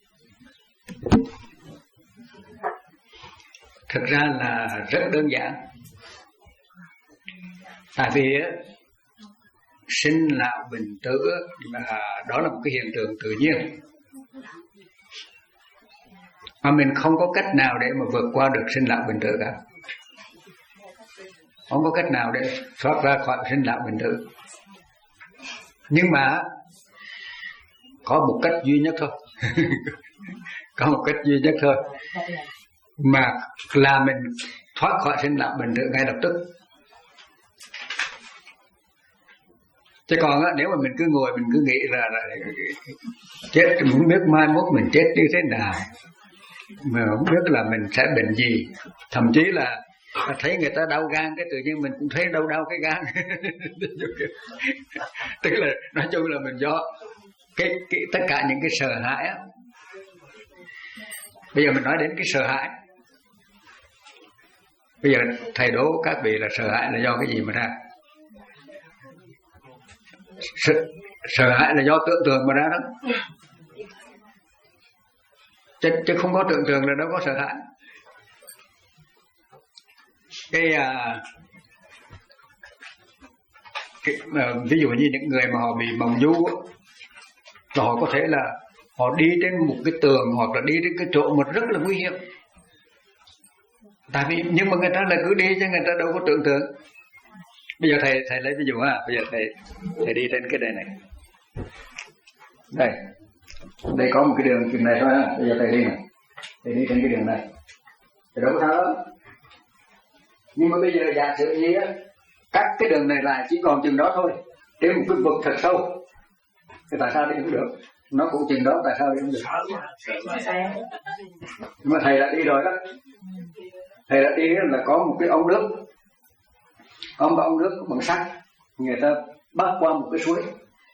Thực ra là rất đơn giản. Tại vì sinh lão bệnh tử là đó là một cái hiện tượng tự nhiên. mà mình không có cách nào để mà vượt qua được sinh lão bệnh tử cả. Không có cách nào để thoát ra khỏi sinh lão bệnh tử. Nhưng mà có một cách duy nhất thôi. Có một cách duy nhất thôi mà là mình thoát khỏi sinh lão bệnh tử ngay lập tức. Chứ còn á, nếu mà mình cứ ngồi mình cứ nghĩ là, là chết, muốn biết mai mốt mình chết như thế nào, mà không biết là mình sẽ bệnh gì, thậm chí là thấy người ta đau gan cái tự nhiên mình cũng thấy đau đau cái gan. Tức là nói chung là mình do cái, cái tất cả những cái sợ hãi á. Bây giờ mình nói đến cái sợ hãi. Bây giờ thầy đố các vị là sợ hãi là do cái gì mà ra? Sợ, sợ hãi là do tưởng tượng mà ra đó. Chứ, chứ không có tưởng tượng là đâu có sợ hãi. Cái, à, cái à, ví dụ như những người mà họ bị mộng du á, họ có thể là họ đi trên một cái tường hoặc là đi đến cái chỗ mà rất là nguy hiểm. Tại vì nhưng mà người ta là cứ đi chứ người ta đâu có tưởng tượng. Bây giờ thầy thầy lấy ví dụ ha, bây giờ thầy thầy đi trên cái đây này. Đây. Đây có một cái đường chừng này thôi ha, bây giờ thầy đi này. Thầy đi trên cái đường này. Thì đâu có sao đó. Nhưng mà bây giờ giả sử như á, cắt cái đường này lại chỉ còn chừng đó thôi, trên một cái vực thật sâu. Thì tại sao đi không được? Nó cũng chừng đó, tại sao đi không được? Nhưng mà thầy đã đi rồi đó. Thầy đã đi là có một cái ống nước, có một ống nước bằng sắt, người ta bắt qua một cái suối,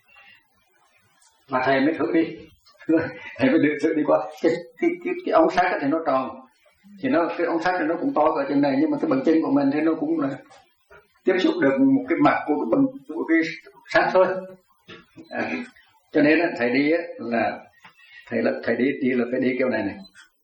mà thầy mới thử đi. Thầy mới thử đi qua cái cái cái, cái ống sắt thì nó tròn, thì nó cái ống sắt thì nó cũng to ở trên này, nhưng mà cái bằng chân của mình thì nó cũng là tiếp xúc được một cái mặt của cái bằng của cái sắt thôi. À, cho nên là thầy đi là thầy là thầy đi đi là phải đi kiểu này này.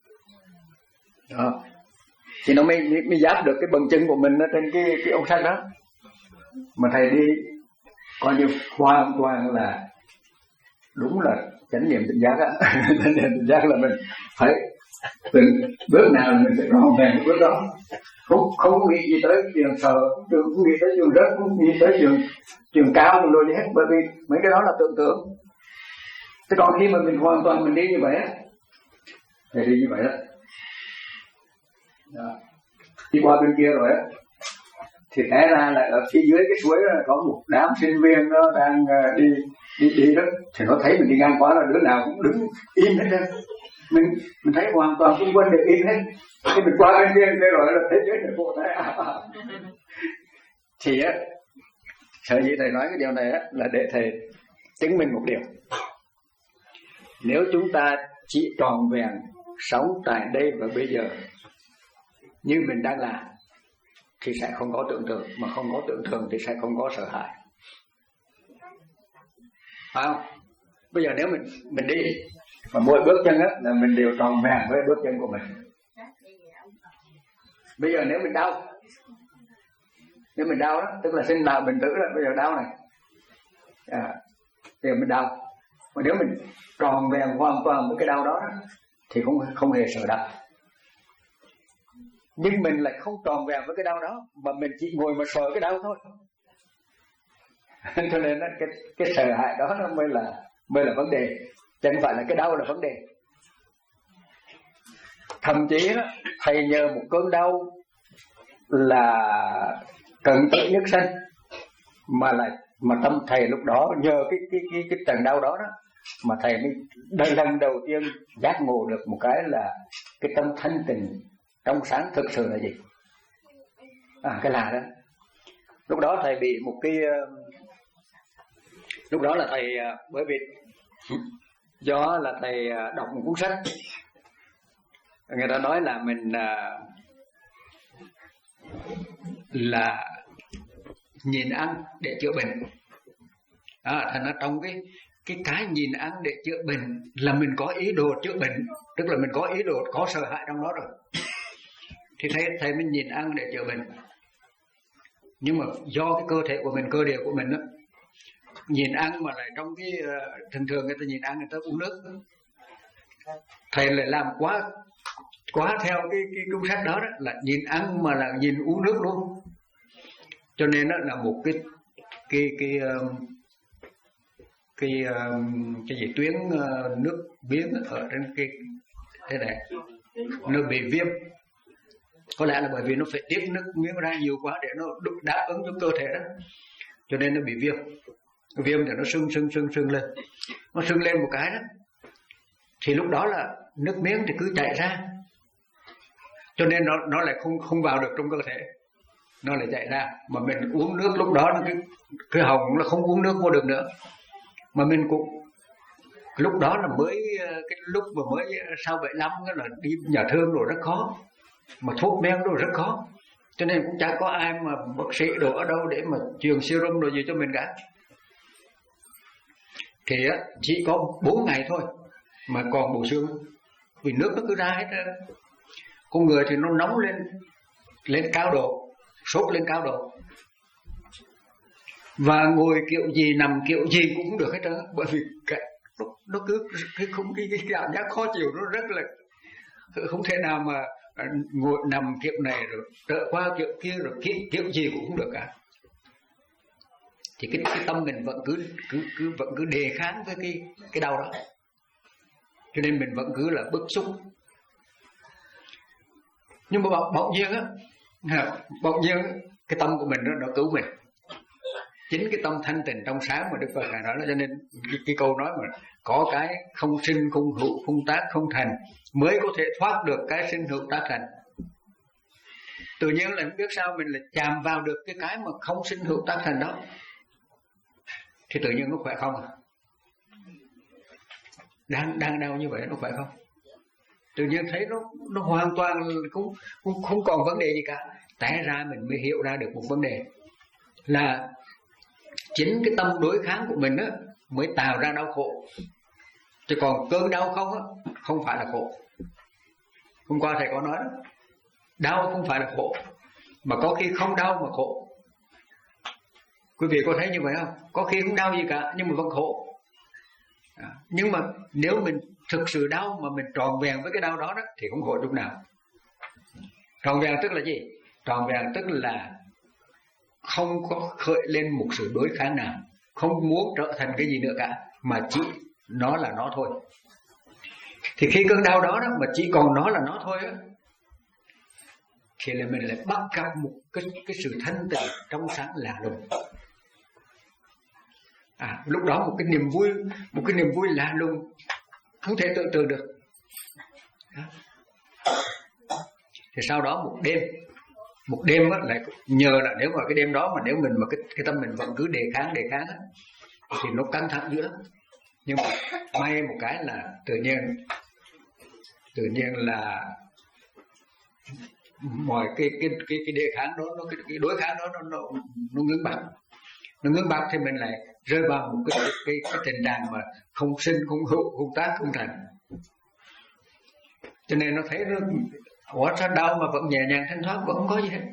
Đó. Thì nó mới, mới, mới giáp được cái bằng chân của mình ở trên cái, cái ống sắt đó. Mà thầy đi coi như hoàn toàn là đúng là chánh niệm tỉnh giác á. Chánh niệm tỉnh giác là mình phải từng bước nào mình sẽ rõ ràng bước đó. Không không nghĩ gì tới trường sợ, không nghĩ tới trường rớt, không nghĩ tới trường trường cao rồi gì hết, bởi vì mấy cái đó là tưởng tượng. Thế còn khi mà mình hoàn toàn mình đi như vậy á, thì đi như vậy đó. Đó. Đi qua bên kia rồi á, thì té ra là ở phía dưới cái suối đó có một đám sinh viên nó đang đi đi đi đó, thì nó thấy mình đi ngang qua là đứa nào cũng đứng im hết trơn. Mình mình thấy hoàn toàn xung quanh đều im hết. Khi mình qua bên kia rồi là thế giới này vô tay. Thì á, sở dĩ thầy nói cái điều này á là để thầy chứng minh một điều. Nếu chúng ta chỉ tròn vẹn sống tại đây và bây giờ như mình đang làm thì sẽ không có tưởng tượng, mà không có tưởng tượng thì sẽ không có sợ hãi, phải không? Bây giờ nếu mình mình đi mà mỗi bước chân á là mình đều tròn vẹn với bước chân của mình. Bây giờ nếu mình đau, nếu mình đau đó, tức là sinh lão bệnh tử đó, bây giờ đau này, à, bây giờ mình đau, mà nếu mình tròn vẹn hoàn toàn với cái đau đó, đó thì không không hề sợ đau. Nhưng mình lại không tròn vẹn với cái đau đó, mà mình chỉ ngồi mà sợ cái đau thôi. Cho nên đó, cái cái sợ hãi đó nó mới là mới là vấn đề, chẳng phải là cái đau là vấn đề. Thậm chí đó, thầy nhờ một cơn đau là cận tử nhất sinh, mà lại mà tâm thầy lúc đó nhờ cái cái cái cái trận đau đó đó mà thầy mới đời lần đầu tiên giác ngộ được một cái là cái tâm thanh tịnh trong sáng thực sự là gì. À, cái là đó. Lúc đó thầy bị một cái lúc đó là thầy bởi vì do là thầy đọc một cuốn sách, người ta nói là mình là nhìn ăn để chữa bệnh. À, thành ra trong cái cái cái nhìn ăn để chữa bệnh là mình có ý đồ chữa bệnh, tức là mình có ý đồ có sợ hãi trong đó rồi. Thì thầy thầy mình nhìn ăn để chữa bệnh, nhưng mà do cái cơ thể của mình, cơ địa của mình đó, nhìn ăn mà lại trong cái thường thường người ta nhìn ăn người ta uống nước, thầy lại làm quá quá theo cái cái cuốn sách đó, đó là nhìn ăn mà là nhìn uống nước luôn. Cho nên đó là một cái cái cái cái cái, cái gì tuyến nước miếng ở trên cái thế này nó bị viêm. Có lẽ là bởi vì nó phải tiết nước miếng ra nhiều quá để nó đáp ứng cho cơ thể đó, cho nên nó bị viêm. Viêm thì nó sưng sưng sưng sưng lên, nó sưng lên một cái đó thì lúc đó là nước miếng thì cứ chảy ra, cho nên nó nó lại không không vào được trong cơ thể, nó lại chạy ra. Mà mình uống nước lúc đó nó cái cái họng nó không uống nước vô được nữa. Mà mình cũng lúc đó là mới cái lúc mà mới sau bảy lăm cái là đi nhà thương rồi rất khó, mà thuốc men rồi rất khó, cho nên cũng chẳng có ai mà bác sĩ đồ ở đâu để mà truyền serum rồi gì cho mình cả. Thì chỉ có bốn ngày thôi mà còn bộ xương, vì nước nó cứ ra hết. Con người thì nó nóng lên lên cao độ, sốt lên cao độ, và ngồi kiểu gì nằm kiểu gì cũng được hết trơn, bởi vì cái, nó, nó cứ cái không cái, cái cảm giác khó chịu nó rất là không thể nào mà ngồi nằm kiểu này rồi trở qua kiểu kia rồi kiểu, kiểu gì cũng không được cả. Thì cái, cái tâm mình vẫn cứ cứ cứ vẫn cứ đề kháng với cái cái đau đó, cho nên mình vẫn cứ là bức xúc. Nhưng mà bỗng nhiên á, bỗng nhiên cái tâm của mình nó, nó cứu mình. Chính cái tâm thanh tịnh trong sáng mà Đức Phật ngài nói đó, cho nên cái, cái câu nói mà có cái không sinh không hữu không tác không thành mới có thể thoát được cái sinh hữu tác thành. Tự nhiên là không biết sao mình lại chạm vào được cái cái mà không sinh hữu tác thành đó, thì tự nhiên nó khỏe không à? Đang đang đau như vậy nó khỏe không? Tự nhiên thấy nó nó hoàn toàn không không không còn vấn đề gì cả. Té ra mình mới hiểu ra được một vấn đề là chính cái tâm đối kháng của mình á mới tạo ra đau khổ, chứ còn cơn đau không á không phải là khổ. Hôm qua thầy có nói đó, đau không phải là khổ, mà có khi không đau mà khổ. Quý vị có thấy như vậy không? Có khi không đau gì cả nhưng mà vẫn khổ. À, nhưng mà nếu mình thực sự đau mà mình tròn vẹn với cái đau đó, đó thì không khổ chút nào. Tròn vẹn tức là gì? Tròn vẹn tức là không có khởi lên một sự đối kháng nào, không muốn trở thành cái gì nữa cả, mà chỉ nó là nó thôi. Thì khi cơn đau đó, đó mà chỉ còn nó là nó thôi á, thì là mình lại bắt gặp một cái, cái sự thanh tịnh trong sáng lạ lùng. À, lúc đó một cái niềm vui, một cái niềm vui lạ lùng không thể tưởng tượng được. Đó. Thì sau đó một đêm, một đêm á, lại nhờ là nếu mà cái đêm đó mà nếu mình mà cái, cái tâm mình vẫn cứ đề kháng đề kháng á, thì nó căng thẳng dữ lắm. Nhưng mà may một cái là tự nhiên tự nhiên là mọi cái cái cái cái đề kháng đó, nó cái, cái đối kháng đó nó nó nó ngưng bặt, nó ngưng bặt thì mình lại rơi vào một cái cái cái tình trạng mà không sinh không hữu không tác không thành. Cho nên nó thấy nó ủa sao đau mà vẫn nhẹ nhàng thanh thoát, vẫn không có gì hết.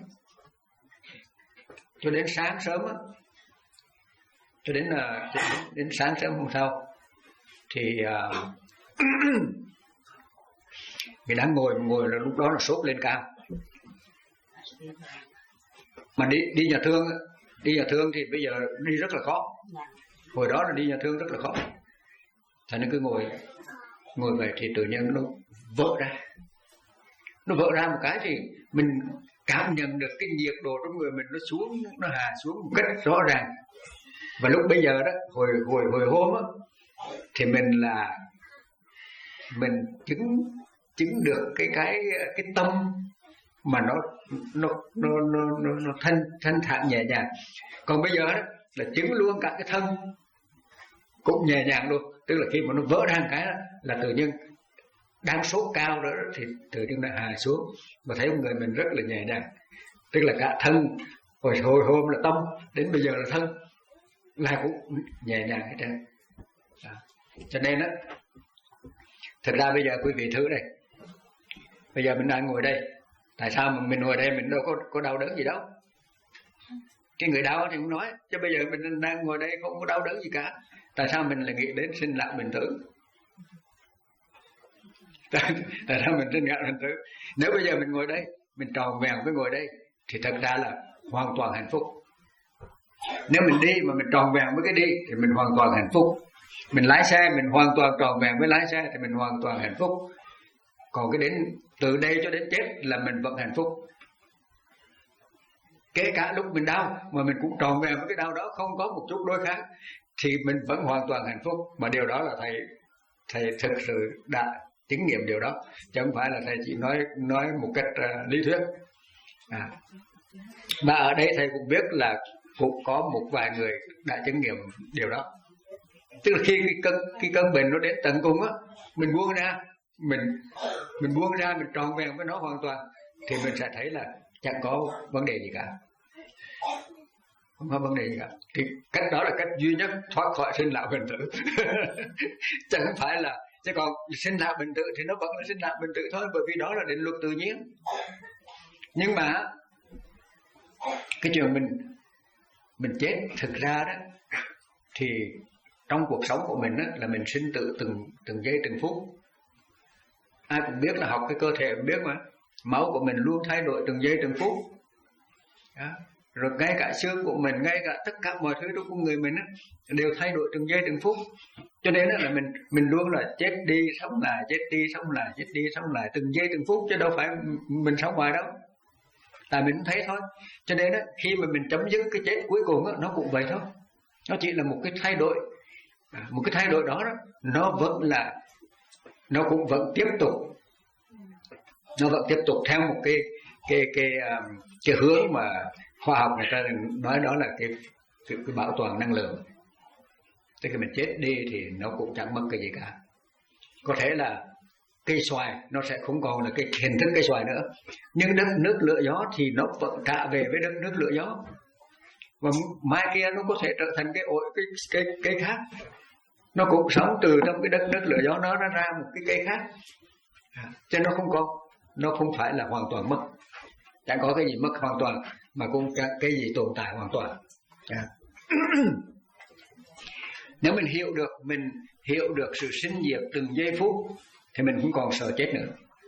Cho đến sáng sớm á, cho đến là đến, đến sáng sớm hôm sau thì uh, mình đang ngồi ngồi là lúc đó là sốt lên cao. Mà đi đi nhà thương đi nhà thương thì bây giờ đi rất là khó. Hồi đó là đi nhà thương rất là khó. Thành nên cứ ngồi ngồi về thì tự nhiên nó vỡ ra. Nó vỡ ra một cái thì mình cảm nhận được cái nhiệt độ trong người mình nó xuống, nó hạ xuống một cách rõ ràng. Và lúc bây giờ đó, hồi hồi hồi hôm á, thì mình là mình chứng chứng được cái cái cái tâm mà nó nó nó nó nó, nó thanh thanh thản nhẹ nhàng. Còn bây giờ đó là chứng luôn cả cái thân cũng nhẹ nhàng luôn. Tức là khi mà nó vỡ ra một cái đó, là tự nhiên đang sốt cao đó thì tự nhiên nó hạ xuống và thấy người mình rất là nhẹ nhàng. Tức là cả thân, hồi hồi hôm là tâm, đến bây giờ là thân là cũng nhẹ nhàng hết trơn. Cho nên đó, thực ra bây giờ quý vị thử đây, bây giờ mình đang ngồi đây, tại sao mà mình ngồi đây mình đâu có có đau đớn gì đâu. Cái người đau thì không nói, chứ bây giờ mình đang ngồi đây không có đau đớn gì cả. Tại sao mình lại nghĩ đến sinh lão bệnh tử? tại, tại sao mình sinh ngã hình tử? Nếu bây giờ mình ngồi đây, mình tròn vẹn với ngồi đây, thì thật ra là hoàn toàn hạnh phúc. Nếu mình đi mà mình tròn vẹn với cái đi thì mình hoàn toàn hạnh phúc. Mình lái xe mình hoàn toàn tròn vẹn với lái xe thì mình hoàn toàn hạnh phúc. Còn cái đến từ đây cho đến chết là mình vẫn hạnh phúc. Kể cả lúc mình đau mà mình cũng tròn vẹn với cái đau đó, không có một chút đối kháng, thì mình vẫn hoàn toàn hạnh phúc. Mà điều đó là thầy thầy thực sự đã chứng nghiệm điều đó, chứ không phải là thầy chỉ nói nói một cách uh, lý thuyết. À. Và ở đây thầy cũng biết là cũng có một vài người đã chứng nghiệm điều đó. Tức là khi cái cơn, cái cơn bệnh nó đến tận cùng á, mình buông ra, mình mình buông ra, mình tròn vẹn với nó hoàn toàn, thì mình sẽ thấy là chẳng có vấn đề gì cả, không có vấn đề gì cả. Thì cách đó là cách duy nhất thoát khỏi sinh lão bệnh tử. Chẳng phải là, chứ còn sinh lão bệnh tử thì nó vẫn là sinh lão bệnh tử thôi, bởi vì đó là định luật tự nhiên. Nhưng mà cái chuyện mình mình chết thực ra đó, thì trong cuộc sống của mình đó, là mình sinh tử từng từng giây từng phút. Ai cũng biết là học cái cơ thể cũng biết mà, máu của mình luôn thay đổi từng giây từng phút. Đó. Rồi ngay cả xương của mình, ngay cả tất cả mọi thứ trong con người mình đó, đều thay đổi từng giây từng phút. Cho nên là mình mình luôn là chết đi sống lại, chết đi sống lại, chết đi sống lại từng giây từng phút, chứ đâu phải mình sống hoài đâu. Tại mình thấy thôi. Cho nên đó, khi mà mình chấm dứt cái chết cuối cùng đó, nó cũng vậy thôi. Nó chỉ là một cái thay đổi, một cái thay đổi đó, đó nó vẫn là, nó cũng vẫn tiếp tục, nó vẫn tiếp tục theo một cái cái cái cái, cái hướng mà khoa học người ta nói đó là cái cái, cái bảo toàn năng lượng. Tức là mình chết đi thì nó cũng chẳng mất cái gì cả. Có thể là cây xoài nó sẽ không còn là cái hình thức cây xoài nữa, nhưng đất nước lửa gió thì nó vẫn trả về với đất nước lửa gió, và mai kia nó có thể trở thành cái ổi cái cây cây khác, nó cũng sống từ trong cái đất nước lửa gió nó ra ra một cái cây khác, cho nó không có, nó không phải là hoàn toàn mất. Chẳng có cái gì mất hoàn toàn, mà cũng chẳng cái gì tồn tại hoàn toàn. Nếu mình hiểu được, mình hiểu được sự sinh diệt từng giây phút, thì mình không còn sợ chết nữa.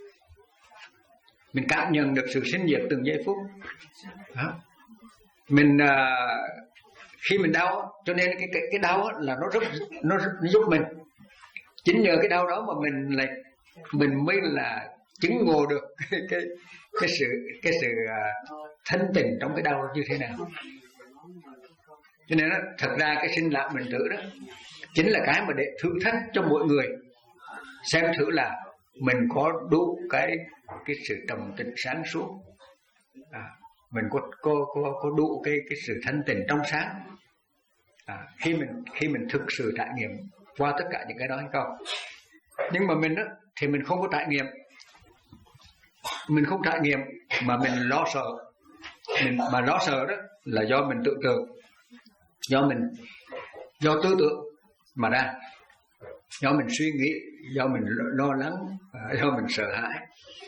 Mình cảm nhận được sự sinh diệt từng giây phút. Đó. Mình uh, khi mình đau, cho nên cái cái, cái đau là nó rất nó, nó giúp mình. Chính nhờ cái đau đó mà mình lại mình mới là chứng ngộ được cái cái, cái sự cái sự uh, thân tình trong cái đau như thế nào. Cho nên đó, thật ra cái sinh lão bệnh tử đó chính là cái mà để thử thách cho mỗi người, xem thử là mình có đủ cái cái sự trầm tĩnh sáng suốt, à, mình có có có có đủ cái cái sự thanh tịnh trong sáng, à, khi mình khi mình thực sự trải nghiệm qua tất cả những cái đó hay không. Nhưng mà mình đó thì mình không có trải nghiệm, mình không trải nghiệm mà mình lo sợ, mình mà lo sợ đó là do mình tưởng tượng, do mình do tư tưởng mà ra, do mình suy nghĩ, do mình lo lắng, do mình sợ hãi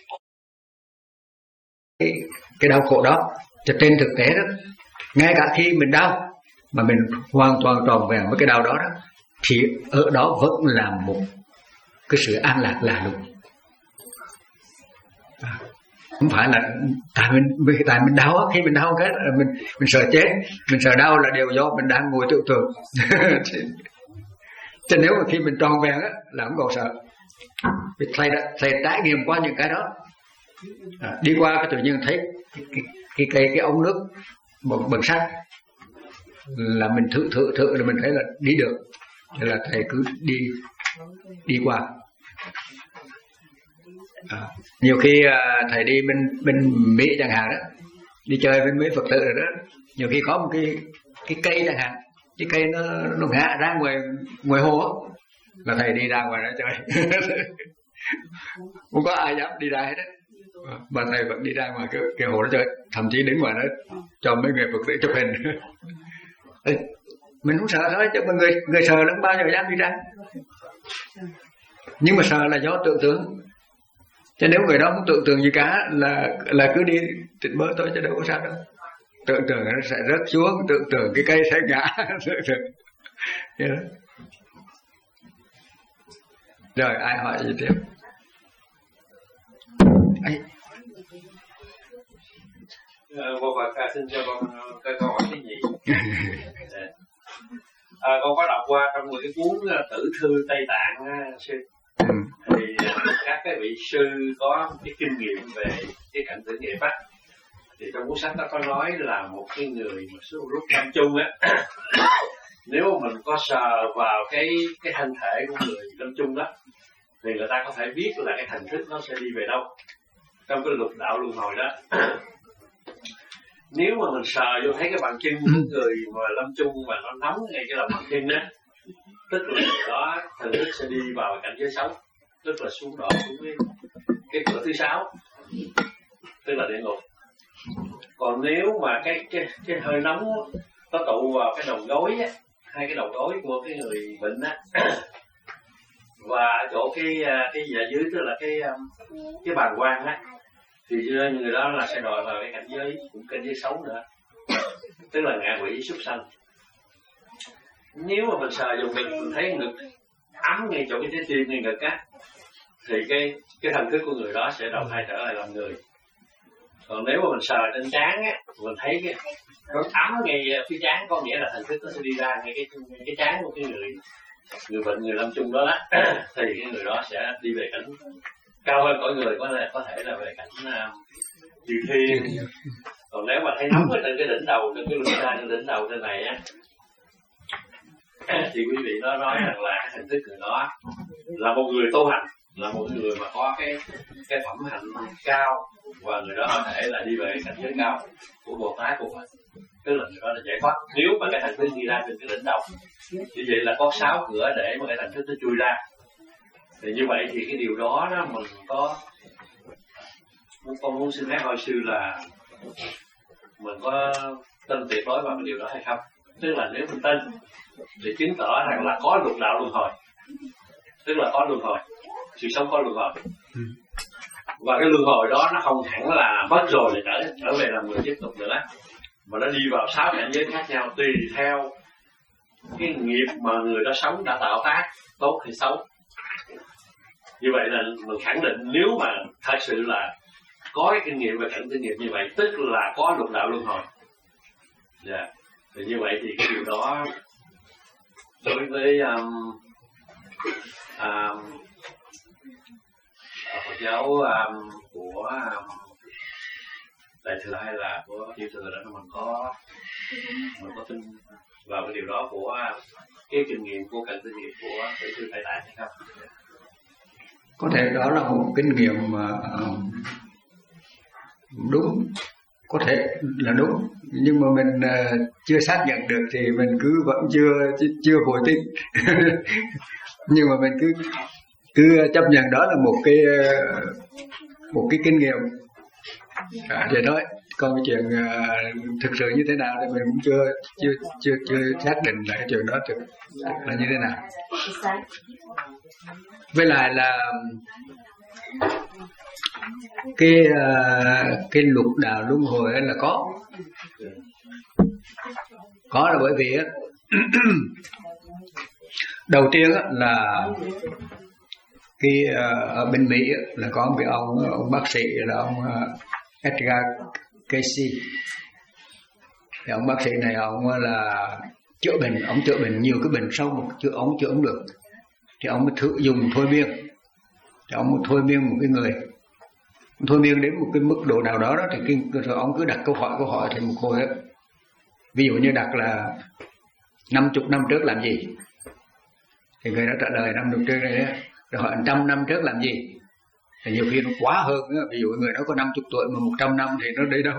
cái, cái đau khổ đó. Cho trên thực tế đó, ngay cả khi mình đau mà mình hoàn toàn tròn vẹn với cái đau đó, đó thì ở đó vẫn là một cái sự an lạc lạ lùng. À, không phải là tại mình tại mình đau, khi mình đau cái mình mình sợ chết, mình sợ đau là đều do mình đang ngồi tưởng tượng. Cho nếu mà khi mình tròn vẹn á là không còn sợ. Thầy đã thầy trải nghiệm qua những cái đó, à, đi qua cái tự nhiên thấy cái cái cái, cái ống nước bằng, bằng sắt là mình thử thử thử là mình thấy là đi được, thế là thầy cứ đi đi qua. À, nhiều khi à, thầy đi bên bên Mỹ chẳng hạn đó, đi chơi bên Mỹ Phật tử rồi đó, nhiều khi có một cái cái cây chẳng hạn, cái cây nó nó ngã ra ngoài ngoài hồ đó, là thầy đi ra ngoài đó chơi. Không có ai dám đi ra hết đấy, mà thầy vẫn đi ra ngoài cái, cái hồ đó chơi, thậm chí đứng ngoài đó cho mấy người Phật tử chụp hình. Mình không sợ thôi, chứ mà người người sợ nó bao giờ dám đi ra. Nhưng mà sợ là do tưởng tượng. Chứ nếu người đó không tưởng tượng gì cả là là cứ đi trên bờ thôi, chứ đâu có sao đâu. Tưởng tượng nó sẽ rớt xuống, tưởng tượng cái cây sẽ ngã. Rồi ai hỏi gì tiếp? ấy. Vô Phật xin cho con cái câu hỏi cái gì? À, con có đọc qua trong một cái cuốn Tử Thư Tây Tạng sư, ừ. thì các cái vị sư có cái kinh nghiệm về cái cảnh tử nghiệp á, thì trong cuốn sách đó có nói là một cái người mà số lúc lâm chung á, nếu mà mình có sờ vào cái cái thân thể của người lâm chung đó, thì người ta có thể biết là cái thần thức nó sẽ đi về đâu trong cái lục đạo luân hồi đó. Nếu mà mình sờ vô thấy cái bàn chân của người mà lâm chung mà nó nóng ngay cái lòng bàn chân đó, tức là người đó thần thức sẽ đi vào cảnh giới xấu, tức là xuống đỏ xuống cái, cái cửa thứ sáu, tức là địa ngục. Còn nếu mà cái cái cái hơi nóng nó tụ vào cái đầu gối á, hai cái đầu gối của cái người bệnh á, và chỗ cái cái dạ dưới, tức là cái cái bàng quang á, thì người đó là sẽ đòi vào cái cảnh giới, cũng cảnh giới xấu nữa, tức là ngạ quỷ súc sanh. Nếu mà mình sờ dùng ngực, mình thấy ngực ấm ngay chỗ cái trái tim ngay ngực á, thì cái cái thần thức của người đó sẽ đầu thai trở lại làm người. Còn nếu mà mình sờ trên trán á, mình thấy cái nó ấm ngay phía trán, có nghĩa là thần thức nó sẽ đi ra ngay cái cái trán của cái người người bệnh, người lâm chung đó, đó thì cái người đó sẽ đi về cảnh cao hơn cõi người, có thể có thể là về cảnh uh, chư thiên. Còn nếu mà thấy nóng ở trên cái đỉnh đầu, trên cái lưng ra trên đỉnh đầu trên này á, thì quý vị nó nói rằng là hình thức người đó là một người tu hành, là một người mà có cái cái phẩm hạnh cao, và người đó có thể là đi về cảnh giới cao của Bồ Tát, của Phật, tức là người đó là giải thoát. Nếu mà cái thần thức đi ra trên cái đỉnh đầu, như vậy là có sáu cửa để mà cái thần thức nó chui ra. Thì như vậy thì cái điều đó đó mình có, con muốn xin phép hỏi sư là mình có tin tuyệt đối vào cái điều đó hay không? Tức là nếu mình tin thì chứng tỏ rằng là có lục đạo luân hồi, tức là có luân hồi, sự sống có luân hồi, và cái luân hồi đó nó không hẳn là mất rồi để trở trở về làm người tiếp tục nữa, mà nó đi vào sáu cảnh giới khác nhau tùy theo cái nghiệp mà người đó sống đã tạo tác, tốt hay xấu. Như vậy là mình khẳng định nếu mà thật sự là có cái kinh nghiệm về cảnh tử nghiệp như vậy, tức là có lục đạo luân hồi. Dạ. Yeah. Thì như vậy thì cái điều đó đối với um, um, Phật giáo um, của um, Đại Thừa hay là của Tiểu Thừa đó, mình có mình có tin vào cái điều đó của cái kinh nghiệm của cảnh tử nghiệp của Tử Thư Tây Tạng hay không? Có thể đó là một kinh nghiệm mà đúng, có thể là đúng, nhưng mà mình uh, chưa xác nhận được thì mình cứ vẫn chưa chưa vội tin. Nhưng mà mình cứ cứ chấp nhận đó là một cái một cái kinh nghiệm à, vậy thôi. Còn cái chuyện uh, thực sự như thế nào thì mình cũng chưa chưa chưa chưa xác định là cái chuyện đó thực, thực là như thế nào. Với lại là cái uh, cái lục đạo luân hồi là có có là bởi vì đầu tiên là cái uh, ở bên Mỹ là có một cái ông ông bác sĩ là ông uh, Edgar Cayce. Thì ông bác sĩ này ông là chữa bệnh, ông chữa bệnh nhiều cái bệnh sâu mà chữa ông chữa không được, thì ông mới thử dùng thôi miên, thì ông mới thôi miên một cái người, thôi miên đến một cái mức độ nào đó, đó thì cái, rồi ông cứ đặt câu hỏi câu hỏi thì một hồi đó, ví dụ như đặt là năm chục năm trước làm gì, thì người đó trả lời năm chục trước này, rồi hỏi trăm năm trước làm gì, thì nhiều khi nó quá hơn đó. Ví dụ người đó có năm chục tuổi mà một trăm năm thì nó đi đâu.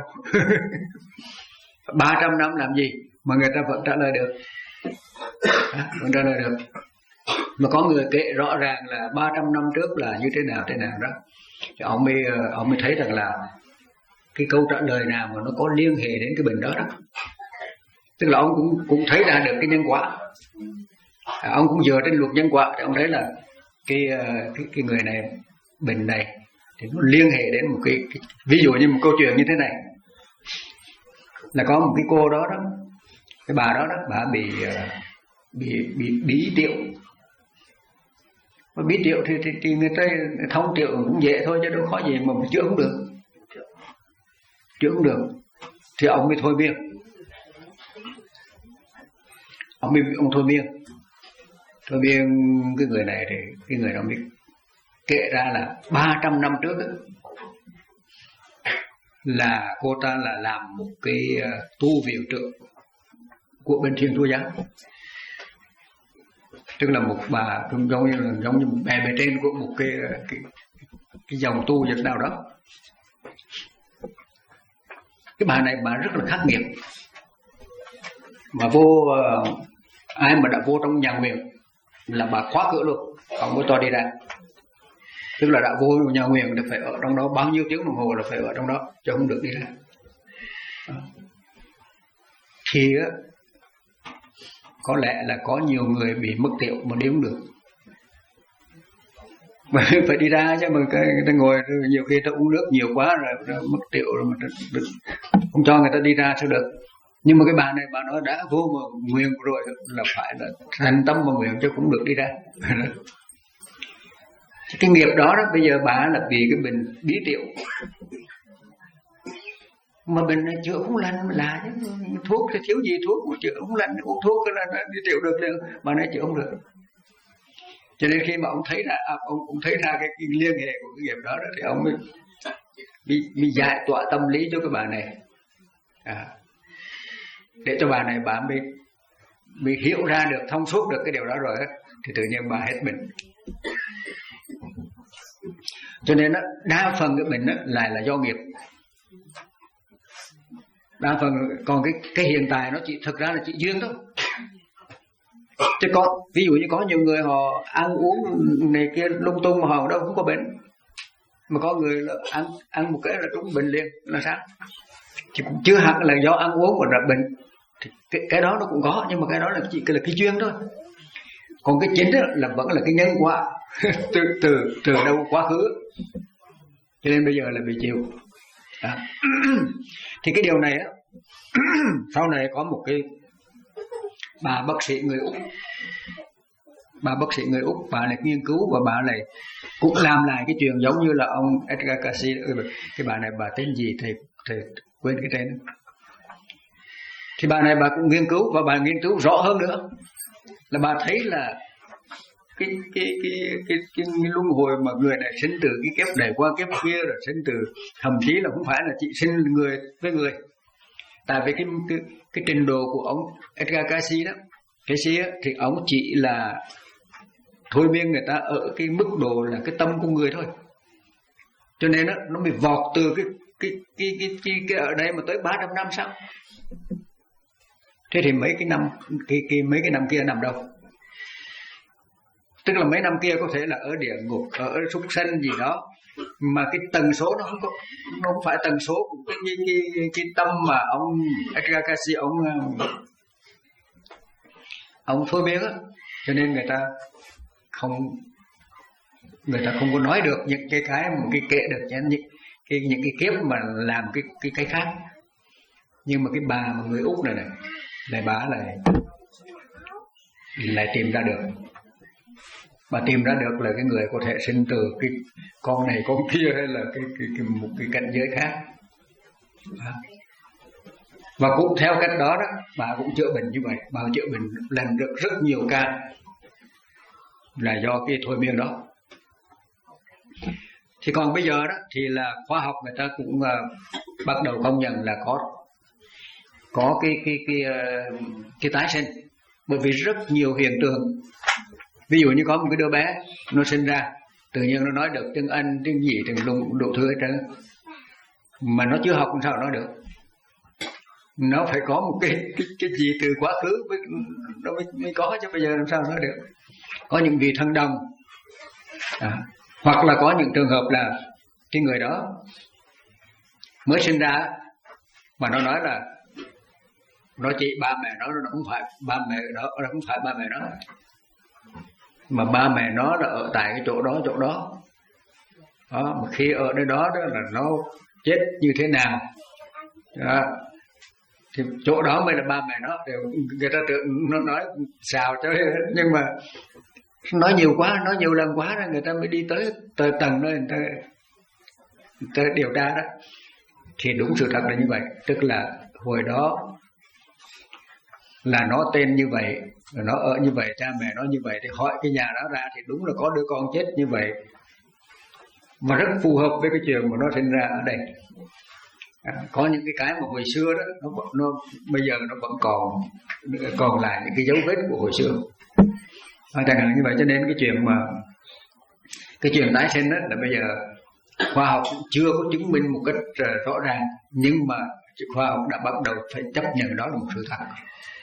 Ba trăm năm làm gì mà người ta vẫn trả lời được, à, vẫn trả lời được. Mà có người kể rõ ràng là ba trăm năm trước là như thế nào thế nào đó, thì ông mới ông mới thấy rằng là cái câu trả lời nào mà nó có liên hệ đến cái bệnh đó đó, tức là ông cũng cũng thấy ra được cái nhân quả. À, ông cũng dựa trên luật nhân quả thì ông thấy là cái cái cái người này bệnh này thì nó liên hệ đến một cái, cái ví dụ như một câu chuyện như thế này, là có một cái cô đó đó, cái bà đó đó, bà bị bị bị bí tiểu, Mà biết triệu thì, thì, thì người ta thông triệu cũng dễ thôi chứ đâu khó gì mà chữa không được. Chữa không được thì ông mới thôi miên. Ông mới ông thôi miên. Thôi miên cái người này thì cái người đó mới kể ra là ba trăm năm trước ấy, là cô ta là làm một cái uh, tu viện trưởng của bên Thiên Chúa giáo, tức là một bà giống như giống như bè bề trên của một cái cái, cái dòng tu dịch nào đó. Cái bà này bà rất là khắc nghiệt, mà vô uh, ai mà đã vô trong nhà nguyện là bà khóa cửa luôn, không có cho đi ra. Tức là đã vô nhà nguyện thì phải ở trong đó bao nhiêu tiếng đồng hồ là phải ở trong đó, chứ không được đi ra. Thì á, có lẽ là có nhiều người bị mất tiểu mà đi không được, mà phải đi ra chứ. Mà cái, người ta ngồi nhiều khi ta uống nước nhiều quá rồi mất tiểu rồi mà ta, không cho người ta đi ra sao được. Nhưng mà cái bà này bà nói đã vô mà nguyện rồi là phải là thành tâm mà nguyện chứ cũng được đi ra. Cái nghiệp đó đó bây giờ bà là vì cái bệnh bí tiểu, mà bệnh này chữa không lành là chứ thuốc thì thiếu gì thuốc mà chữa không lành, uống thuốc là đi tiểu được liền, mà nó chữa không được. Cho nên khi mà ông thấy ra à, ông cũng thấy ra cái, cái liên hệ của cái nghiệp đó, đó thì ông mới bị, bị giải tỏa tâm lý cho cái bà này, à, để cho bà này bà mới mới hiểu ra được, thông suốt được cái điều đó rồi đó, thì tự nhiên bà hết bệnh. Cho nên đó, đa phần cái bệnh đó lại là do nghiệp. Đa phần, còn cái cái hiện tại nó chỉ thực ra là chỉ duyên thôi. Chứ có ví dụ như có nhiều người họ ăn uống này kia lung tung mà họ đâu cũng có bệnh, mà có người là ăn ăn một cái là trúng bệnh liền là sao? Chứ cũng chưa hẳn là do ăn uống mà là bệnh. Thì cái cái đó nó cũng có, nhưng mà cái đó là chỉ là cái duyên thôi. Còn cái chính đó là vẫn là cái nhân quả từ từ từ đâu quá khứ, cho nên bây giờ là bị chịu. Đó. Thì cái điều này á, sau này có một cái bà bác sĩ người Úc, bà bác sĩ người Úc, bà này nghiên cứu và bà này cũng làm lại cái chuyện giống như là ông Edgar Cayce. Cái bà này bà tên gì thầy thầy quên cái tên. Thì bà này bà cũng nghiên cứu, và bà nghiên cứu rõ hơn nữa là bà thấy là cái cái cái cái, cái, cái luân hồi mà người này sinh từ cái kiếp này qua kiếp kia, rồi sinh từ thậm chí là không phải là chỉ sinh người với người. Tại vì cái cái, cái trình độ của ông Edgar Cayce đó, Cayce thì ông chỉ là thôi miên người ta ở cái mức độ là cái tâm của người thôi, cho nên đó, nó bị vọt từ cái cái cái cái cái, cái ở đây mà tới ba trăm năm sau. Thế thì mấy cái năm cái, cái mấy cái năm kia nằm đâu? Tức là mấy năm kia có thể là ở địa ngục, ở súc sanh gì đó, mà cái tần số nó không có, nó không phải tần số của cái, cái, cái, cái tâm mà ông Edgar Cayce ông ông thôi miên á. Cho nên người ta không người ta không có nói được những cái cái một cái kệ được những cái những cái kiếp mà làm cái cái cái khác. Nhưng mà cái bà mà người Úc này này, lại bà lại lại tìm ra được. Bà tìm ra được là cái người có thể sinh từ cái con này con kia, hay là cái, cái, cái một cái cảnh giới khác. Và cũng theo cách đó đó, bà cũng chữa bệnh như vậy. Bà chữa bệnh lần được rất nhiều ca là do cái thôi miên đó. Thì còn bây giờ đó thì là khoa học người ta cũng uh, bắt đầu công nhận là có có cái cái cái uh, cái tái sinh, bởi vì rất nhiều hiện tượng. Ví dụ như có một cái đứa bé nó sinh ra tự nhiên nó nói được tiếng Anh, tiếng gì, tiếng lùng đủ thứ hết trơn, mà nó chưa học làm sao nói được. Nó phải có một cái cái, cái gì từ quá khứ mới, nó mới, mới có, chứ bây giờ làm sao nói được. Có những vị thần đồng, à, hoặc là có những trường hợp là cái người đó mới sinh ra mà nó nói là nó chỉ ba mẹ nó, nó không phải ba mẹ đó, nó không phải ba mẹ nó, mà ba mẹ nó là ở tại cái chỗ đó chỗ đó đó, mà khi ở nơi đó đó là nó chết như thế nào đó, thì chỗ đó mới là ba mẹ nó. Người ta tưởng nó nói xào cho, nhưng mà nói nhiều quá, nói nhiều lần quá rồi người ta mới đi tới tới tầng nơi người ta, người ta điều tra đó. Thì đúng sự thật là như vậy, tức là hồi đó là nó tên như vậy, nó ở như vậy, cha mẹ nó như vậy, thì hỏi cái nhà đó ra thì đúng là có đứa con chết như vậy, mà rất phù hợp với cái chuyện mà nó sinh ra ở đây. À, có những cái cái mà hồi xưa đó, nó, nó bây giờ nó vẫn còn còn lại những cái dấu vết của hồi xưa. À, chẳng hạn như vậy, cho nên cái chuyện mà cái chuyện tái sinh đó là bây giờ khoa học chưa có chứng minh một cách rõ ràng, nhưng mà khoa học đã bắt đầu phải chấp nhận đó là một sự thật.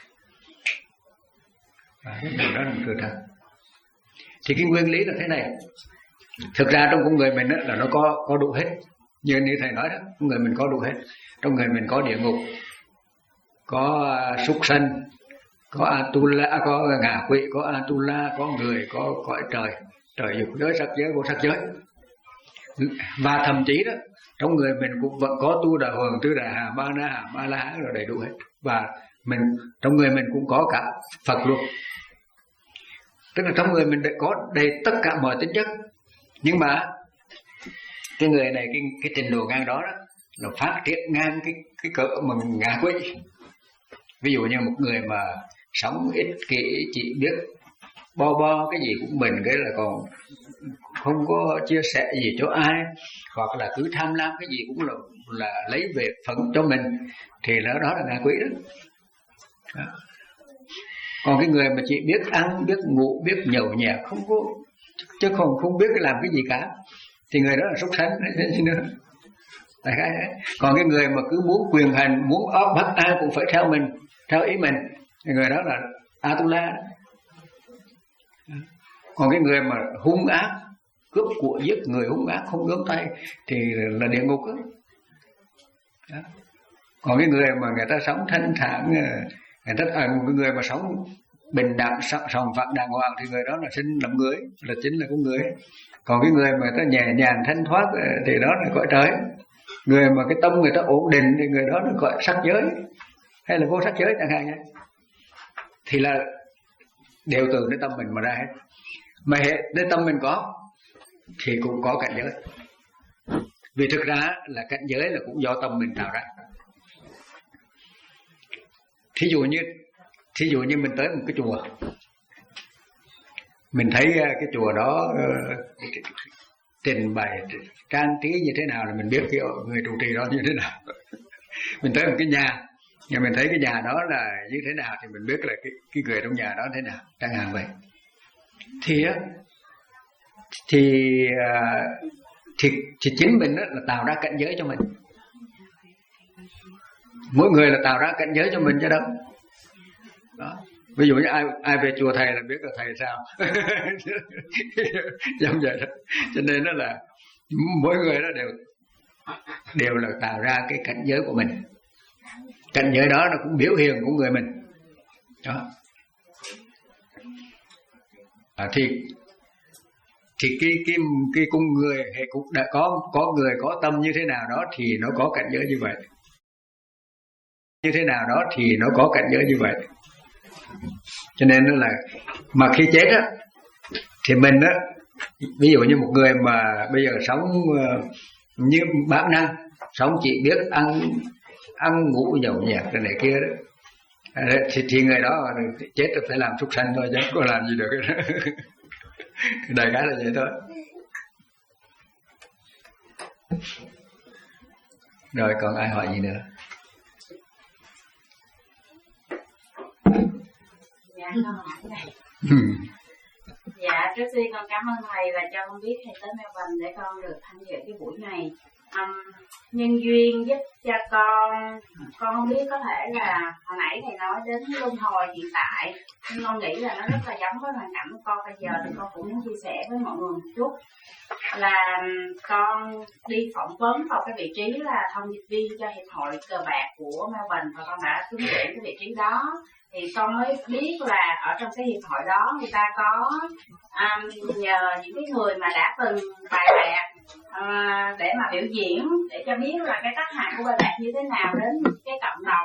À, đó là một sự thật. Thì cái nguyên lý là thế này. Thực ra trong con người mình đó, là nó có có đủ hết. Như như thầy nói đó, con người mình có đủ hết. Trong người mình có địa ngục, có uh, súc sanh, có Atula, có ngạ quỷ, có Atula, có người, có cõi trời, trời dục giới, sắc giới, vô sắc giới. Và thậm chí đó, trong người mình cũng vẫn có tu đà hoàng, tứ đà hà, ba na hà, ba la hán rồi đầy đủ hết. Và mình trong người mình cũng có cả Phật luôn. Tức là trong người mình có đầy tất cả mọi tính chất. Nhưng mà cái người này, cái, cái trình độ ngang đó, đó nó phát triển ngang cái cái cỡ mà ngạ quỷ. Ví dụ như một người mà sống ích kỷ, chỉ biết bo bo cái gì cũng mình, cái là còn không có chia sẻ gì cho ai, hoặc là cứ tham lam cái gì cũng là, là lấy về phận cho mình, thì đó, đó là ngạ quỷ đó. Đó. Còn cái người mà chỉ biết ăn, biết ngủ, biết nhậu nhẹt, không có, chứ không không biết làm cái gì cả, thì người đó là súc sanh. Còn cái người mà cứ muốn quyền hành, muốn bắt ai cũng phải theo mình, theo ý mình, thì người đó là Atula. Còn cái người mà hung ác, cướp của, giết người, hung ác, không gớm tay, thì là địa ngục đó. Đó. Còn cái người mà người ta sống thanh thản, người ta à, một người mà sống bình đẳng, sòng phẳng đàng hoàng, thì người đó là sinh làm người, là chính là con người. Còn cái người mà người ta nhẹ nhàng thanh thoát thì đó là cõi trời. Người mà cái tâm người ta ổn định thì người đó là cõi sắc giới, hay là vô sắc giới chẳng hạn. Thì là đều từ cái tâm mình mà ra hết. Mà hệ cái tâm mình có thì cũng có cảnh giới. Vì thực ra là cảnh giới là cũng do tâm mình tạo ra. Thí dụ như thí dụ như mình tới một cái chùa, mình thấy cái chùa đó uh, trình bày trang trí như thế nào là mình biết cái người trụ trì đó như thế nào. Mình tới một cái nhà, nhưng mình thấy cái nhà đó là như thế nào thì mình biết là cái cái người trong nhà đó thế nào, chẳng hạn vậy. Thì thì thì, thì chính mình đó là tạo ra cảnh giới cho mình. Mỗi người là tạo ra cảnh giới cho mình chứ đâu. Đó. Ví dụ như ai ai về chùa thầy là biết là thầy sao. Giống vậy đó. Cho nên đó là mỗi người đó đều đều là tạo ra cái cảnh giới của mình. Cảnh giới đó nó cũng biểu hiện của người mình. Đó. À, thì thì cái cái cái con người hay cũng đã có có người có tâm như thế nào đó thì nó có cảnh giới như vậy. Như thế nào đó thì nó có cảnh giới như vậy. Cho nên nó là mà khi chết á thì mình á, ví dụ như một người mà bây giờ sống như bản năng, sống chỉ biết ăn ăn ngủ nhậu nhẹt cái này kia đó, thì, thì người đó chết rồi phải làm súc sanh thôi chứ không có làm gì được cái đó. Đại khái là vậy thôi. Rồi còn ai hỏi gì nữa? Dạ con hỏi này. Dạ trước tiên con cảm ơn thầy và cho con biết thầy tới Melbourne để con được tham dự cái buổi này. Um, nhân duyên giúp cho con con không biết, có thể là hồi nãy thầy nói đến luân hồi hiện tại, nhưng con nghĩ là nó rất là giống với hoàn cảnh của con bây giờ, thì con cũng muốn chia sẻ với mọi người một chút. Là con đi phỏng vấn vào cái vị trí là thông dịch viên cho hiệp hội cờ bạc của Melbourne, và con đã trúng tuyển cái vị trí đó. Thì con mới biết là ở trong cái hiệp hội đó người ta có um, nhờ những cái người mà đã từng bài bạc uh, để mà biểu diễn, để cho biết là cái tác hại của bài bạc như thế nào đến cái cộng đồng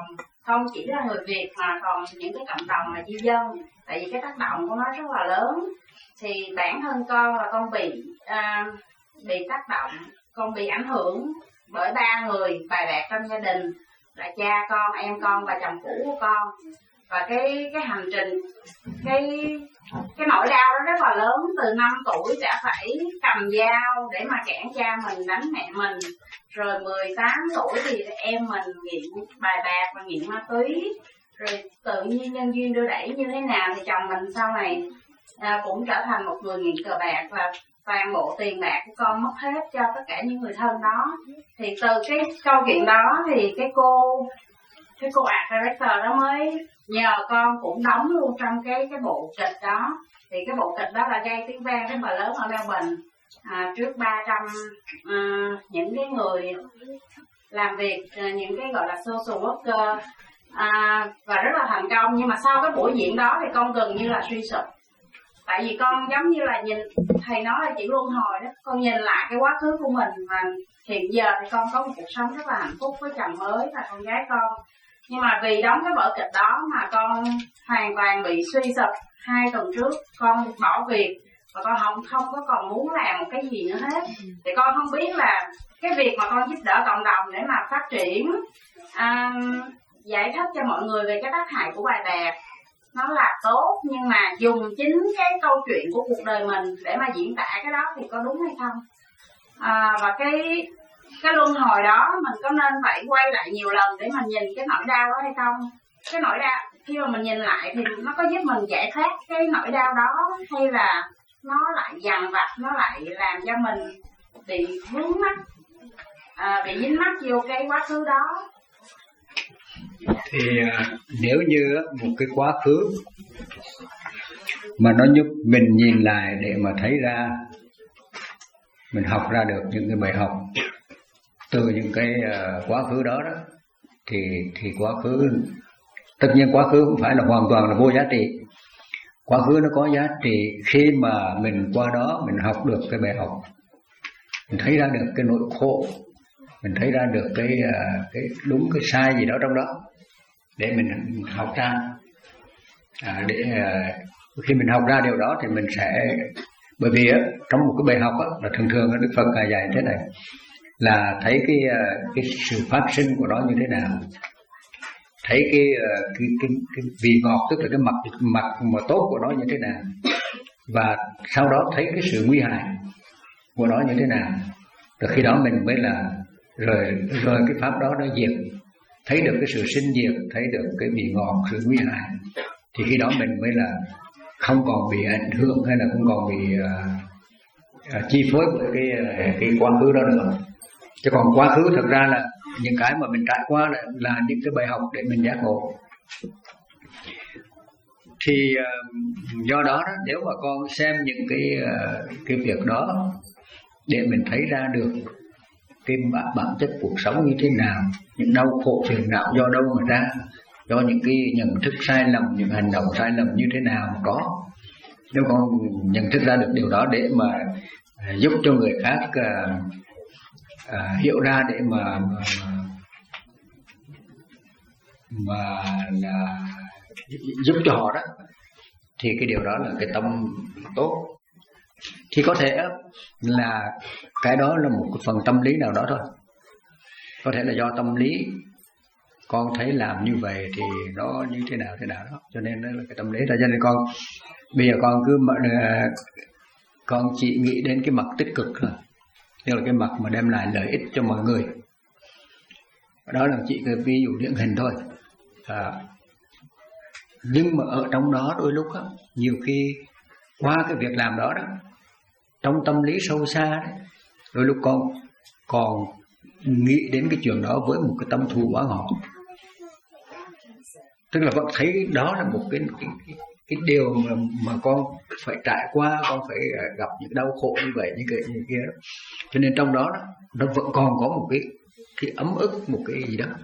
không chỉ là người Việt mà còn những cái cộng đồng là di dân, tại vì cái tác động của nó rất là lớn. Thì bản thân con là con bị à, bị tác động, con bị ảnh hưởng bởi ba người bài bạc trong gia đình, là cha con, em con và chồng cũ của con. Và cái cái hành trình, cái cái nỗi đau đó rất là lớn. Từ năm tuổi đã phải cầm dao để mà cản cha mình đánh mẹ mình, rồi mười tám tuổi thì em mình nghiện bài bạc và nghiện ma túy, rồi tự nhiên nhân duyên đưa đẩy như thế nào thì chồng mình sau này à, cũng trở thành một người nghiện cờ bạc, và toàn bộ tiền bạc của con mất hết cho tất cả những người thân đó. Thì từ cái câu chuyện đó thì cái cô cái cô art director đó mới nhờ con cũng đóng luôn trong cái cái bộ kịch đó. Thì cái bộ kịch đó là gây tiếng vang rất là lớn ở Melbourne, à, trước ba trăm à, những cái người làm việc, à, những cái gọi là social worker, à, và rất là thành công. Nhưng mà sau cái buổi diễn đó thì con gần như là suy sụp, tại vì con giống như là nhìn, thầy nói là chỉ luân hồi đó, con nhìn lại cái quá khứ của mình và hiện giờ thì con có một cuộc sống rất là hạnh phúc với chồng mới và con gái con. Nhưng mà vì đóng cái vở kịch đó mà con hoàn toàn bị suy sụp. Hai tuần trước con bỏ việc và con không không có còn muốn làm một cái gì nữa hết. Thì con không biết là cái việc mà con giúp đỡ cộng đồng để mà phát triển, à, giải thích cho mọi người về cái tác hại của bài bạc nó là tốt, nhưng mà dùng chính cái câu chuyện của cuộc đời mình để mà diễn tả cái đó thì có đúng hay không? À, và cái cái luân hồi đó mình có nên phải quay lại nhiều lần để mà nhìn cái nỗi đau đó hay không? Cái nỗi đau khi mà mình nhìn lại thì nó có giúp mình giải thoát cái nỗi đau đó, hay là nó lại dằn vặt, nó lại làm cho mình bị vướng mắc, à, bị dính mắc vô cái quá khứ đó? Thì nếu như một cái quá khứ mà nó giúp mình nhìn lại để mà thấy ra, mình học ra được những cái bài học từ những cái quá khứ đó đó, thì thì quá khứ, tất nhiên quá khứ không phải là hoàn toàn là vô giá trị. Quá khứ nó có giá trị khi mà mình qua đó mình học được cái bài học, mình thấy ra được cái nỗi khổ, mình thấy ra được cái cái đúng cái sai gì đó trong đó để mình học ra. À, để khi mình học ra điều đó thì mình sẽ, bởi vì á, trong một cái bài học á, là thường thường Đức Phật ngài dạy thế này, là thấy cái cái sự phát sinh của nó như thế nào, thấy cái cái cái, cái vị ngọt, tức là cái mặt mặt mà tốt của nó như thế nào, và sau đó thấy cái sự nguy hại của nó như thế nào. Rồi khi đó mình mới là rồi rồi cái pháp đó nó diệt, thấy được cái sự sinh diệt, thấy được cái vị ngọt, sự nguy hại, thì khi đó mình mới là không còn bị ảnh hưởng hay là không còn bị uh, uh, chi phối bởi cái uh, cái quá khứ đó nữa. Chứ còn quá khứ thật ra là những cái mà mình trải qua là, là những cái bài học để mình giác ngộ. Thì uh, do đó, đó nếu mà con xem những cái uh, cái việc đó để mình thấy ra được cái bản, bản chất cuộc sống như thế nào, những đau khổ phiền não do đâu mà ra, do những cái nhận thức sai lầm, những hành động sai lầm như thế nào mà có. Nếu con nhận thức ra được điều đó để mà uh, giúp cho người khác uh, uh, hiểu ra để mà mà, mà là giúp cho họ đó, thì cái điều đó là cái tâm tốt. Thì có thể là cái đó là một phần tâm lý nào đó thôi, có thể là do tâm lý con thấy làm như vậy thì nó như thế nào thế nào đó, cho nên đó là cái tâm lý là. Cho nên con bây giờ con cứ con chỉ nghĩ đến cái mặt tích cực thôi, tức là cái mặt mà đem lại lợi ích cho mọi người. Đó là chỉ cái ví dụ điển hình thôi. À, nhưng mà ở trong đó đôi lúc á, nhiều khi qua cái việc làm đó đó, trong tâm lý sâu xa đó, đôi lúc con còn nghĩ đến cái chuyện đó với một cái tâm thù oán hận. Tức là con thấy đó là một cái cái, cái, cái điều mà, mà con phải trải qua, con phải gặp những đau khổ như vậy, như cái như kia đó. Cho nên trong đó, đó nó vẫn còn có một cái cái ấm ức, một cái gì đó.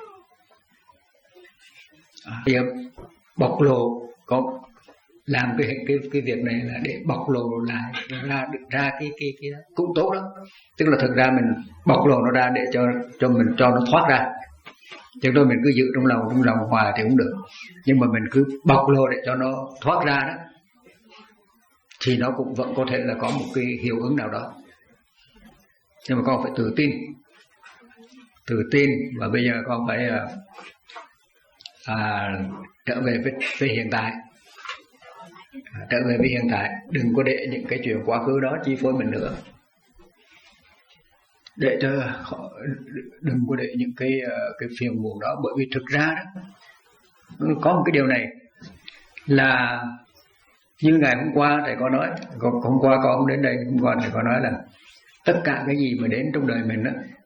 À, bây giờ bộc lộ, con làm cái cái cái việc này là để bộc lộ lại ra được ra cái cái cái đó cũng tốt đó. Tức là thực ra mình bộc lộ nó ra để cho cho mình cho nó thoát ra, chứ tôi mình cứ giữ trong lòng trong lòng hoài thì cũng được, nhưng mà mình cứ bộc lộ để cho nó thoát ra đó thì nó cũng vẫn có thể là có một cái hiệu ứng nào đó. Nhưng mà con phải tự tin, tự tin và bây giờ con phải à, trở về với, với hiện tại, à, trở về với hiện tại, đừng có để những cái chuyện quá khứ đó chi phối mình nữa, để cho đừng có để những cái cái phiền muộn đó. Bởi vì thực ra đó có một cái điều này là như ngày hôm qua thầy có nói, hôm qua con không đến đây, hôm qua thầy có nói là tất cả cái gì mà đến trong đời mình đó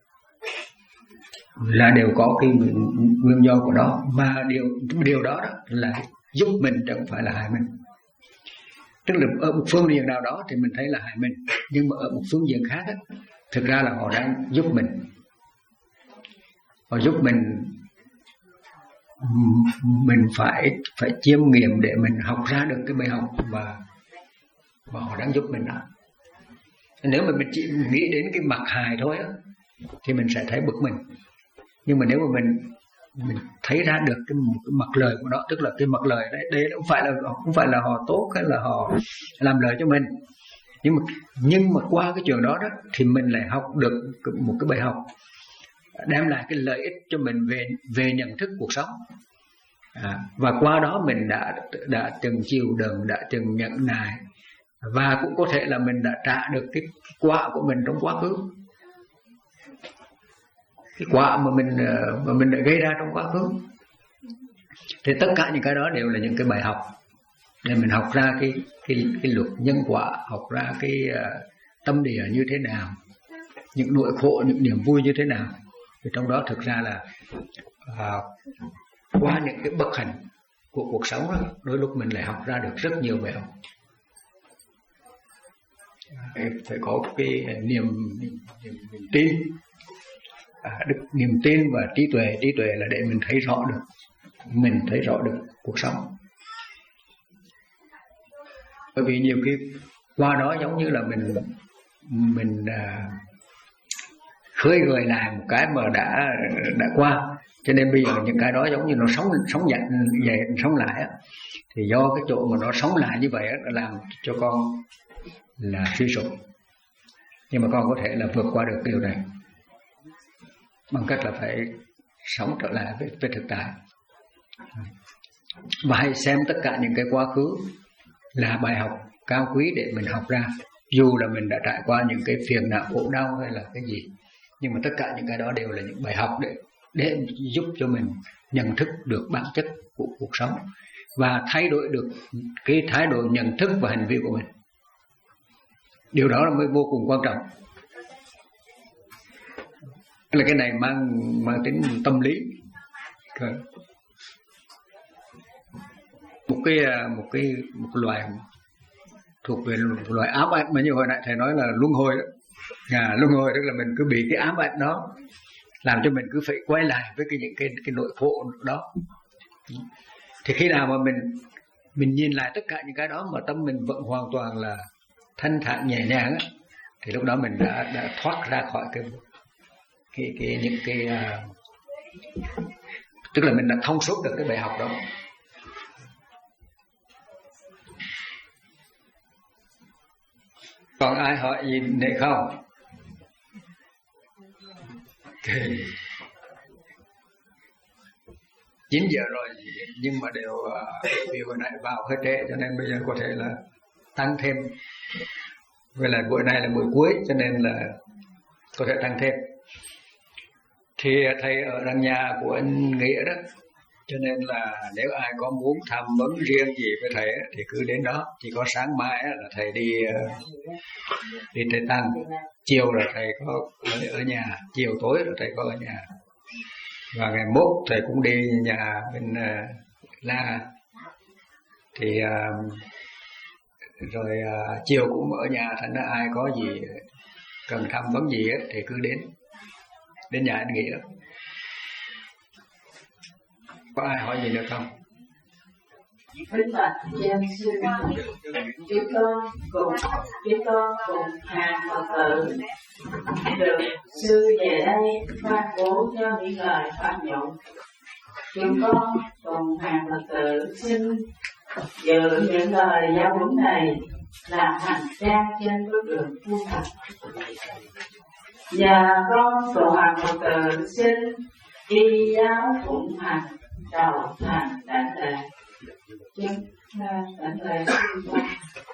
là đều có cái nguyên do của nó, mà điều điều đó, đó là giúp mình chứ không phải là hại mình. Tức là ở một phương diện nào đó thì mình thấy là hại mình, nhưng mà ở một phương diện khác đó, thực ra là họ đang giúp mình, họ giúp mình mình phải phải chiêm nghiệm để mình học ra được cái bài học, và và họ đang giúp mình đó. Nếu mà mình chỉ nghĩ đến cái mặt hài thôi á thì mình sẽ thấy bực mình, nhưng mà nếu mà mình mình thấy ra được cái, cái mặt lời của nó, tức là cái mặt lời đấy, đây không phải là không phải là họ tốt hay là họ làm lợi cho mình, nhưng mà nhưng mà qua cái chuyện đó đó thì mình lại học được một cái bài học đem lại cái lợi ích cho mình về về nhận thức cuộc sống. À, và qua đó mình đã đã từng chịu đựng, đã từng nhận nài, và cũng có thể là mình đã trả được cái quả của mình trong quá khứ, cái quả mà mình mà mình đã gây ra trong quá khứ. Thì tất cả những cái đó đều là những cái bài học để mình học ra cái cái cái luật nhân quả, học ra cái uh, tâm địa như thế nào, những nỗi khổ, những niềm vui như thế nào. Thì trong đó thực ra là uh, qua những cái bất hạnh của cuộc sống đó, đôi lúc mình lại học ra được rất nhiều bài học. Phải có cái niềm, niềm, niềm tin, à, đức niềm tin và trí tuệ. Trí tuệ là để mình thấy rõ được, mình thấy rõ được cuộc sống. Bởi vì nhiều khi qua đó giống như là mình mình à, khơi gợi lại một cái mà đã đã qua, cho nên bây giờ những cái đó giống như nó sống sống dậy dậy sống lại á, thì do cái chỗ mà nó sống lại như vậy á, nó làm cho con là suy sụp. Nhưng mà con có thể là vượt qua được điều này bằng cách là phải sống trở lại với, với thực tại, và hãy xem tất cả những cái quá khứ là bài học cao quý để mình học ra. Dù là mình đã trải qua những cái phiền não khổ đau hay là cái gì, nhưng mà tất cả những cái đó đều là những bài học để để giúp cho mình nhận thức được bản chất của cuộc sống và thay đổi được cái thái độ nhận thức và hành vi của mình. Điều đó là mới vô cùng quan trọng. Là cái này mang mang tính tâm lý. Một cái một cái một loài thuộc về một loài ám ảnh mà như hồi nãy thầy nói là luân hồi đó. À, luân hồi tức là mình cứ bị cái ám ảnh đó làm cho mình cứ phải quay lại với cái những cái cái nỗi khổ đó. Thì khi nào mà mình mình nhìn lại tất cả những cái đó mà tâm mình vẫn hoàn toàn là thanh thản nhẹ nhàng á, thì lúc đó mình đã đã thoát ra khỏi cái cái cái những cái uh, tức là mình đã thông suốt được cái bài học đó. Còn ai hỏi gì nữa không? Okay. chín giờ rồi nhưng mà đều uh, vì hồi nãy vào hơi trễ cho nên bây giờ có thể là tăng thêm. Vậy là buổi này là buổi cuối cho nên là có thể tăng thêm. Thì thầy ở đằng nhà của anh Nghĩa đó, cho nên là nếu ai có muốn tham vấn riêng gì với thầy thì cứ đến đó. Chỉ có sáng mai là thầy đi đi Tây Tăng, chiều là thầy có ở nhà, chiều tối là thầy có ở nhà, và ngày mốt thầy cũng đi nhà bên La. Thì rồi chiều cũng ở nhà, thành ra ai có gì cần tham vấn gì thì cứ đến đến nhà anh Nghĩa. Có ai hỏi gì nữa không? Kính bạch cha sư, chúng con cùng chúng con cùng hàng Phật tử được sư về đây ban bố cho những lời pháp nhộn chúng con cùng hàng Phật tử xin dự những lời giáo huấn này là hành trang trên bước đường tu tập. Và con cùng hàng Phật tử xin y giáo phụng hành đầu thành đảnh lễ. Chúng ta đảnh lễ.